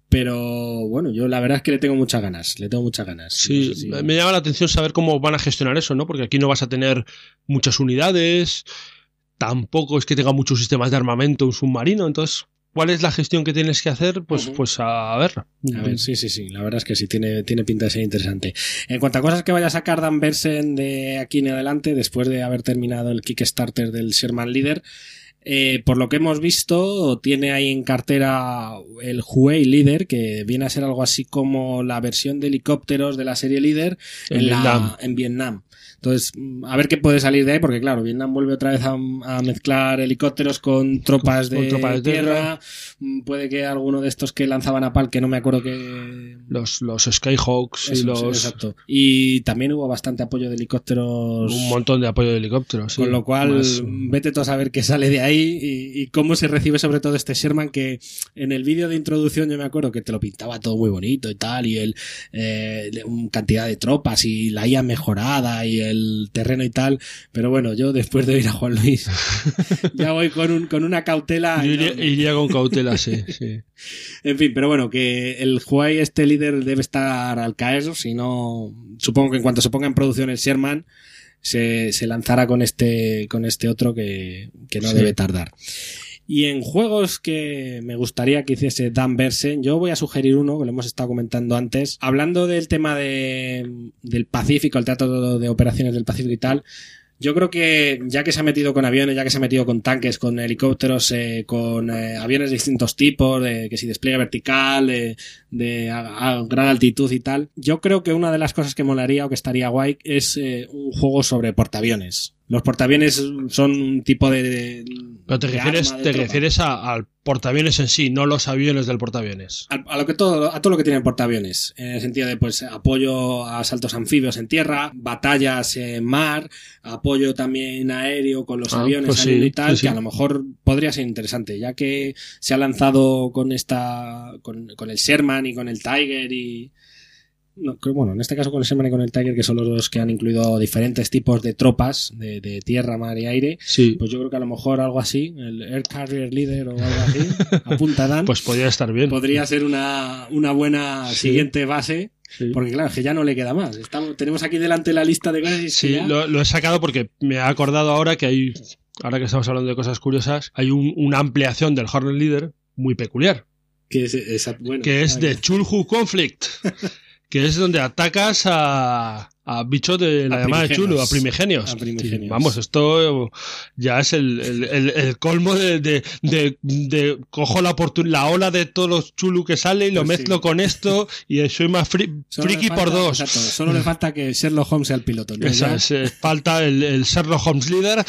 Pero bueno, yo la verdad es que le tengo muchas ganas, le tengo muchas ganas. Sí, No sé si- me llama la atención saber cómo van a gestionar eso, ¿no? Porque aquí no vas a tener muchas unidades, tampoco es que tenga muchos sistemas de armamento un submarino, entonces, ¿cuál es la gestión que tienes que hacer? Pues, Ujú. pues a ver. A ver, sí, sí, sí, la verdad es que sí, tiene, tiene pinta de ser interesante. En cuanto a cosas que vaya a sacar Dan Bersen de aquí en adelante, después de haber terminado el Kickstarter del Sherman Leader, eh, por lo que hemos visto, tiene ahí en cartera el Huey Leader, que viene a ser algo así como la versión de helicópteros de la serie Leader En en, la- Vietnam. en Vietnam. Entonces, a ver qué puede salir de ahí, porque claro, Vietnam vuelve otra vez a, a mezclar helicópteros con tropas de, Con tropas de tierra. tierra. Mm, Puede que alguno de estos que lanzaban a pal, que no me acuerdo que... Los, los Skyhawks y Eso, los... sí, exacto. Y también hubo bastante apoyo de helicópteros. Un montón de apoyo de helicópteros. sí. Con lo cual, Más- vete tú a saber qué sale de ahí y, y cómo se recibe sobre todo este Sherman, que en el vídeo de introducción yo me acuerdo que te lo pintaba todo muy bonito y tal, y el eh, un cantidad de tropas y la I A mejorada y el terreno y tal, pero bueno, yo después de oír a Juan Luis ya voy con, un, con una cautela. Yo iría, enorme. iría con cautela, sí, sí. En fin, pero bueno, que el Huawei, este líder, debe estar al caer, si no, supongo que en cuanto se ponga en producción el Sherman, se, se lanzará con este, con este otro que, que no Sí. debe tardar. Y en juegos que me gustaría que hiciese Dan Bersen, yo voy a sugerir uno que lo hemos estado comentando antes. Hablando del tema de, del Pacífico, el Teatro de Operaciones del Pacífico y tal, yo creo que ya que se ha metido con aviones, ya que se ha metido con tanques, con helicópteros, eh, con eh, aviones de distintos tipos, de que si despliegue vertical, de, de a, a gran altitud y tal, yo creo que una de las cosas que molaría o que estaría guay es eh, un juego sobre portaaviones. Los portaaviones son un tipo de... de Pero te de refieres, arma, de te tropa. refieres a- al portaaviones en sí, no los aviones del portaaviones. A, a lo que todo, a todo lo que tiene portaaviones, en el sentido de pues apoyo a asaltos anfibios en tierra, batallas en mar, apoyo también aéreo con los Ah, aviones pues saliendo sí, y tal, sí, sí. que a lo mejor podría ser interesante, ya que se ha lanzado con esta, con, con el Sherman y con el Tiger y no, creo, bueno, en este caso con el Sherman y con el Tiger, que son los dos que han incluido diferentes tipos de tropas de, de tierra, mar y aire. Sí, Pues yo creo que a lo mejor algo así, el Air Carrier Leader o algo así, apunta Dan. pues podría estar bien. Podría ser una, una buena Sí. siguiente base, Sí. porque claro, es que ya no le queda más. Estamos, tenemos aquí delante la lista de cosas y es que Sí, ya- lo, lo he sacado porque me he acordado ahora que hay, ahora que estamos hablando de cosas curiosas, hay un- una ampliación del Hornet Leader muy peculiar, que es, esa- bueno, que es ah, de Chulhu Conflict, que es donde atacas a, a bichos de la A llamada de primigenios. Chulu, a primigenios. A primigenios. Vamos, esto ya es el, el, el- el colmo de, de, de, de cojo la, oportun- la ola de todos los Chulu que sale y lo Pues mezclo sí. con esto y soy más fri- solo le friki falta- por dos. exacto, solo le falta que Sherlock Holmes sea el piloto, ¿no? Esa Ya- es, eh, falta el, el Sherlock Holmes Leader.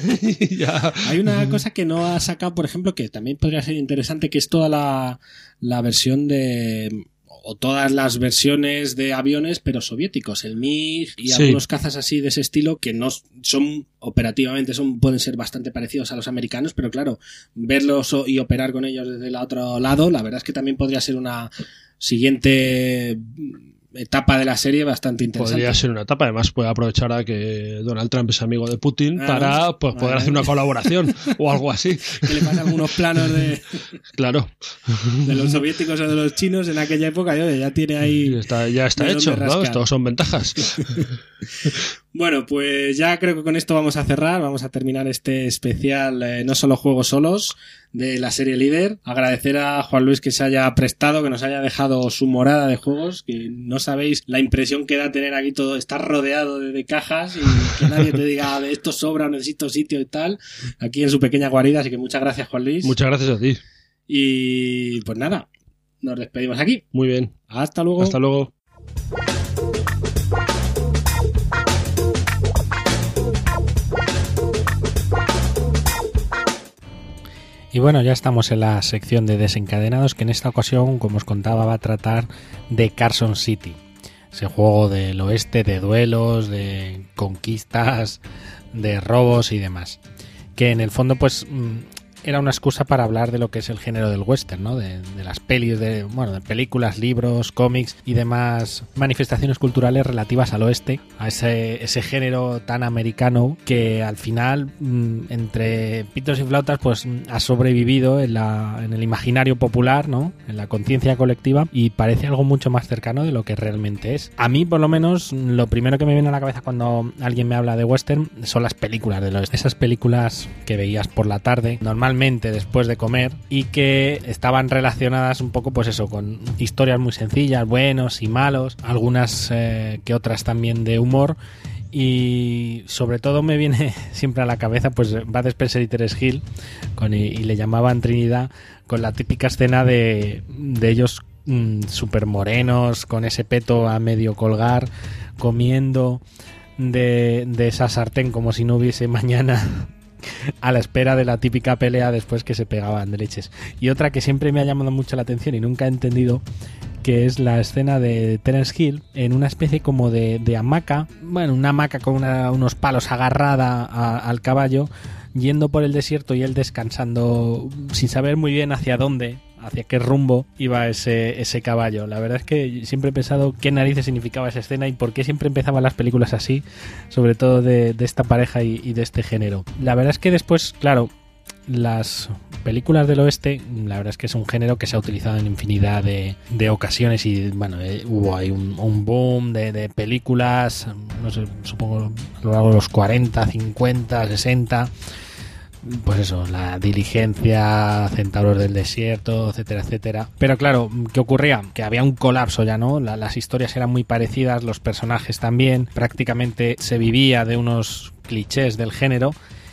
Y ya. Hay una cosa que no ha sacado, por ejemplo, que también podría ser interesante, que es toda la, la versión de o todas las versiones de aviones, pero soviéticos, el MiG y Sí. algunos cazas así de ese estilo que no son operativamente, son pueden ser bastante parecidos a los americanos, pero claro, verlos y operar con ellos desde el otro lado, la verdad es que también podría ser una siguiente etapa de la serie bastante interesante. Podría ser una etapa, además puede aprovechar a que Donald Trump es amigo de Putin Ah, para pues, poder vale. hacer una colaboración o algo así. Que le pasan algunos planos de, Claro, de los soviéticos o de los chinos en aquella época y oye, ya tiene ahí... está, ya está de hecho, dónde ¿no? rascar. Estos son ventajas. Bueno, pues ya creo que con esto vamos a cerrar, vamos a terminar este especial eh, No Solo Juegos Solos de la serie Líder. Agradecer a Juan Luis que se haya prestado, que nos haya dejado su morada de juegos, que no sabéis la impresión que da tener aquí todo, estar rodeado de, de cajas y que nadie te diga de esto sobra o necesito sitio y tal, aquí en su pequeña guarida, así que muchas gracias Juan Luis. Muchas gracias a ti. Y pues nada, nos despedimos aquí. Muy bien. Hasta luego. Hasta luego. Y bueno, ya estamos en la sección de desencadenados, que en esta ocasión, como os contaba, va a tratar de Carson City. Ese juego del oeste, de duelos, de conquistas, de robos y demás. Que en el fondo, pues, era una excusa para hablar de lo que es el género del western, ¿no? De, de las pelis, de, bueno, de películas, libros, cómics y demás manifestaciones culturales relativas al oeste, a ese, ese género tan americano que al final, entre pitos y flautas, pues ha sobrevivido en, la, en el imaginario popular, ¿no? En la conciencia colectiva, y parece algo mucho más cercano de lo que realmente es. A mí, por lo menos, lo primero que me viene a la cabeza cuando alguien me habla de western son las películas del oeste. Esas películas que veías por la tarde, normalmente después de comer, y que estaban relacionadas un poco, pues eso, con historias muy sencillas, buenos y malos, algunas eh, que otras también de humor. Y sobre todo me viene siempre a la cabeza pues Bud Spencer y Terence Hill con, y, y le llamaban Trinidad, con la típica escena de, de ellos mmm, súper morenos, con ese peto a medio colgar, comiendo de, de esa sartén como si no hubiese mañana, a la espera de la típica pelea después que se pegaban de leches. Y otra que siempre me ha llamado mucho la atención y nunca he entendido, que es la escena de Terence Hill en una especie como de, de hamaca, bueno, una hamaca con una, unos palos agarrada a, al caballo, yendo por el desierto y él descansando sin saber muy bien hacia dónde, hacia qué rumbo iba ese, ese caballo. La verdad es que siempre he pensado qué narices significaba esa escena y por qué siempre empezaban las películas así, sobre todo de, de esta pareja y, y de este género. La verdad es que después, claro, las películas del oeste, la verdad es que es un género que se ha utilizado en infinidad de, de ocasiones y bueno, eh, hubo ahí un, un boom de, de películas, no sé, supongo a lo largo de los cuarenta, cincuenta, sesenta, pues eso, La Diligencia, Centauros del Desierto, etcétera, etcétera. Pero claro, ¿qué ocurría? Que había un colapso ya, ¿no? La, las historias eran muy parecidas, los personajes también, prácticamente se vivía de unos clichés del género.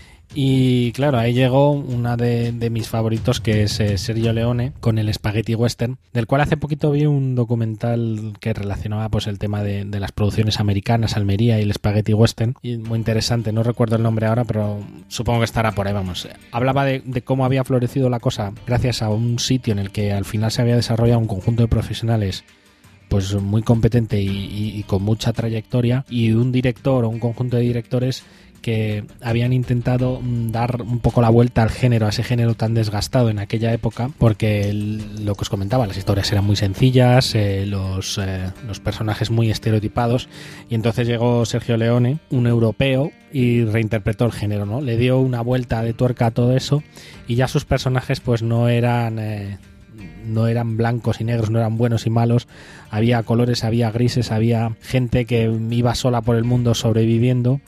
Y claro, ahí llegó una de, de mis favoritos, que es eh, Sergio Leone, con el Spaghetti Western, del cual hace poquito vi un documental que relacionaba pues el tema de, de las producciones americanas, Almería y el Spaghetti Western, y muy interesante, no recuerdo el nombre ahora, pero supongo que estará por ahí, vamos. Hablaba de, de cómo había florecido la cosa gracias a un sitio en el que al final se había desarrollado un conjunto de profesionales pues muy competente y, y, y con mucha trayectoria, y un director o un conjunto de directores que habían intentado dar un poco la vuelta al género, a ese género tan desgastado en aquella época, porque el, lo que os comentaba, las historias eran muy sencillas, eh, los, eh, los personajes muy estereotipados, y entonces llegó Sergio Leone, un europeo, y reinterpretó el género, ¿no? Le dio una vuelta de tuerca a todo eso, y ya sus personajes pues no eran... Eh, no eran blancos y negros, no eran buenos y malos, había colores, había grises, había gente que iba sola por el mundo sobreviviendo.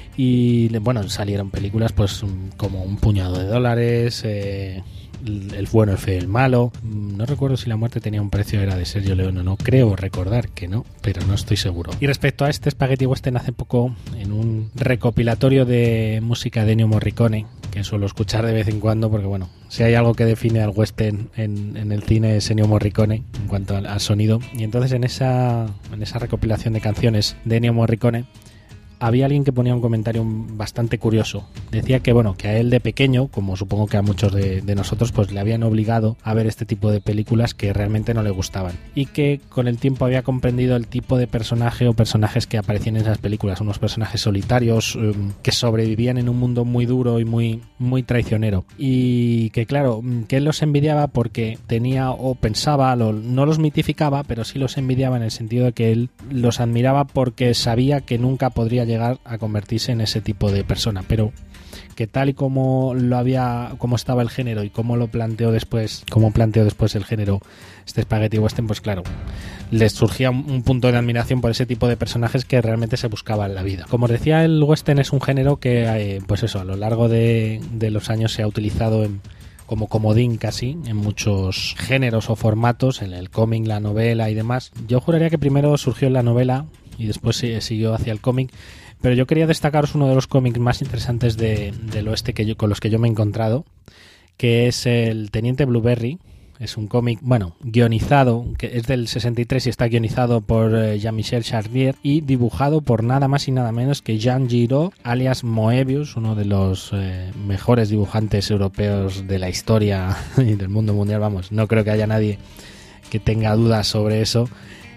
Y bueno, salieron películas pues como Un puñado de dólares, eh, El bueno, el feo y el malo. No recuerdo si La muerte tenía un precio, era de Sergio Leone o no. Creo recordar que no, pero no estoy seguro. Y respecto a este Spaghetti Western, hace poco, en un recopilatorio de música de Ennio Morricone, que suelo escuchar de vez en cuando, porque bueno, si hay algo que define al western en, en el cine es Ennio Morricone en cuanto al, al sonido. Y entonces en esa, en esa recopilación de canciones de Ennio Morricone había alguien que ponía un comentario bastante curioso. Decía que, bueno, que a él de pequeño, como supongo que a muchos de, de nosotros, pues le habían obligado a ver este tipo de películas que realmente no le gustaban. Y que con el tiempo había comprendido el tipo de personaje o personajes que aparecían en esas películas. Unos personajes solitarios um, que sobrevivían en un mundo muy duro y muy, muy traicionero. Y que, claro, que él los envidiaba porque tenía o pensaba, lo, no los mitificaba, pero sí los envidiaba en el sentido de que él los admiraba porque sabía que nunca podría llegar a convertirse en ese tipo de persona, pero que tal y como lo había, como estaba el género y cómo lo planteó después, cómo planteó después el género este Spaghetti Western, pues claro, les surgía un punto de admiración por ese tipo de personajes que realmente se buscaba en la vida. Como os decía, el western es un género que, eh, pues eso, a lo largo de, de los años se ha utilizado en como comodín casi en muchos géneros o formatos, en el cómic, la novela y demás. Yo juraría que primero surgió en la novela y después siguió hacia el cómic, pero yo quería destacaros uno de los cómics más interesantes de, del oeste que yo, con los que yo me he encontrado, que es el Teniente Blueberry. Es un cómic, bueno, guionizado, que es del sesenta y tres y está guionizado por eh, Jean-Michel Charlier y dibujado por nada más y nada menos que Jean Giraud, alias Moebius, uno de los eh, mejores dibujantes europeos de la historia y del mundo mundial. Vamos, no creo que haya nadie que tenga dudas sobre eso.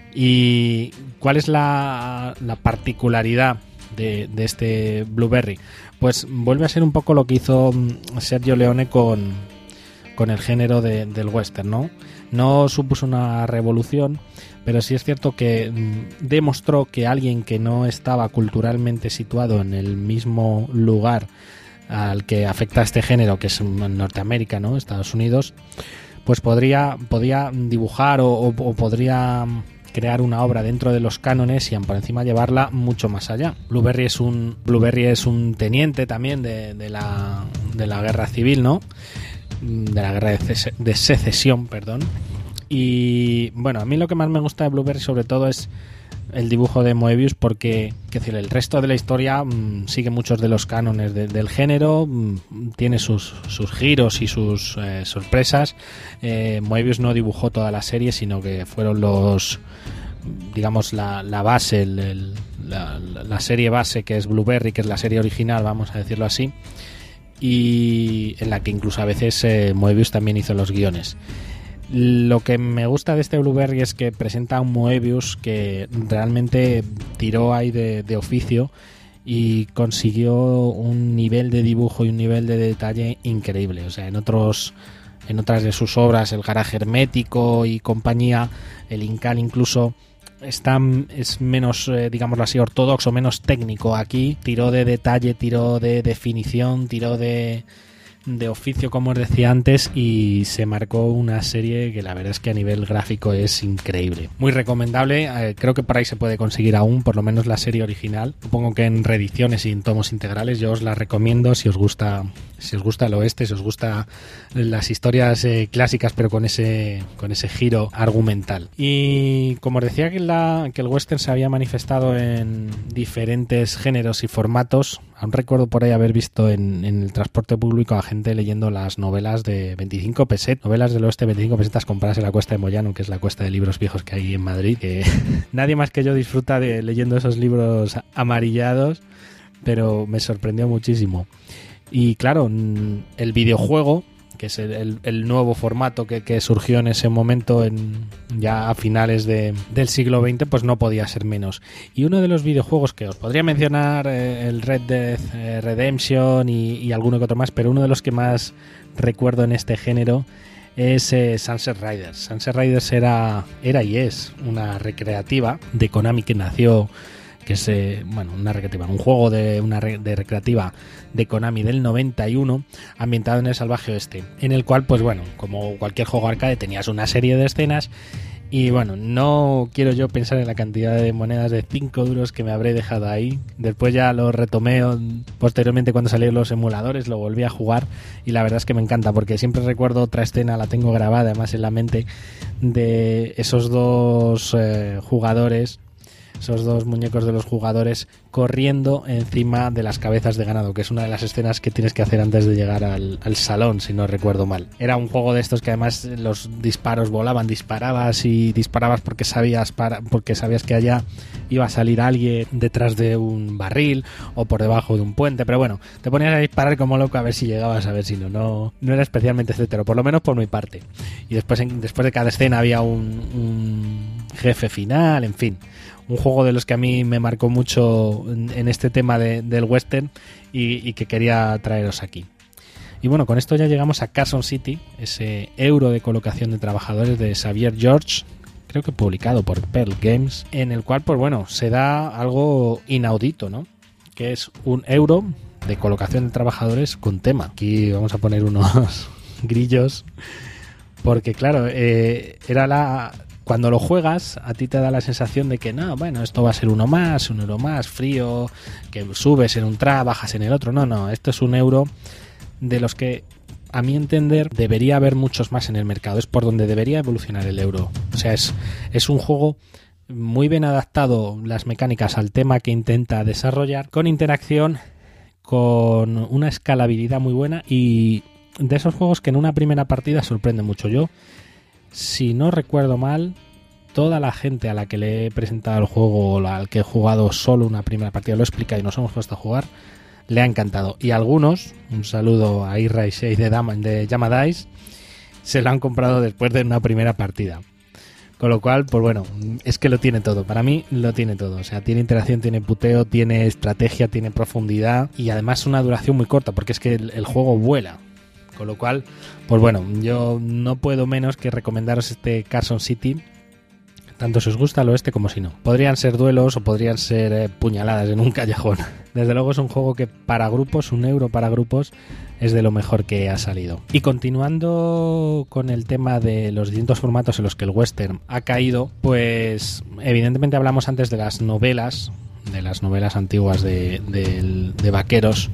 ¿Y cuál es la, la particularidad de, de este Blueberry? Pues vuelve a ser un poco lo que hizo Sergio Leone con... con el género de, del western, ¿no? No supuso una revolución, pero sí es cierto que mmm, demostró que alguien que no estaba culturalmente situado en el mismo lugar al que afecta este género, que es Norteamérica, ¿no? Estados Unidos, pues podría, podía dibujar o, o, o podría crear una obra dentro de los cánones y por encima llevarla mucho más allá. Blueberry es un, Blueberry es un teniente también de, de, la, de la guerra civil, ¿no? de la guerra de, ces- de secesión, perdón. Y bueno, a mí lo que más me gusta de Blueberry sobre todo es el dibujo de Moebius, porque que decir, el resto de la historia mmm, sigue muchos de los cánones de, del género, mmm, tiene sus, sus giros y sus eh, sorpresas. eh, Moebius no dibujó toda la serie, sino que fueron los, digamos, la, la base, el, el, la, la serie base, que es Blueberry, que es la serie original, vamos a decirlo así, y en la que incluso a veces eh, Moebius también hizo los guiones. Lo que me gusta de este Blueberry es que presenta a un Moebius que realmente tiró ahí de, de oficio y consiguió un nivel de dibujo y un nivel de detalle increíble. O sea, en otros en otras de sus obras, el Garaje Hermético y compañía, el Incal incluso, está, es menos, eh, digámoslo así, ortodoxo, menos técnico. Aquí tiró de detalle, tiró de definición, tiró de, de oficio, como os decía antes, y se marcó una serie que la verdad es que a nivel gráfico es increíble. Muy recomendable, eh, creo que por ahí se puede conseguir aún, por lo menos la serie original. Supongo que en reediciones y en tomos integrales. Yo os la recomiendo si os gusta, si os gusta el oeste, si os gusta las historias eh, clásicas, pero con ese, con ese giro argumental. Y como os decía que, la, que el western se había manifestado en diferentes géneros y formatos, aún recuerdo por ahí haber visto en, en el transporte público a gente leyendo las novelas de veinticinco pesetas, novelas del oeste, veinticinco pesetas compradas en la Cuesta de Moyano, que es la cuesta de libros viejos que hay en Madrid, que nadie más que yo disfruta de leyendo esos libros amarillados, pero me sorprendió muchísimo. Y claro, el videojuego, que es el, el, el nuevo formato que, que surgió en ese momento, en, ya a finales de, del siglo veinte, pues no podía ser menos. Y uno de los videojuegos que os podría mencionar, eh, el Red Dead eh, Redemption y, y alguno que otro más, pero uno de los que más recuerdo en este género es eh, Sunset Riders. Sunset Riders era, era y es una recreativa de Konami que nació, que es eh, bueno, una recreativa, un juego de una re, de recreativa de Konami del noventa y uno, ambientado en el salvaje oeste, en el cual, pues bueno, como cualquier juego arcade, tenías una serie de escenas. Y bueno, no quiero yo pensar en la cantidad de monedas de cinco duros que me habré dejado ahí. Después ya lo retomé posteriormente cuando salieron los emuladores, lo volví a jugar y la verdad es que me encanta, porque siempre recuerdo otra escena, la tengo grabada además en la mente, de esos dos eh, jugadores esos dos muñecos de los jugadores corriendo encima de las cabezas de ganado, que es una de las escenas que tienes que hacer antes de llegar al, al salón, si no recuerdo mal. Era un juego de estos que además los disparos volaban, disparabas y disparabas porque sabías, para, porque sabías que allá iba a salir alguien detrás de un barril o por debajo de un puente, pero bueno, te ponías a disparar como loco a ver si llegabas, a ver si no, no, no era especialmente etcétero, por lo menos por mi parte. Y después, en, después de cada escena había un, un jefe final, en fin, un juego de los que a mí me marcó mucho en, en este tema de, del western y, y que quería traeros aquí. Y bueno, con esto ya llegamos a Carson City, ese euro de colocación de trabajadores de Xavier George, creo que publicado por Pearl Games, en el cual, pues bueno, se da algo inaudito, ¿no? Que es un euro de colocación de trabajadores con tema. Aquí vamos a poner unos grillos, porque claro, eh, era la... Cuando lo juegas, a ti te da la sensación de que no, bueno, esto va a ser uno más, un euro más, frío, que subes en un tra, bajas en el otro. No, no, esto es un euro de los que, a mi entender, debería haber muchos más en el mercado. Es por donde debería evolucionar el euro. O sea, es, es un juego muy bien adaptado, las mecánicas al tema que intenta desarrollar, con interacción, con una escalabilidad muy buena y de esos juegos que en una primera partida sorprende mucho. Yo, si no recuerdo mal, toda la gente a la que le he presentado el juego o al que he jugado solo una primera partida, lo he explicado y nos hemos puesto a jugar, le ha encantado. Y algunos, un saludo a Irra y Shea de, Dama, de Yama Dice, se lo han comprado después de una primera partida. Con lo cual, pues bueno, es que lo tiene todo. Para mí lo tiene todo. O sea, tiene interacción, tiene puteo, tiene estrategia, tiene profundidad y además una duración muy corta, porque es que el, el juego vuela. Con lo cual, pues bueno, yo no puedo menos que recomendaros este Carson City, tanto si os gusta el oeste como si no. Podrían ser duelos o podrían ser eh, puñaladas en un callejón. Desde luego es un juego que para grupos, un euro para grupos, es de lo mejor que ha salido. Y continuando con el tema de los distintos formatos en los que el western ha caído, pues evidentemente hablamos antes de las novelas, de las novelas antiguas de, de, de vaqueros.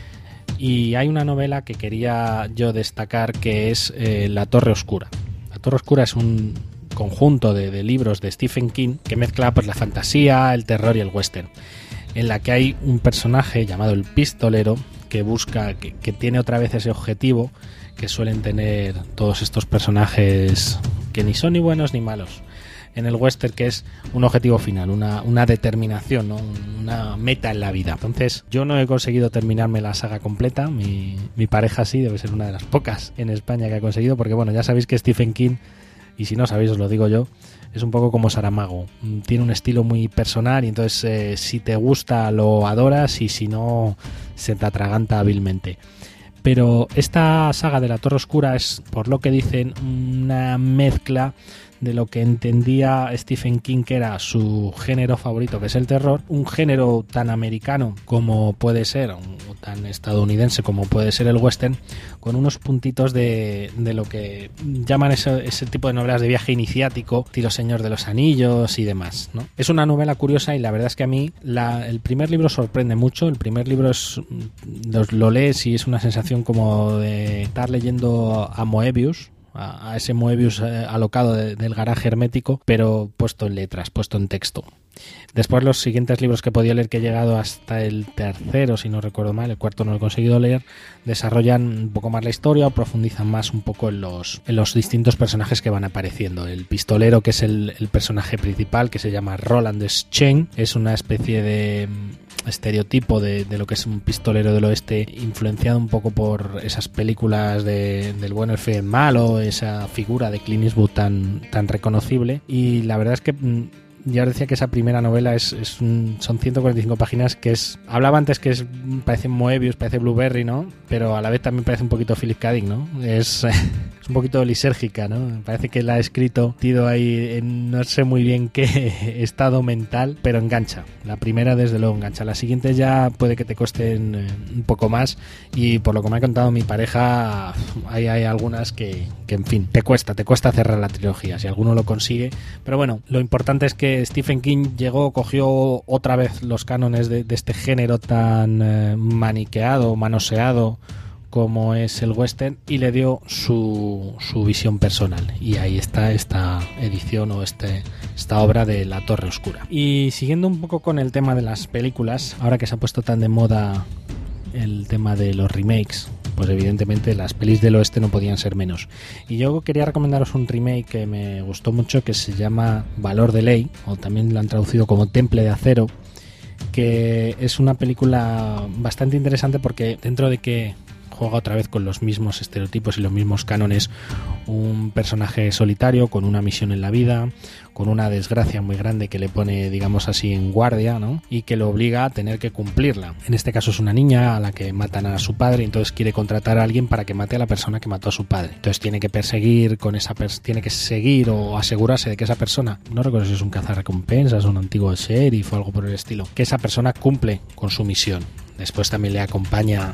Y hay una novela que quería yo destacar que es eh, La Torre Oscura. La Torre Oscura es un conjunto de, de libros de Stephen King que mezcla pues la fantasía, el terror y el western, en la que hay un personaje llamado el pistolero que busca, que, que tiene otra vez ese objetivo que suelen tener todos estos personajes que ni son ni buenos ni malos en el western, que es un objetivo final, una, una determinación, ¿no? Una meta en la vida. Entonces yo no he conseguido terminarme la saga completa, mi, mi pareja sí, debe ser una de las pocas en España que ha conseguido, porque bueno, ya sabéis que Stephen King, y si no sabéis os lo digo yo, es un poco como Saramago, tiene un estilo muy personal y entonces eh, si te gusta lo adoras y si no se te atraganta hábilmente. Pero esta saga de La Torre Oscura es, por lo que dicen, una mezcla de lo que entendía Stephen King que era su género favorito, que es el terror, un género tan americano como puede ser, o tan estadounidense como puede ser el western, con unos puntitos de, de lo que llaman ese, ese tipo de novelas de viaje iniciático, estilo Señor de los Anillos y demás, ¿no? Es una novela curiosa y la verdad es que a mí la, el primer libro sorprende mucho. El primer libro es lo, lo lees y es una sensación como de estar leyendo a Moebius, a ese Moebius alocado de, del garaje hermético, pero puesto en letras, puesto en texto. Después los siguientes libros que he podido leer, que he llegado hasta el tercero, si no recuerdo mal, el cuarto no lo he conseguido leer, desarrollan un poco más la historia o profundizan más un poco en los, en los distintos personajes que van apareciendo. El pistolero, que es el, el personaje principal, que se llama Roland Schen, es una especie de estereotipo de, de lo que es un pistolero del oeste, influenciado un poco por esas películas de, del bueno, el feo y el malo, esa figura de Clint Eastwood tan, tan reconocible. Y la verdad es que ya os decía que esa primera novela es, es un, son ciento cuarenta y cinco páginas, que es, hablaba antes que es, parece Moebius, parece Blueberry, ¿no? Pero a la vez también parece un poquito Philip K. Dick, ¿no? Es, es un poquito lisérgica, ¿no? Parece que la ha escrito, tido ahí en no sé muy bien qué estado mental, pero engancha. La primera desde luego engancha. Las siguientes ya puede que te cuesten eh, un poco más, y por lo que me ha contado mi pareja, hay, hay algunas que, que, en fin, te cuesta, te cuesta cerrar la trilogía, si alguno lo consigue. Pero bueno, lo importante es que Stephen King llegó, cogió otra vez los cánones de, de este género tan eh, maniqueado, manoseado como es el western y le dio su, su visión personal. Y ahí está esta edición o este, esta obra de La Torre Oscura. Y siguiendo un poco con el tema de las películas, ahora que se ha puesto tan de moda el tema de los remakes, pues evidentemente las pelis del oeste no podían ser menos. Y yo quería recomendaros un remake que me gustó mucho, que se llama Valor de Ley, o también lo han traducido como Temple de Acero, que es una película bastante interesante porque dentro de que juega otra vez con los mismos estereotipos y los mismos cánones, un personaje solitario con una misión en la vida, con una desgracia muy grande que le pone, digamos así, en guardia, ¿no? Y que lo obliga a tener que cumplirla. En este caso es una niña a la que matan a su padre y entonces quiere contratar a alguien para que mate a la persona que mató a su padre. Entonces tiene que perseguir con esa pers- tiene que seguir o asegurarse de que esa persona, no recuerdo si es un cazarrecompensas, un antiguo sheriff o algo por el estilo, que esa persona cumple con su misión. Después también le acompaña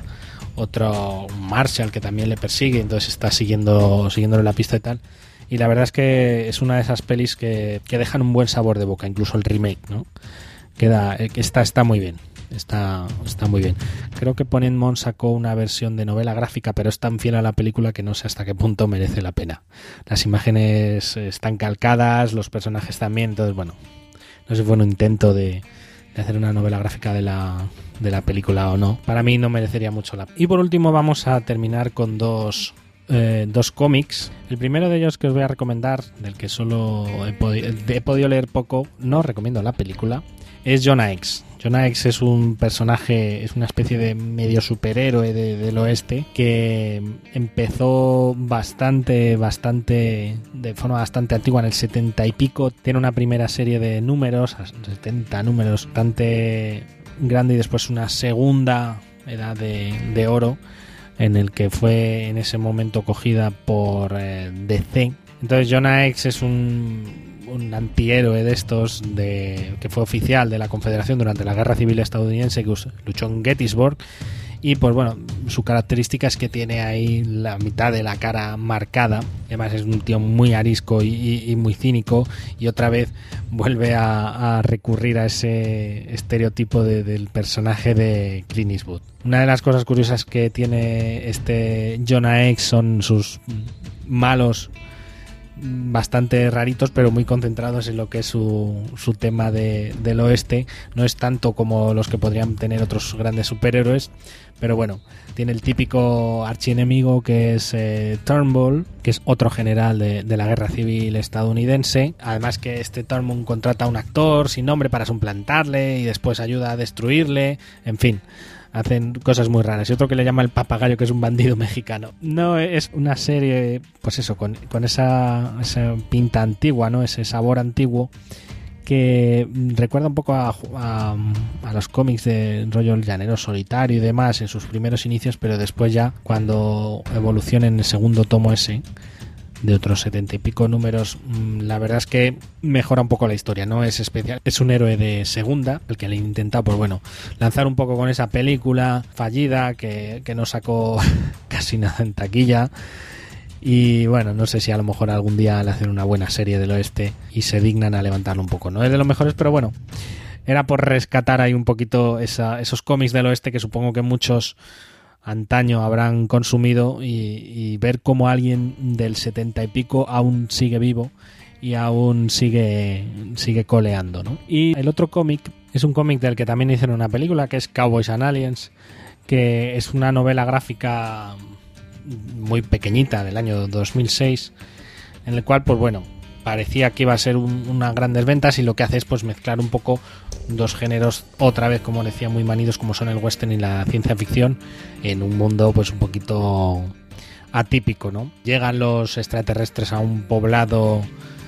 otro Marshall que también le persigue, entonces está siguiendo siguiéndole la pista y tal. Y la verdad es que es una de esas pelis que, que dejan un buen sabor de boca, incluso el remake, ¿no? Queda, está, está muy bien, está, está muy bien. Creo que Ponenmon sacó una versión de novela gráfica, pero es tan fiel a la película que no sé hasta qué punto merece la pena. Las imágenes están calcadas, los personajes también, entonces bueno, no sé si fue un intento de de hacer una novela gráfica de la, de la película o no. Para mí no merecería mucho la pena. Y por último vamos a terminar con dos, eh, dos cómics. El primero de ellos que os voy a recomendar, del que solo he, podi- he podido leer poco, no recomiendo la película, es Jonah Hex. Jonah Hex es un personaje, es una especie de medio superhéroe de, del oeste que empezó bastante, bastante, de forma bastante antigua, en el setenta y pico. Tiene una primera serie de números, setenta números, bastante grande, y después una segunda edad de, de oro, en el que fue en ese momento cogida por eh, D C. Entonces Jonah Hex es un un antihéroe de estos de, que fue oficial de la Confederación durante la Guerra Civil Estadounidense, que luchó en Gettysburg, y pues bueno, su característica es que tiene ahí la mitad de la cara marcada. Además es un tío muy arisco y, y, y muy cínico, y otra vez vuelve a, a recurrir a ese estereotipo de, del personaje de Clint Eastwood. Una de las cosas curiosas que tiene este Jonah Hex son sus malos bastante raritos, pero muy concentrados en lo que es su, su tema de, del oeste. No es tanto como los que podrían tener otros grandes superhéroes, pero bueno, tiene el típico archienemigo que es eh, Turnbull, que es otro general de, de la guerra civil estadounidense. Además que este Turnbull contrata a un actor sin nombre para suplantarle y después ayuda a destruirle, en fin, hacen cosas muy raras. Y otro que le llama el papagayo, que es un bandido mexicano. No, es una serie, pues eso, con, con esa, esa pinta antigua, ¿no? Ese sabor antiguo que recuerda un poco a, a, a los cómics de rollo El Llanero Solitario y demás en sus primeros inicios, pero después ya cuando evoluciona en el segundo tomo ese de otros setenta y pico números, la verdad es que mejora un poco la historia, no es especial, es un héroe de segunda, el que le han intentado, pues bueno, lanzar un poco con esa película fallida que, que no sacó casi nada en taquilla. Y bueno, no sé si a lo mejor algún día le hacen una buena serie del oeste y se dignan a levantarlo un poco. No es de los mejores, pero bueno, era por rescatar ahí un poquito esa, esos cómics del oeste que supongo que muchos antaño habrán consumido, y, y ver cómo alguien del setenta y pico aún sigue vivo y aún sigue sigue coleando, ¿no? Y el otro cómic es un cómic del que también hicieron una película, que es Cowboys and Aliens, que es una novela gráfica muy pequeñita del año dos mil seis, en el cual, pues bueno, parecía que iba a ser un, unas grandes ventas, y lo que hace es pues mezclar un poco dos géneros, otra vez, como decía, muy manidos, como son el western y la ciencia ficción, en un mundo pues un poquito atípico, ¿no? Llegan los extraterrestres a un poblado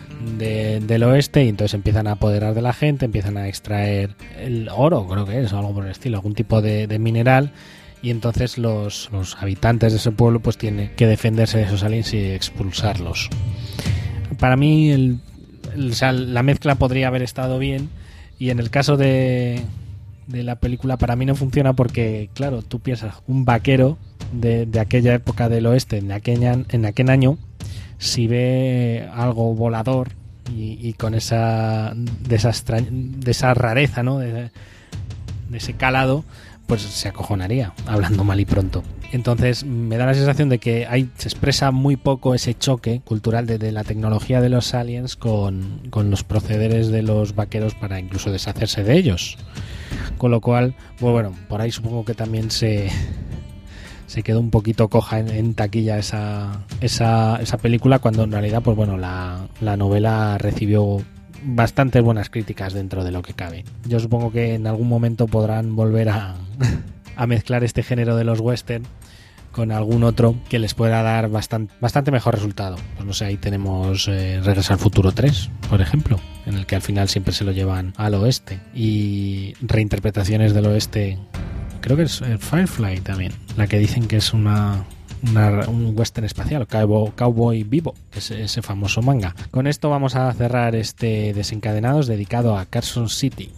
de, del oeste, y entonces empiezan a apoderar de la gente, empiezan a extraer el oro, creo que es, o algo por el estilo, algún tipo de, de mineral, y entonces los, los habitantes de ese pueblo pues tienen que defenderse de esos aliens y expulsarlos. Para mí el, el, o sea, la mezcla podría haber estado bien, y en el caso de, de la película para mí no funciona porque, claro, tú piensas un vaquero de, de aquella época del oeste, en, aquella, en aquel año, si ve algo volador y, y con esa de esa, extra, de esa rareza, ¿no? de, de ese calado, pues se acojonaría, hablando mal y pronto. Entonces me da la sensación de que hay, se expresa muy poco ese choque cultural de, de la tecnología de los aliens con, con los procederes de los vaqueros para incluso deshacerse de ellos. Con lo cual, pues bueno, por ahí supongo que también se, se quedó un poquito coja en, en taquilla esa, esa, esa película, cuando en realidad, pues bueno, la, la novela recibió bastantes buenas críticas dentro de lo que cabe. Yo supongo que en algún momento podrán volver a, a mezclar este género de los western con algún otro que les pueda dar bastante, bastante mejor resultado. Pues no sé, ahí tenemos eh, Regreso al Futuro tres, por ejemplo, en el que al final siempre se lo llevan al oeste, y reinterpretaciones del oeste, creo que es eh, Firefly también, la que dicen que es una... Una, un western espacial, Cowboy, Cowboy Vivo, ese, ese famoso manga. Con esto vamos a cerrar este Desencadenados dedicado a Carson City.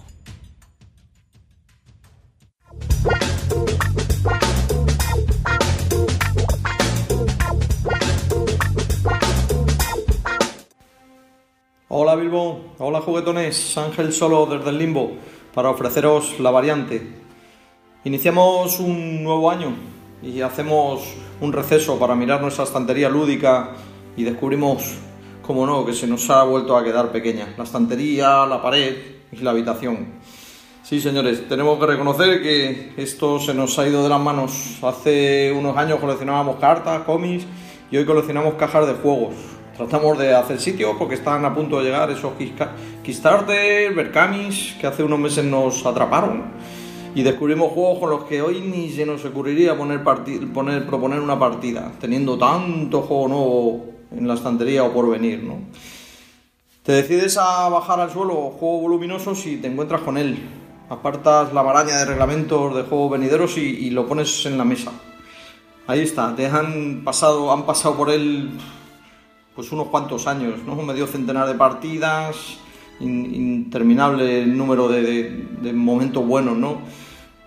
Hola Bilbo, hola juguetones, Ángel Solo desde el Limbo para ofreceros la variante. Iniciamos un nuevo año y hacemos un receso para mirar nuestra estantería lúdica y descubrimos, como no, que se nos ha vuelto a quedar pequeña la estantería, la pared y la habitación. Sí, señores, tenemos que reconocer que esto se nos ha ido de las manos. Hace unos años coleccionábamos cartas, cómics, y hoy coleccionamos cajas de juegos. Tratamos de hacer sitio porque están a punto de llegar esos Kickstarter, Berkamis, que hace unos meses nos atraparon. Y descubrimos juegos con los que hoy ni se nos ocurriría poner partid- poner, proponer una partida, teniendo tanto juego nuevo en la estantería o por venir, ¿no? Te decides a bajar al suelo juegos voluminosos y te encuentras con él. Apartas la maraña de reglamentos de juegos venideros y, y lo pones en la mesa. Ahí está, te han pasado, han pasado por él pues unos cuantos años, ¿no? Un medio centenar de partidas, in, interminable número de, de, de momentos buenos, ¿no?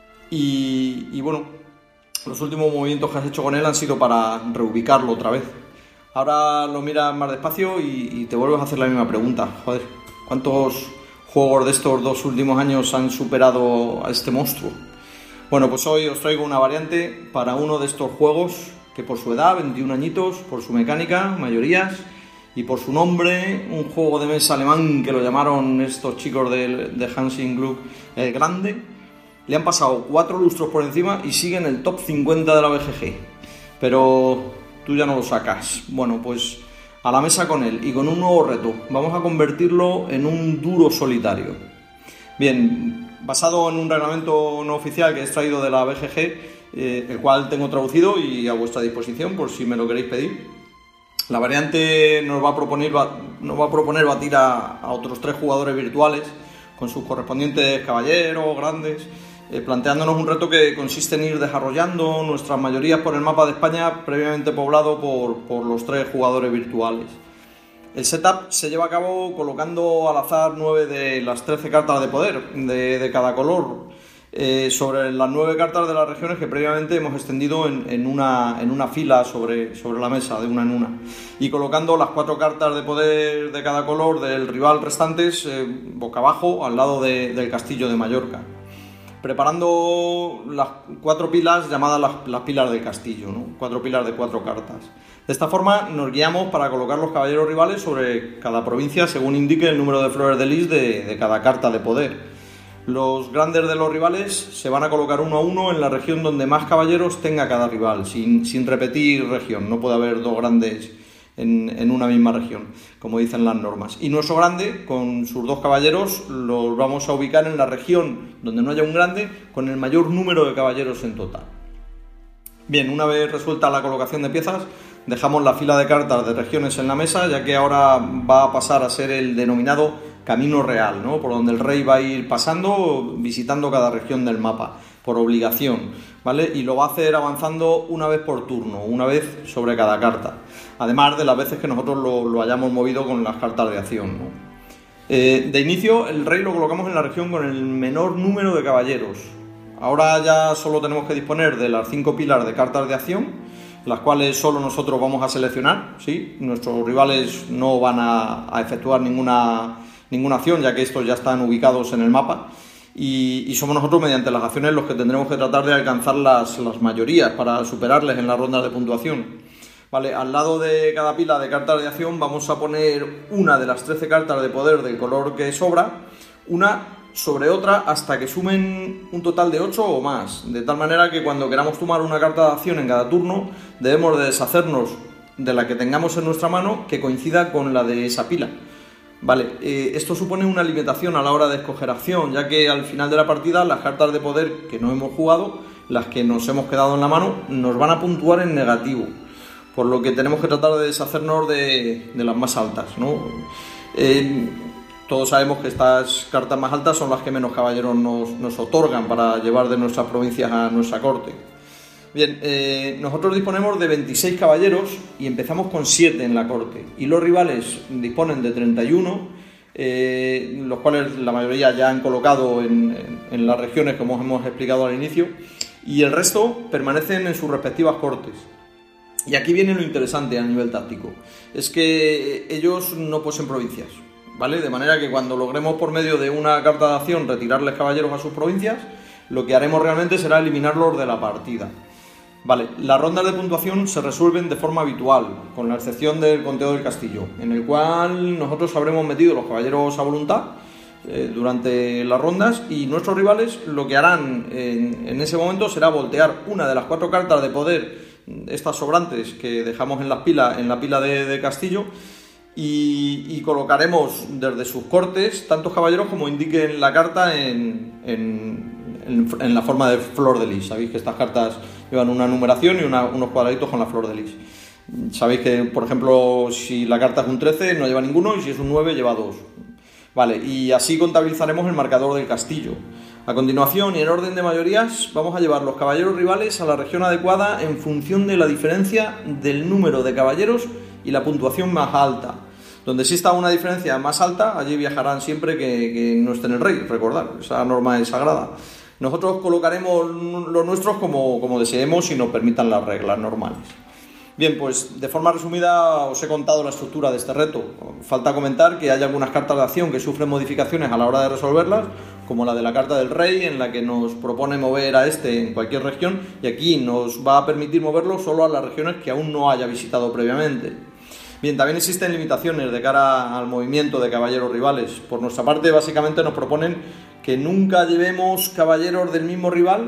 Y, y bueno, los últimos movimientos que has hecho con él han sido para reubicarlo otra vez. Ahora lo miras más despacio y, y te vuelves a hacer la misma pregunta. Joder, ¿cuántos juegos de estos dos últimos años han superado a este monstruo? Bueno, pues hoy os traigo una variante para uno de estos juegos que por su edad, veintiún añitos, por su mecánica, mayorías, y por su nombre, un juego de mesa alemán que lo llamaron estos chicos de, de Hansing Gluck el Grande, le han pasado cuatro lustros por encima y sigue en el top cincuenta de la B G G. Pero tú ya no lo sacas. Bueno, pues a la mesa con él y con un nuevo reto. Vamos a convertirlo en un duro solitario. Bien, basado en un reglamento no oficial que he extraído de la B G G, eh, el cual tengo traducido y a vuestra disposición por si me lo queréis pedir. La variante nos va a proponer, nos va a proponer batir a, a otros tres jugadores virtuales con sus correspondientes caballeros grandes, eh, planteándonos un reto que consiste en ir desarrollando nuestras mayorías por el mapa de España previamente poblado por, por los tres jugadores virtuales. El setup se lleva a cabo colocando al azar nueve de las trece cartas de poder de, de cada color eh, sobre las nueve cartas de las regiones que previamente hemos extendido en, en, una, en una fila sobre, sobre la mesa, de una en una, y colocando las cuatro cartas de poder de cada color del rival restantes eh, boca abajo al lado de, del castillo de Mallorca, preparando las cuatro pilas llamadas las, las pilas del castillo, ¿no? Cuatro pilas de cuatro cartas. De esta forma nos guiamos para colocar los caballeros rivales sobre cada provincia según indique el número de flores de lis de, de cada carta de poder. Los grandes de los rivales se van a colocar uno a uno en la región donde más caballeros tenga cada rival, sin, sin repetir región. No puede haber dos grandes en, en una misma región, como dicen las normas. Y nuestro grande, con sus dos caballeros, los vamos a ubicar en la región donde no haya un grande, con el mayor número de caballeros en total. Bien, una vez resuelta la colocación de piezas, dejamos la fila de cartas de regiones en la mesa, ya que ahora va a pasar a ser el denominado camino real, ¿no? Por donde el rey va a ir pasando, visitando cada región del mapa, por obligación, ¿vale? Y lo va a hacer avanzando una vez por turno, una vez sobre cada carta, además de las veces que nosotros lo, lo hayamos movido con las cartas de acción, ¿no? Eh, de inicio, el rey lo colocamos en la región con el menor número de caballeros. Ahora ya solo tenemos que disponer de las cinco pilas de cartas de acción, las cuales solo nosotros vamos a seleccionar, ¿sí? Nuestros rivales no van a, a efectuar ninguna, ninguna acción, ya que estos ya están ubicados en el mapa. y, y somos nosotros mediante las acciones los que tendremos que tratar de alcanzar las, las mayorías para superarles en las rondas de puntuación. Vale, al lado de cada pila de cartas de acción vamos a poner una de las trece cartas de poder del color que sobra, una sobre otra hasta que sumen un total de ocho o más, de tal manera que cuando queramos tomar una carta de acción en cada turno debemos de deshacernos de la que tengamos en nuestra mano que coincida con la de esa pila. Vale, eh, esto supone una limitación a la hora de escoger acción, ya que al final de la partida las cartas de poder que no hemos jugado, las que nos hemos quedado en la mano, nos van a puntuar en negativo, por lo que tenemos que tratar de deshacernos de, de las más altas, ¿no? Eh, todos sabemos que estas cartas más altas son las que menos caballeros nos, nos otorgan para llevar de nuestras provincias a nuestra corte. Bien, eh, nosotros disponemos de veintiséis caballeros y empezamos con siete en la corte, y los rivales disponen de treinta y uno, eh, los cuales la mayoría ya han colocado en, en, en las regiones como hemos explicado al inicio, y el resto permanecen en sus respectivas cortes. Y aquí viene lo interesante a nivel táctico, es que ellos no poseen provincias, ¿vale? De manera que cuando logremos por medio de una carta de acción retirarles caballeros a sus provincias, lo que haremos realmente será eliminarlos de la partida. Vale, las rondas de puntuación se resuelven de forma habitual, con la excepción del conteo del castillo, en el cual nosotros habremos metido los caballeros a voluntad eh, durante las rondas, y nuestros rivales lo que harán en, en ese momento será voltear una de las cuatro cartas de poder, estas sobrantes que dejamos en, las pilas, en la pila de, de castillo, y, y colocaremos desde sus cortes tantos caballeros como indique la carta en, en, en, en la forma de flor de lis. Sabéis que estas cartas llevan una numeración y una, unos cuadraditos con la flor de lis. Sabéis que, por ejemplo, si la carta es un trece no lleva ninguno, y si es un nueve lleva dos. Vale, y así contabilizaremos el marcador del castillo. A continuación, y en orden de mayorías, vamos a llevar los caballeros rivales a la región adecuada en función de la diferencia del número de caballeros y la puntuación más alta. Donde exista una diferencia más alta, allí viajarán siempre que, que no esté en el rey, recordad, esa norma es sagrada. Nosotros colocaremos los nuestros como, como deseemos y nos permitan las reglas normales. Bien, pues de forma resumida os he contado la estructura de este reto. Falta comentar que hay algunas cartas de acción que sufren modificaciones a la hora de resolverlas, como la de la carta del rey, en la que nos propone mover a este en cualquier región, y aquí nos va a permitir moverlo solo a las regiones que aún no haya visitado previamente. Bien, también existen limitaciones de cara al movimiento de caballeros rivales. Por nuestra parte, básicamente nos proponen que nunca llevemos caballeros del mismo rival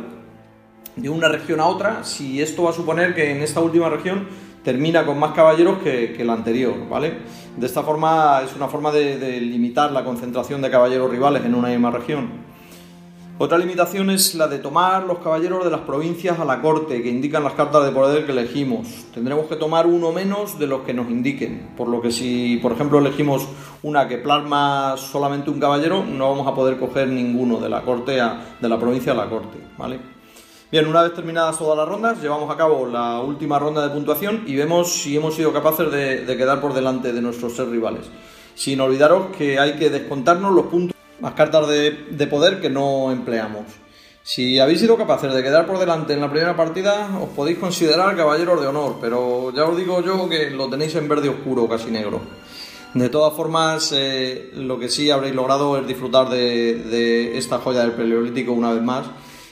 de una región a otra, si esto va a suponer que en esta última región termina con más caballeros que, que la anterior, ¿vale? De esta forma es una forma de, de limitar la concentración de caballeros rivales en una misma región. Otra limitación es la de tomar los caballeros de las provincias a la corte, que indican las cartas de poder que elegimos. Tendremos que tomar uno menos de los que nos indiquen, por lo que si, por ejemplo, elegimos una que plasma solamente un caballero, no vamos a poder coger ninguno de la corte a, de la provincia a la corte, ¿vale? Bien, una vez terminadas todas las rondas, llevamos a cabo la última ronda de puntuación y vemos si hemos sido capaces de, de quedar por delante de nuestros tres rivales. Sin olvidaros que hay que descontarnos los puntos, las cartas de, de poder que no empleamos. Si habéis sido capaces de quedar por delante en la primera partida, os podéis considerar caballeros de honor, pero ya os digo yo que lo tenéis en verde oscuro, casi negro. De todas formas, eh, lo que sí habréis logrado es disfrutar de, de esta joya del Paleolítico una vez más,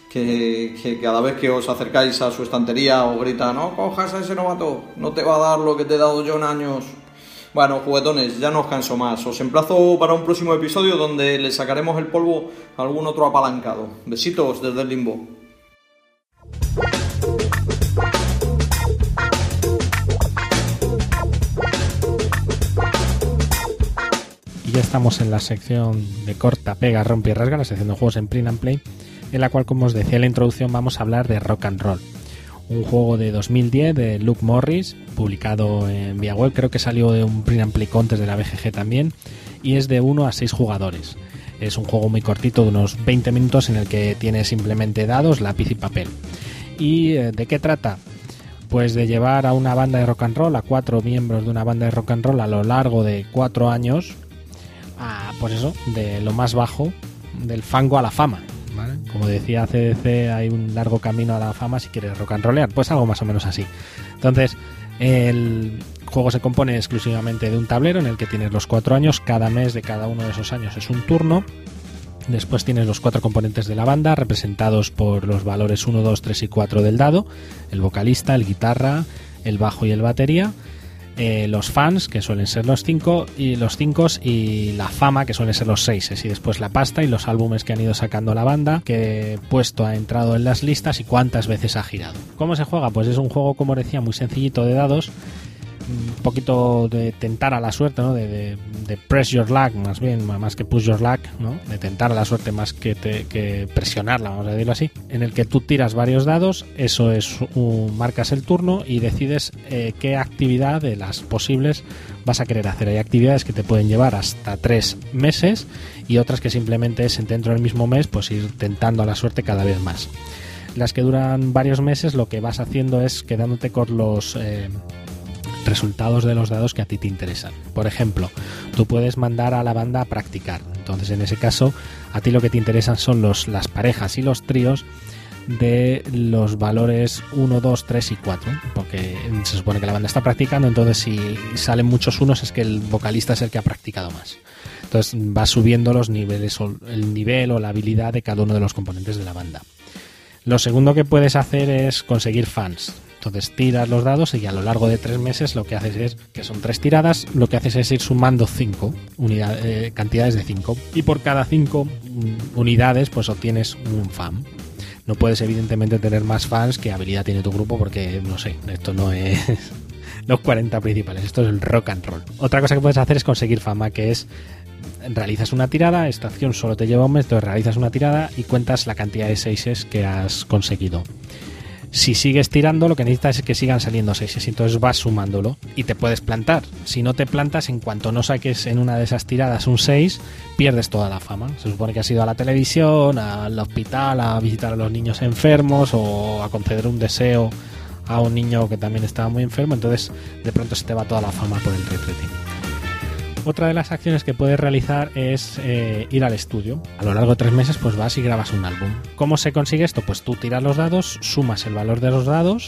que, que cada vez que os acercáis a su estantería os grita: no cojas a ese novato, no te va a dar lo que te he dado yo en años. Bueno, juguetones, ya no os canso más. Os emplazo para un próximo episodio donde le sacaremos el polvo a algún otro apalancado. Besitos desde el limbo. Y ya estamos en la sección de corta, pega, rompe y rasga, la sección de juegos en print and play, en la cual, como os decía en la introducción, vamos a hablar de Rock and Roll. Un juego de dos mil diez de Luke Morris, publicado en vía web, creo que salió de un print and play contest de la B G G también, y es de uno a seis jugadores. Es un juego muy cortito, de unos veinte minutos, en el que tiene simplemente dados, lápiz y papel. ¿Y de qué trata? Pues de llevar a una banda de rock and roll, a cuatro miembros de una banda de rock and roll a lo largo de cuatro años, a, pues eso, de lo más bajo, del fango a la fama. ¿Vale? Como decía C D C, hay un largo camino a la fama si quieres rock and rollear, pues algo más o menos así. Entonces, el juego se compone exclusivamente de un tablero en el que tienes los cuatro años, cada mes de cada uno de esos años es un turno, Después tienes los cuatro componentes de la banda, representados por los valores uno, dos, tres y cuatro del dado, el vocalista, el guitarra, el bajo y el batería, eh, los fans, que suelen ser los cinco, y los cinco, y la fama, que suelen ser los seis, y después la pasta y los álbumes que han ido sacando la banda, qué puesto ha entrado en las listas y cuántas veces ha girado. ¿Cómo se juega? Pues es un juego, como decía, muy sencillito de dados, un poquito de tentar a la suerte, ¿no? De, de, de press your luck, más bien, más que push your luck, ¿no? De tentar a la suerte más que, te, que presionarla, vamos a decirlo así, en el que tú tiras varios dados, eso es un, marcas el turno y decides eh, qué actividad de las posibles vas a querer hacer. Hay actividades que te pueden llevar hasta tres meses y otras que simplemente es dentro del mismo mes, pues ir tentando a la suerte cada vez más. Las que duran varios meses, lo que vas haciendo es quedándote con los eh, resultados de los dados que a ti te interesan. Por ejemplo, tú puedes mandar a la banda a practicar. Entonces, en ese caso, a ti lo que te interesan son los, las parejas y los tríos de los valores uno, dos, tres y cuatro, porque se supone que la banda está practicando, entonces si salen muchos unos es que el vocalista es el que ha practicado más. Entonces va subiendo los niveles, o el nivel o la habilidad de cada uno de los componentes de la banda. Lo segundo que puedes hacer es conseguir fans. Entonces tiras los dados y a lo largo de tres meses lo que haces es, que son tres tiradas, lo que haces es ir sumando cinco unidades, eh, cantidades de cinco, y por cada cinco unidades pues obtienes un fan. No puedes evidentemente tener más fans que habilidad tiene tu grupo, porque no sé, esto no es los cuarenta principales, esto es el rock and roll. Otra cosa que puedes hacer es conseguir fama, que es realizas una tirada, esta acción solo te lleva un mes, entonces realizas una tirada y cuentas la cantidad de seises que has conseguido. Si sigues tirando, lo que necesitas es que sigan saliendo seises, y entonces vas sumándolo y te puedes plantar. Si no te plantas, en cuanto no saques en una de esas tiradas un seis, pierdes toda la fama. Se supone que has ido a la televisión, al hospital, a visitar a los niños enfermos o a conceder un deseo a un niño que también estaba muy enfermo, entonces de pronto se te va toda la fama por el retrete. Otra de las acciones que puedes realizar es eh, ir al estudio. A lo largo de tres meses pues vas y grabas un álbum. ¿Cómo se consigue esto? Pues tú tiras los dados, sumas el valor de los dados,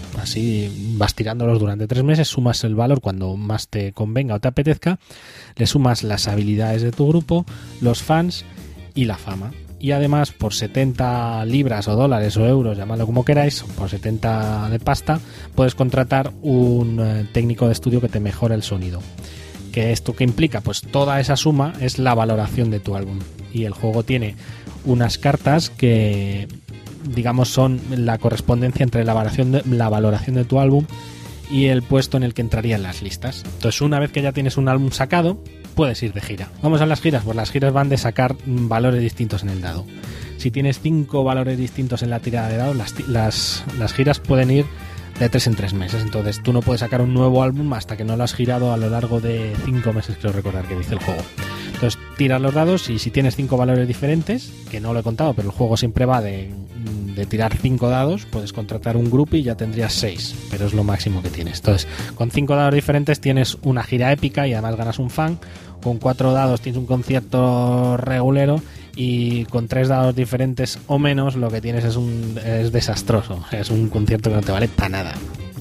así vas tirándolos durante tres meses, sumas el valor cuando más te convenga o te apetezca, le sumas las habilidades de tu grupo, los fans y la fama. Y además por setenta libras o dólares o euros, llamadlo como queráis, por setenta de pasta, puedes contratar un eh, técnico de estudio que te mejore el sonido. ¿Qué esto qué implica? Pues toda esa suma es la valoración de tu álbum. Y el juego tiene unas cartas que, digamos, son la correspondencia entre la valoración de, la valoración de tu álbum y el puesto en el que entraría en las listas. Entonces, una vez que ya tienes un álbum sacado, puedes ir de gira. ¿Vamos a las giras? Pues las giras van de sacar valores distintos en el dado. Si tienes cinco valores distintos en la tirada de dados, las, las, las giras pueden ir de tres en tres meses. Entonces tú no puedes sacar un nuevo álbum hasta que no lo has girado a lo largo de cinco meses, creo recordar que dice el juego. Entonces tiras los dados y si tienes cinco valores diferentes, que no lo he contado, pero el juego siempre va de, de tirar cinco dados, puedes contratar un grupo y ya tendrías seis, pero es lo máximo que tienes. Entonces con cinco dados diferentes tienes una gira épica y además ganas un fan. Con cuatro dados tienes un concierto regulero, y con tres dados diferentes o menos lo que tienes es un es desastroso, es un concierto que no te vale para nada.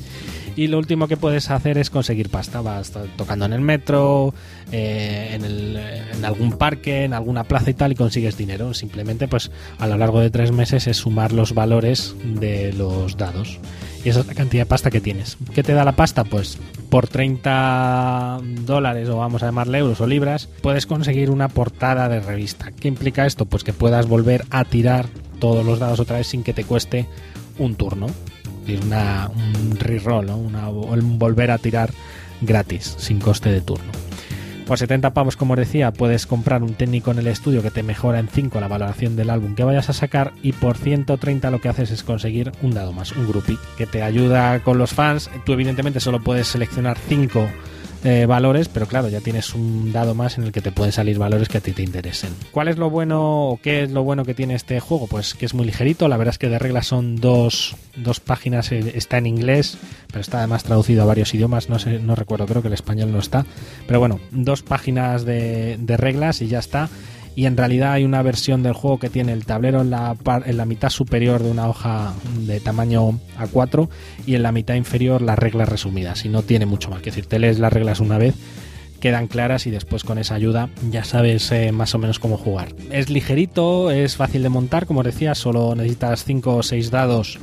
Y lo último que puedes hacer es conseguir pasta. Vas tocando en el metro, eh, en, el, en algún parque, en alguna plaza y tal, y consigues dinero. Simplemente pues a lo largo de tres meses es sumar los valores de los dados, y esa es la cantidad de pasta que tienes. ¿Qué te da la pasta? Pues por treinta dólares, o vamos a llamarle euros o libras, puedes conseguir una portada de revista. ¿Qué implica esto? Pues que puedas volver a tirar todos los dados otra vez sin que te cueste un turno. Es una, un reroll, ¿no? Una, un volver a tirar gratis, sin coste de turno. Por setenta pavos, como os decía, puedes comprar un técnico en el estudio que te mejora en cinco la valoración del álbum que vayas a sacar, y por ciento treinta lo que haces es conseguir un dado más, un groupie, que te ayuda con los fans. Tú evidentemente solo puedes seleccionar cinco eh, valores, pero claro, ya tienes un dado más en el que te pueden salir valores que a ti te interesen. ¿Cuál es lo bueno o qué es lo bueno que tiene este juego? Pues que es muy ligerito. La verdad es que de reglas son dos, dos páginas, está en inglés, pero está además traducido a varios idiomas, no sé, no recuerdo, creo que el español no está, pero bueno, dos páginas de, de reglas y ya está. Y en realidad hay una versión del juego que tiene el tablero en la, par, en la mitad superior de una hoja de tamaño A cuatro y en la mitad inferior las reglas resumidas, y no tiene mucho más que decir. Te lees las reglas una vez quedan claras y después con esa ayuda ya sabes eh, más o menos cómo jugar. Es ligerito, es fácil de montar, como decía, solo necesitas cinco o seis dados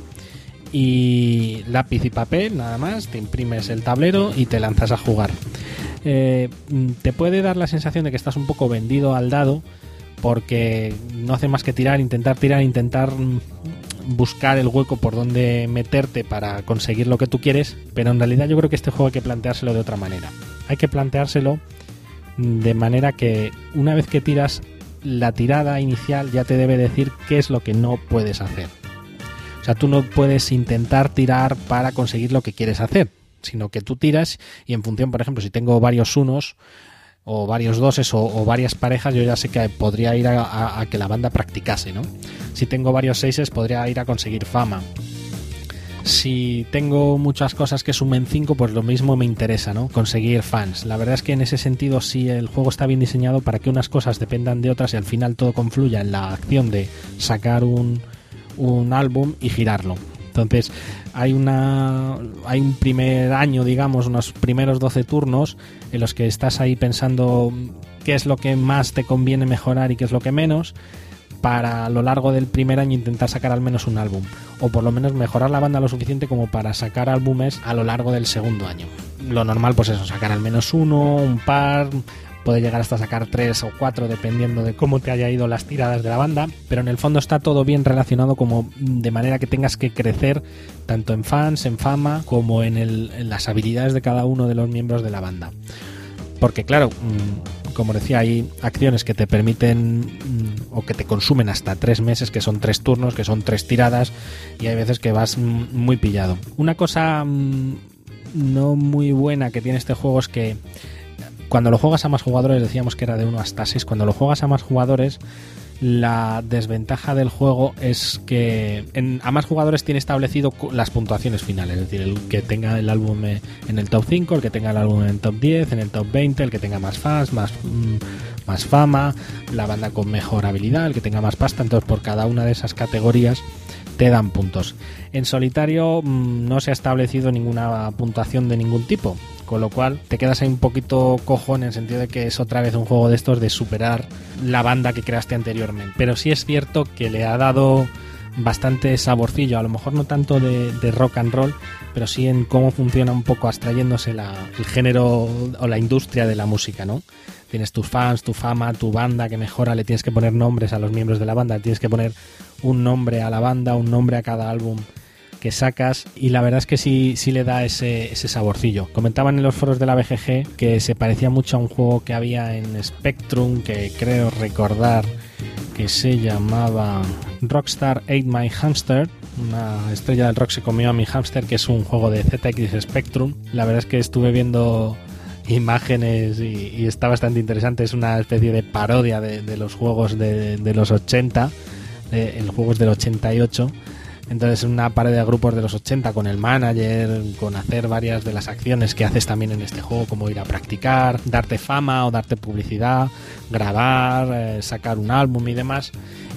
y lápiz y papel, nada más, te imprimes el tablero y te lanzas a jugar. Eh, te puede dar la sensación de que estás un poco vendido al dado, porque no hace más que tirar, intentar tirar, intentar buscar el hueco por donde meterte para conseguir lo que tú quieres, pero en realidad yo creo que este juego hay que planteárselo de otra manera. Hay que planteárselo de manera que una vez que tiras, la tirada inicial ya te debe decir qué es lo que no puedes hacer. O sea, tú no puedes intentar tirar para conseguir lo que quieres hacer, sino que tú tiras y en función, por ejemplo, si tengo varios unos o varios doses o, o varias parejas, yo ya sé que podría ir a, a, a que la banda practicase, ¿no? Si tengo varios seises, podría ir a conseguir fama. Si tengo muchas cosas que sumen cinco, pues lo mismo me interesa, ¿no? Conseguir fans. La verdad es que en ese sentido sí el juego está bien diseñado para que unas cosas dependan de otras y al final todo confluya en la acción de sacar un, un álbum y girarlo. Entonces hay una hay un primer año, digamos, unos primeros doce turnos en los que estás ahí pensando qué es lo que más te conviene mejorar y qué es lo que menos, para a lo largo del primer año intentar sacar al menos un álbum, o por lo menos mejorar la banda lo suficiente como para sacar álbumes a lo largo del segundo año. Lo normal, pues eso, sacar al menos uno, un par, puede llegar hasta sacar tres o cuatro dependiendo de cómo te haya ido las tiradas de la banda, pero en el fondo está todo bien relacionado, como de manera que tengas que crecer tanto en fans, en fama, como en, el, en las habilidades de cada uno de los miembros de la banda. Porque claro, como decía, hay acciones que te permiten o que te consumen hasta tres meses, que son tres turnos, que son tres tiradas, y hay veces que vas muy pillado. Una cosa no muy buena que tiene este juego es que cuando lo juegas a más jugadores, decíamos que era de uno hasta seis, cuando lo juegas a más jugadores, la desventaja del juego es que en, a más jugadores tiene establecido las puntuaciones finales, es decir, el que tenga el álbum en el top cinco, el que tenga el álbum en el top diez, en el top veinte, el que tenga más fans, más, mmm, más fama, la banda con mejor habilidad, el que tenga más pasta. Entonces por cada una de esas categorías te dan puntos. En solitario mmm, no se ha establecido ninguna puntuación de ningún tipo, con lo cual te quedas ahí un poquito cojo en el sentido de que es otra vez un juego de estos de superar la banda que creaste anteriormente. Pero sí es cierto que le ha dado bastante saborcillo, a lo mejor no tanto de, de rock and roll, pero sí en cómo funciona un poco abstrayéndose la, el género o la industria de la música, ¿no? Tienes tus fans, tu fama, tu banda que mejora, le tienes que poner nombres a los miembros de la banda, le tienes que poner un nombre a la banda, un nombre a cada álbum que sacas, y la verdad es que sí, sí le da ese, ese saborcillo. Comentaban en los foros de la B G G que se parecía mucho a un juego que había en Spectrum, que creo recordar que se llamaba Rockstar Ate My Hamster, una estrella del rock se comió a mi hamster, que es un juego de Z X Spectrum. La verdad es que estuve viendo imágenes y, y está bastante interesante. Es una especie de parodia de, de los juegos de, de los ochenta, de, el juego es del ochenta y ocho. Entonces una parodia de grupos de los ochenta con el manager, con hacer varias de las acciones que haces también en este juego, como ir a practicar, darte fama o darte publicidad, grabar, eh, sacar un álbum y demás.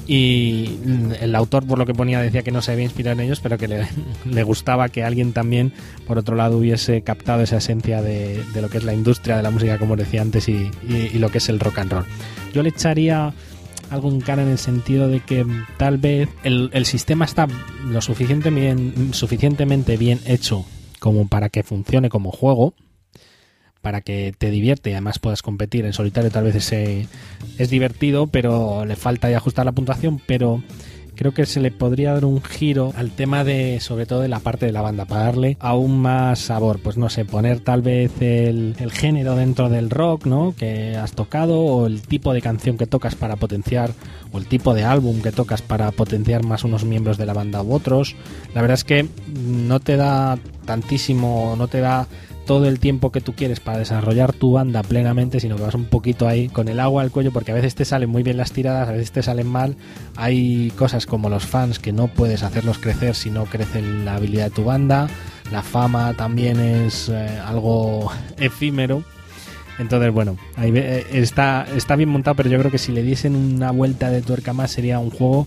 Y el autor, por lo que ponía, decía que no se había inspirado en ellos, pero que le, le gustaba que alguien también, por otro lado, hubiese captado esa esencia de, de lo que es la industria de la música, como decía antes, y, y, y lo que es el rock and roll. Yo le echaría algo en cara en el sentido de que tal vez el, el sistema está lo suficiente bien, suficientemente bien hecho como para que funcione como juego, para que te divierte y además puedas competir en solitario. Tal vez ese es divertido, pero le falta ya ajustar la puntuación, pero creo que se le podría dar un giro al tema de, sobre todo de la parte de la banda, para darle aún más sabor. Pues no sé, poner tal vez el, el género dentro del rock, ¿no?, que has tocado, o el tipo de canción que tocas para potenciar, o el tipo de álbum que tocas para potenciar más unos miembros de la banda u otros. La verdad es que no te da tantísimo, no te da todo el tiempo que tú quieres para desarrollar tu banda plenamente, sino que vas un poquito ahí con el agua al cuello, porque a veces te salen muy bien las tiradas, a veces te salen mal. Hay cosas como los fans que no puedes hacerlos crecer si no crece la habilidad de tu banda. La fama también es eh, algo efímero. Entonces, bueno, ahí está, está bien montado, pero yo creo que si le diesen una vuelta de tuerca más sería un juego.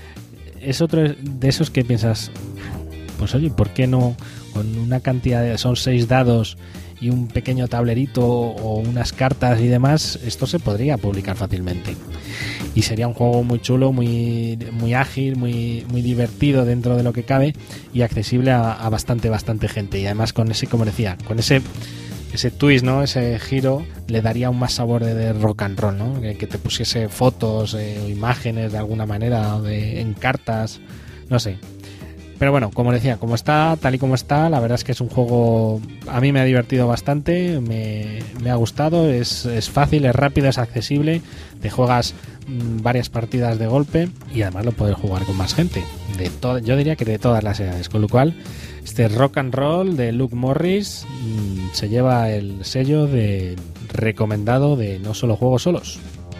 Es otro de esos que piensas, pues oye, ¿por qué no? Con una cantidad de... son seis dados y un pequeño tablerito o unas cartas y demás, esto se podría publicar fácilmente. Y sería un juego muy chulo, muy, muy ágil, muy, muy divertido dentro de lo que cabe y accesible a, a bastante, bastante gente. Y además con ese, como decía, con ese... ese twist, ¿no? Ese giro le daría un más sabor de, de rock and roll, ¿no? Que, que te pusiese fotos eh, o imágenes de alguna manera, o de, en cartas, no sé. Pero bueno, como decía, como está, tal y como está, la verdad es que es un juego, a mí me ha divertido bastante, me, me ha gustado, es, es fácil, es rápido, es accesible, te juegas mmm, varias partidas de golpe y además lo puedes jugar con más gente, de to- yo diría que de todas las edades, con lo cual este rock and roll de Luke Morris mmm, se lleva el sello de recomendado de No Solo Juegos Solos.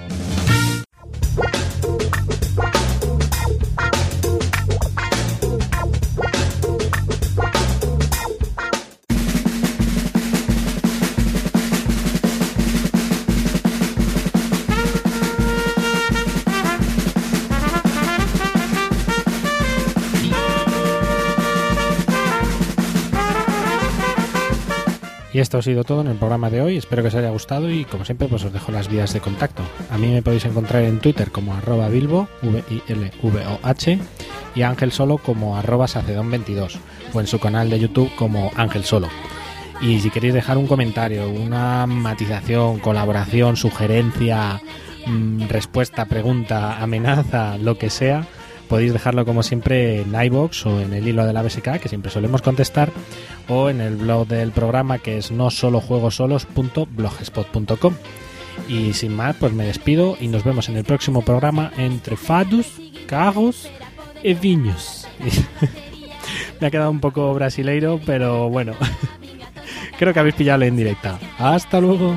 Y esto ha sido todo en el programa de hoy, espero que os haya gustado y como siempre pues os dejo las vías de contacto. A mí me podéis encontrar en Twitter como arroba Bilbo, V I L V O H, y a Ángel Solo como arroba Sacedón veintidós, o en su canal de YouTube como Ángel Solo. Y si queréis dejar un comentario, una matización, colaboración, sugerencia, mmm, respuesta, pregunta, amenaza, lo que sea, podéis dejarlo como siempre en iVoox o en el hilo de la B S K, que siempre solemos contestar, o en el blog del programa, que es no solo juegos solos punto blogspot punto com. Y sin más, pues me despido y nos vemos en el próximo programa entre fados, carros y viños. Me ha quedado un poco brasileiro, pero bueno, creo que habéis pillado la indirecta. Hasta luego.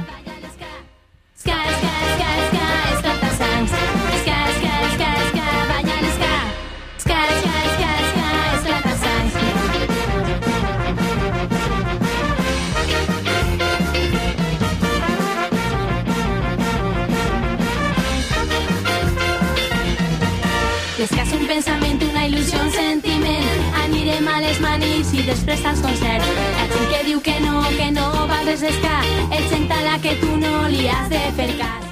És un pensament, una il·lusió, un sentiment. Anirem a les manís i després als concerts. La gent que diu que no, que no va res escar, et senta la que tu no li has de fer cas.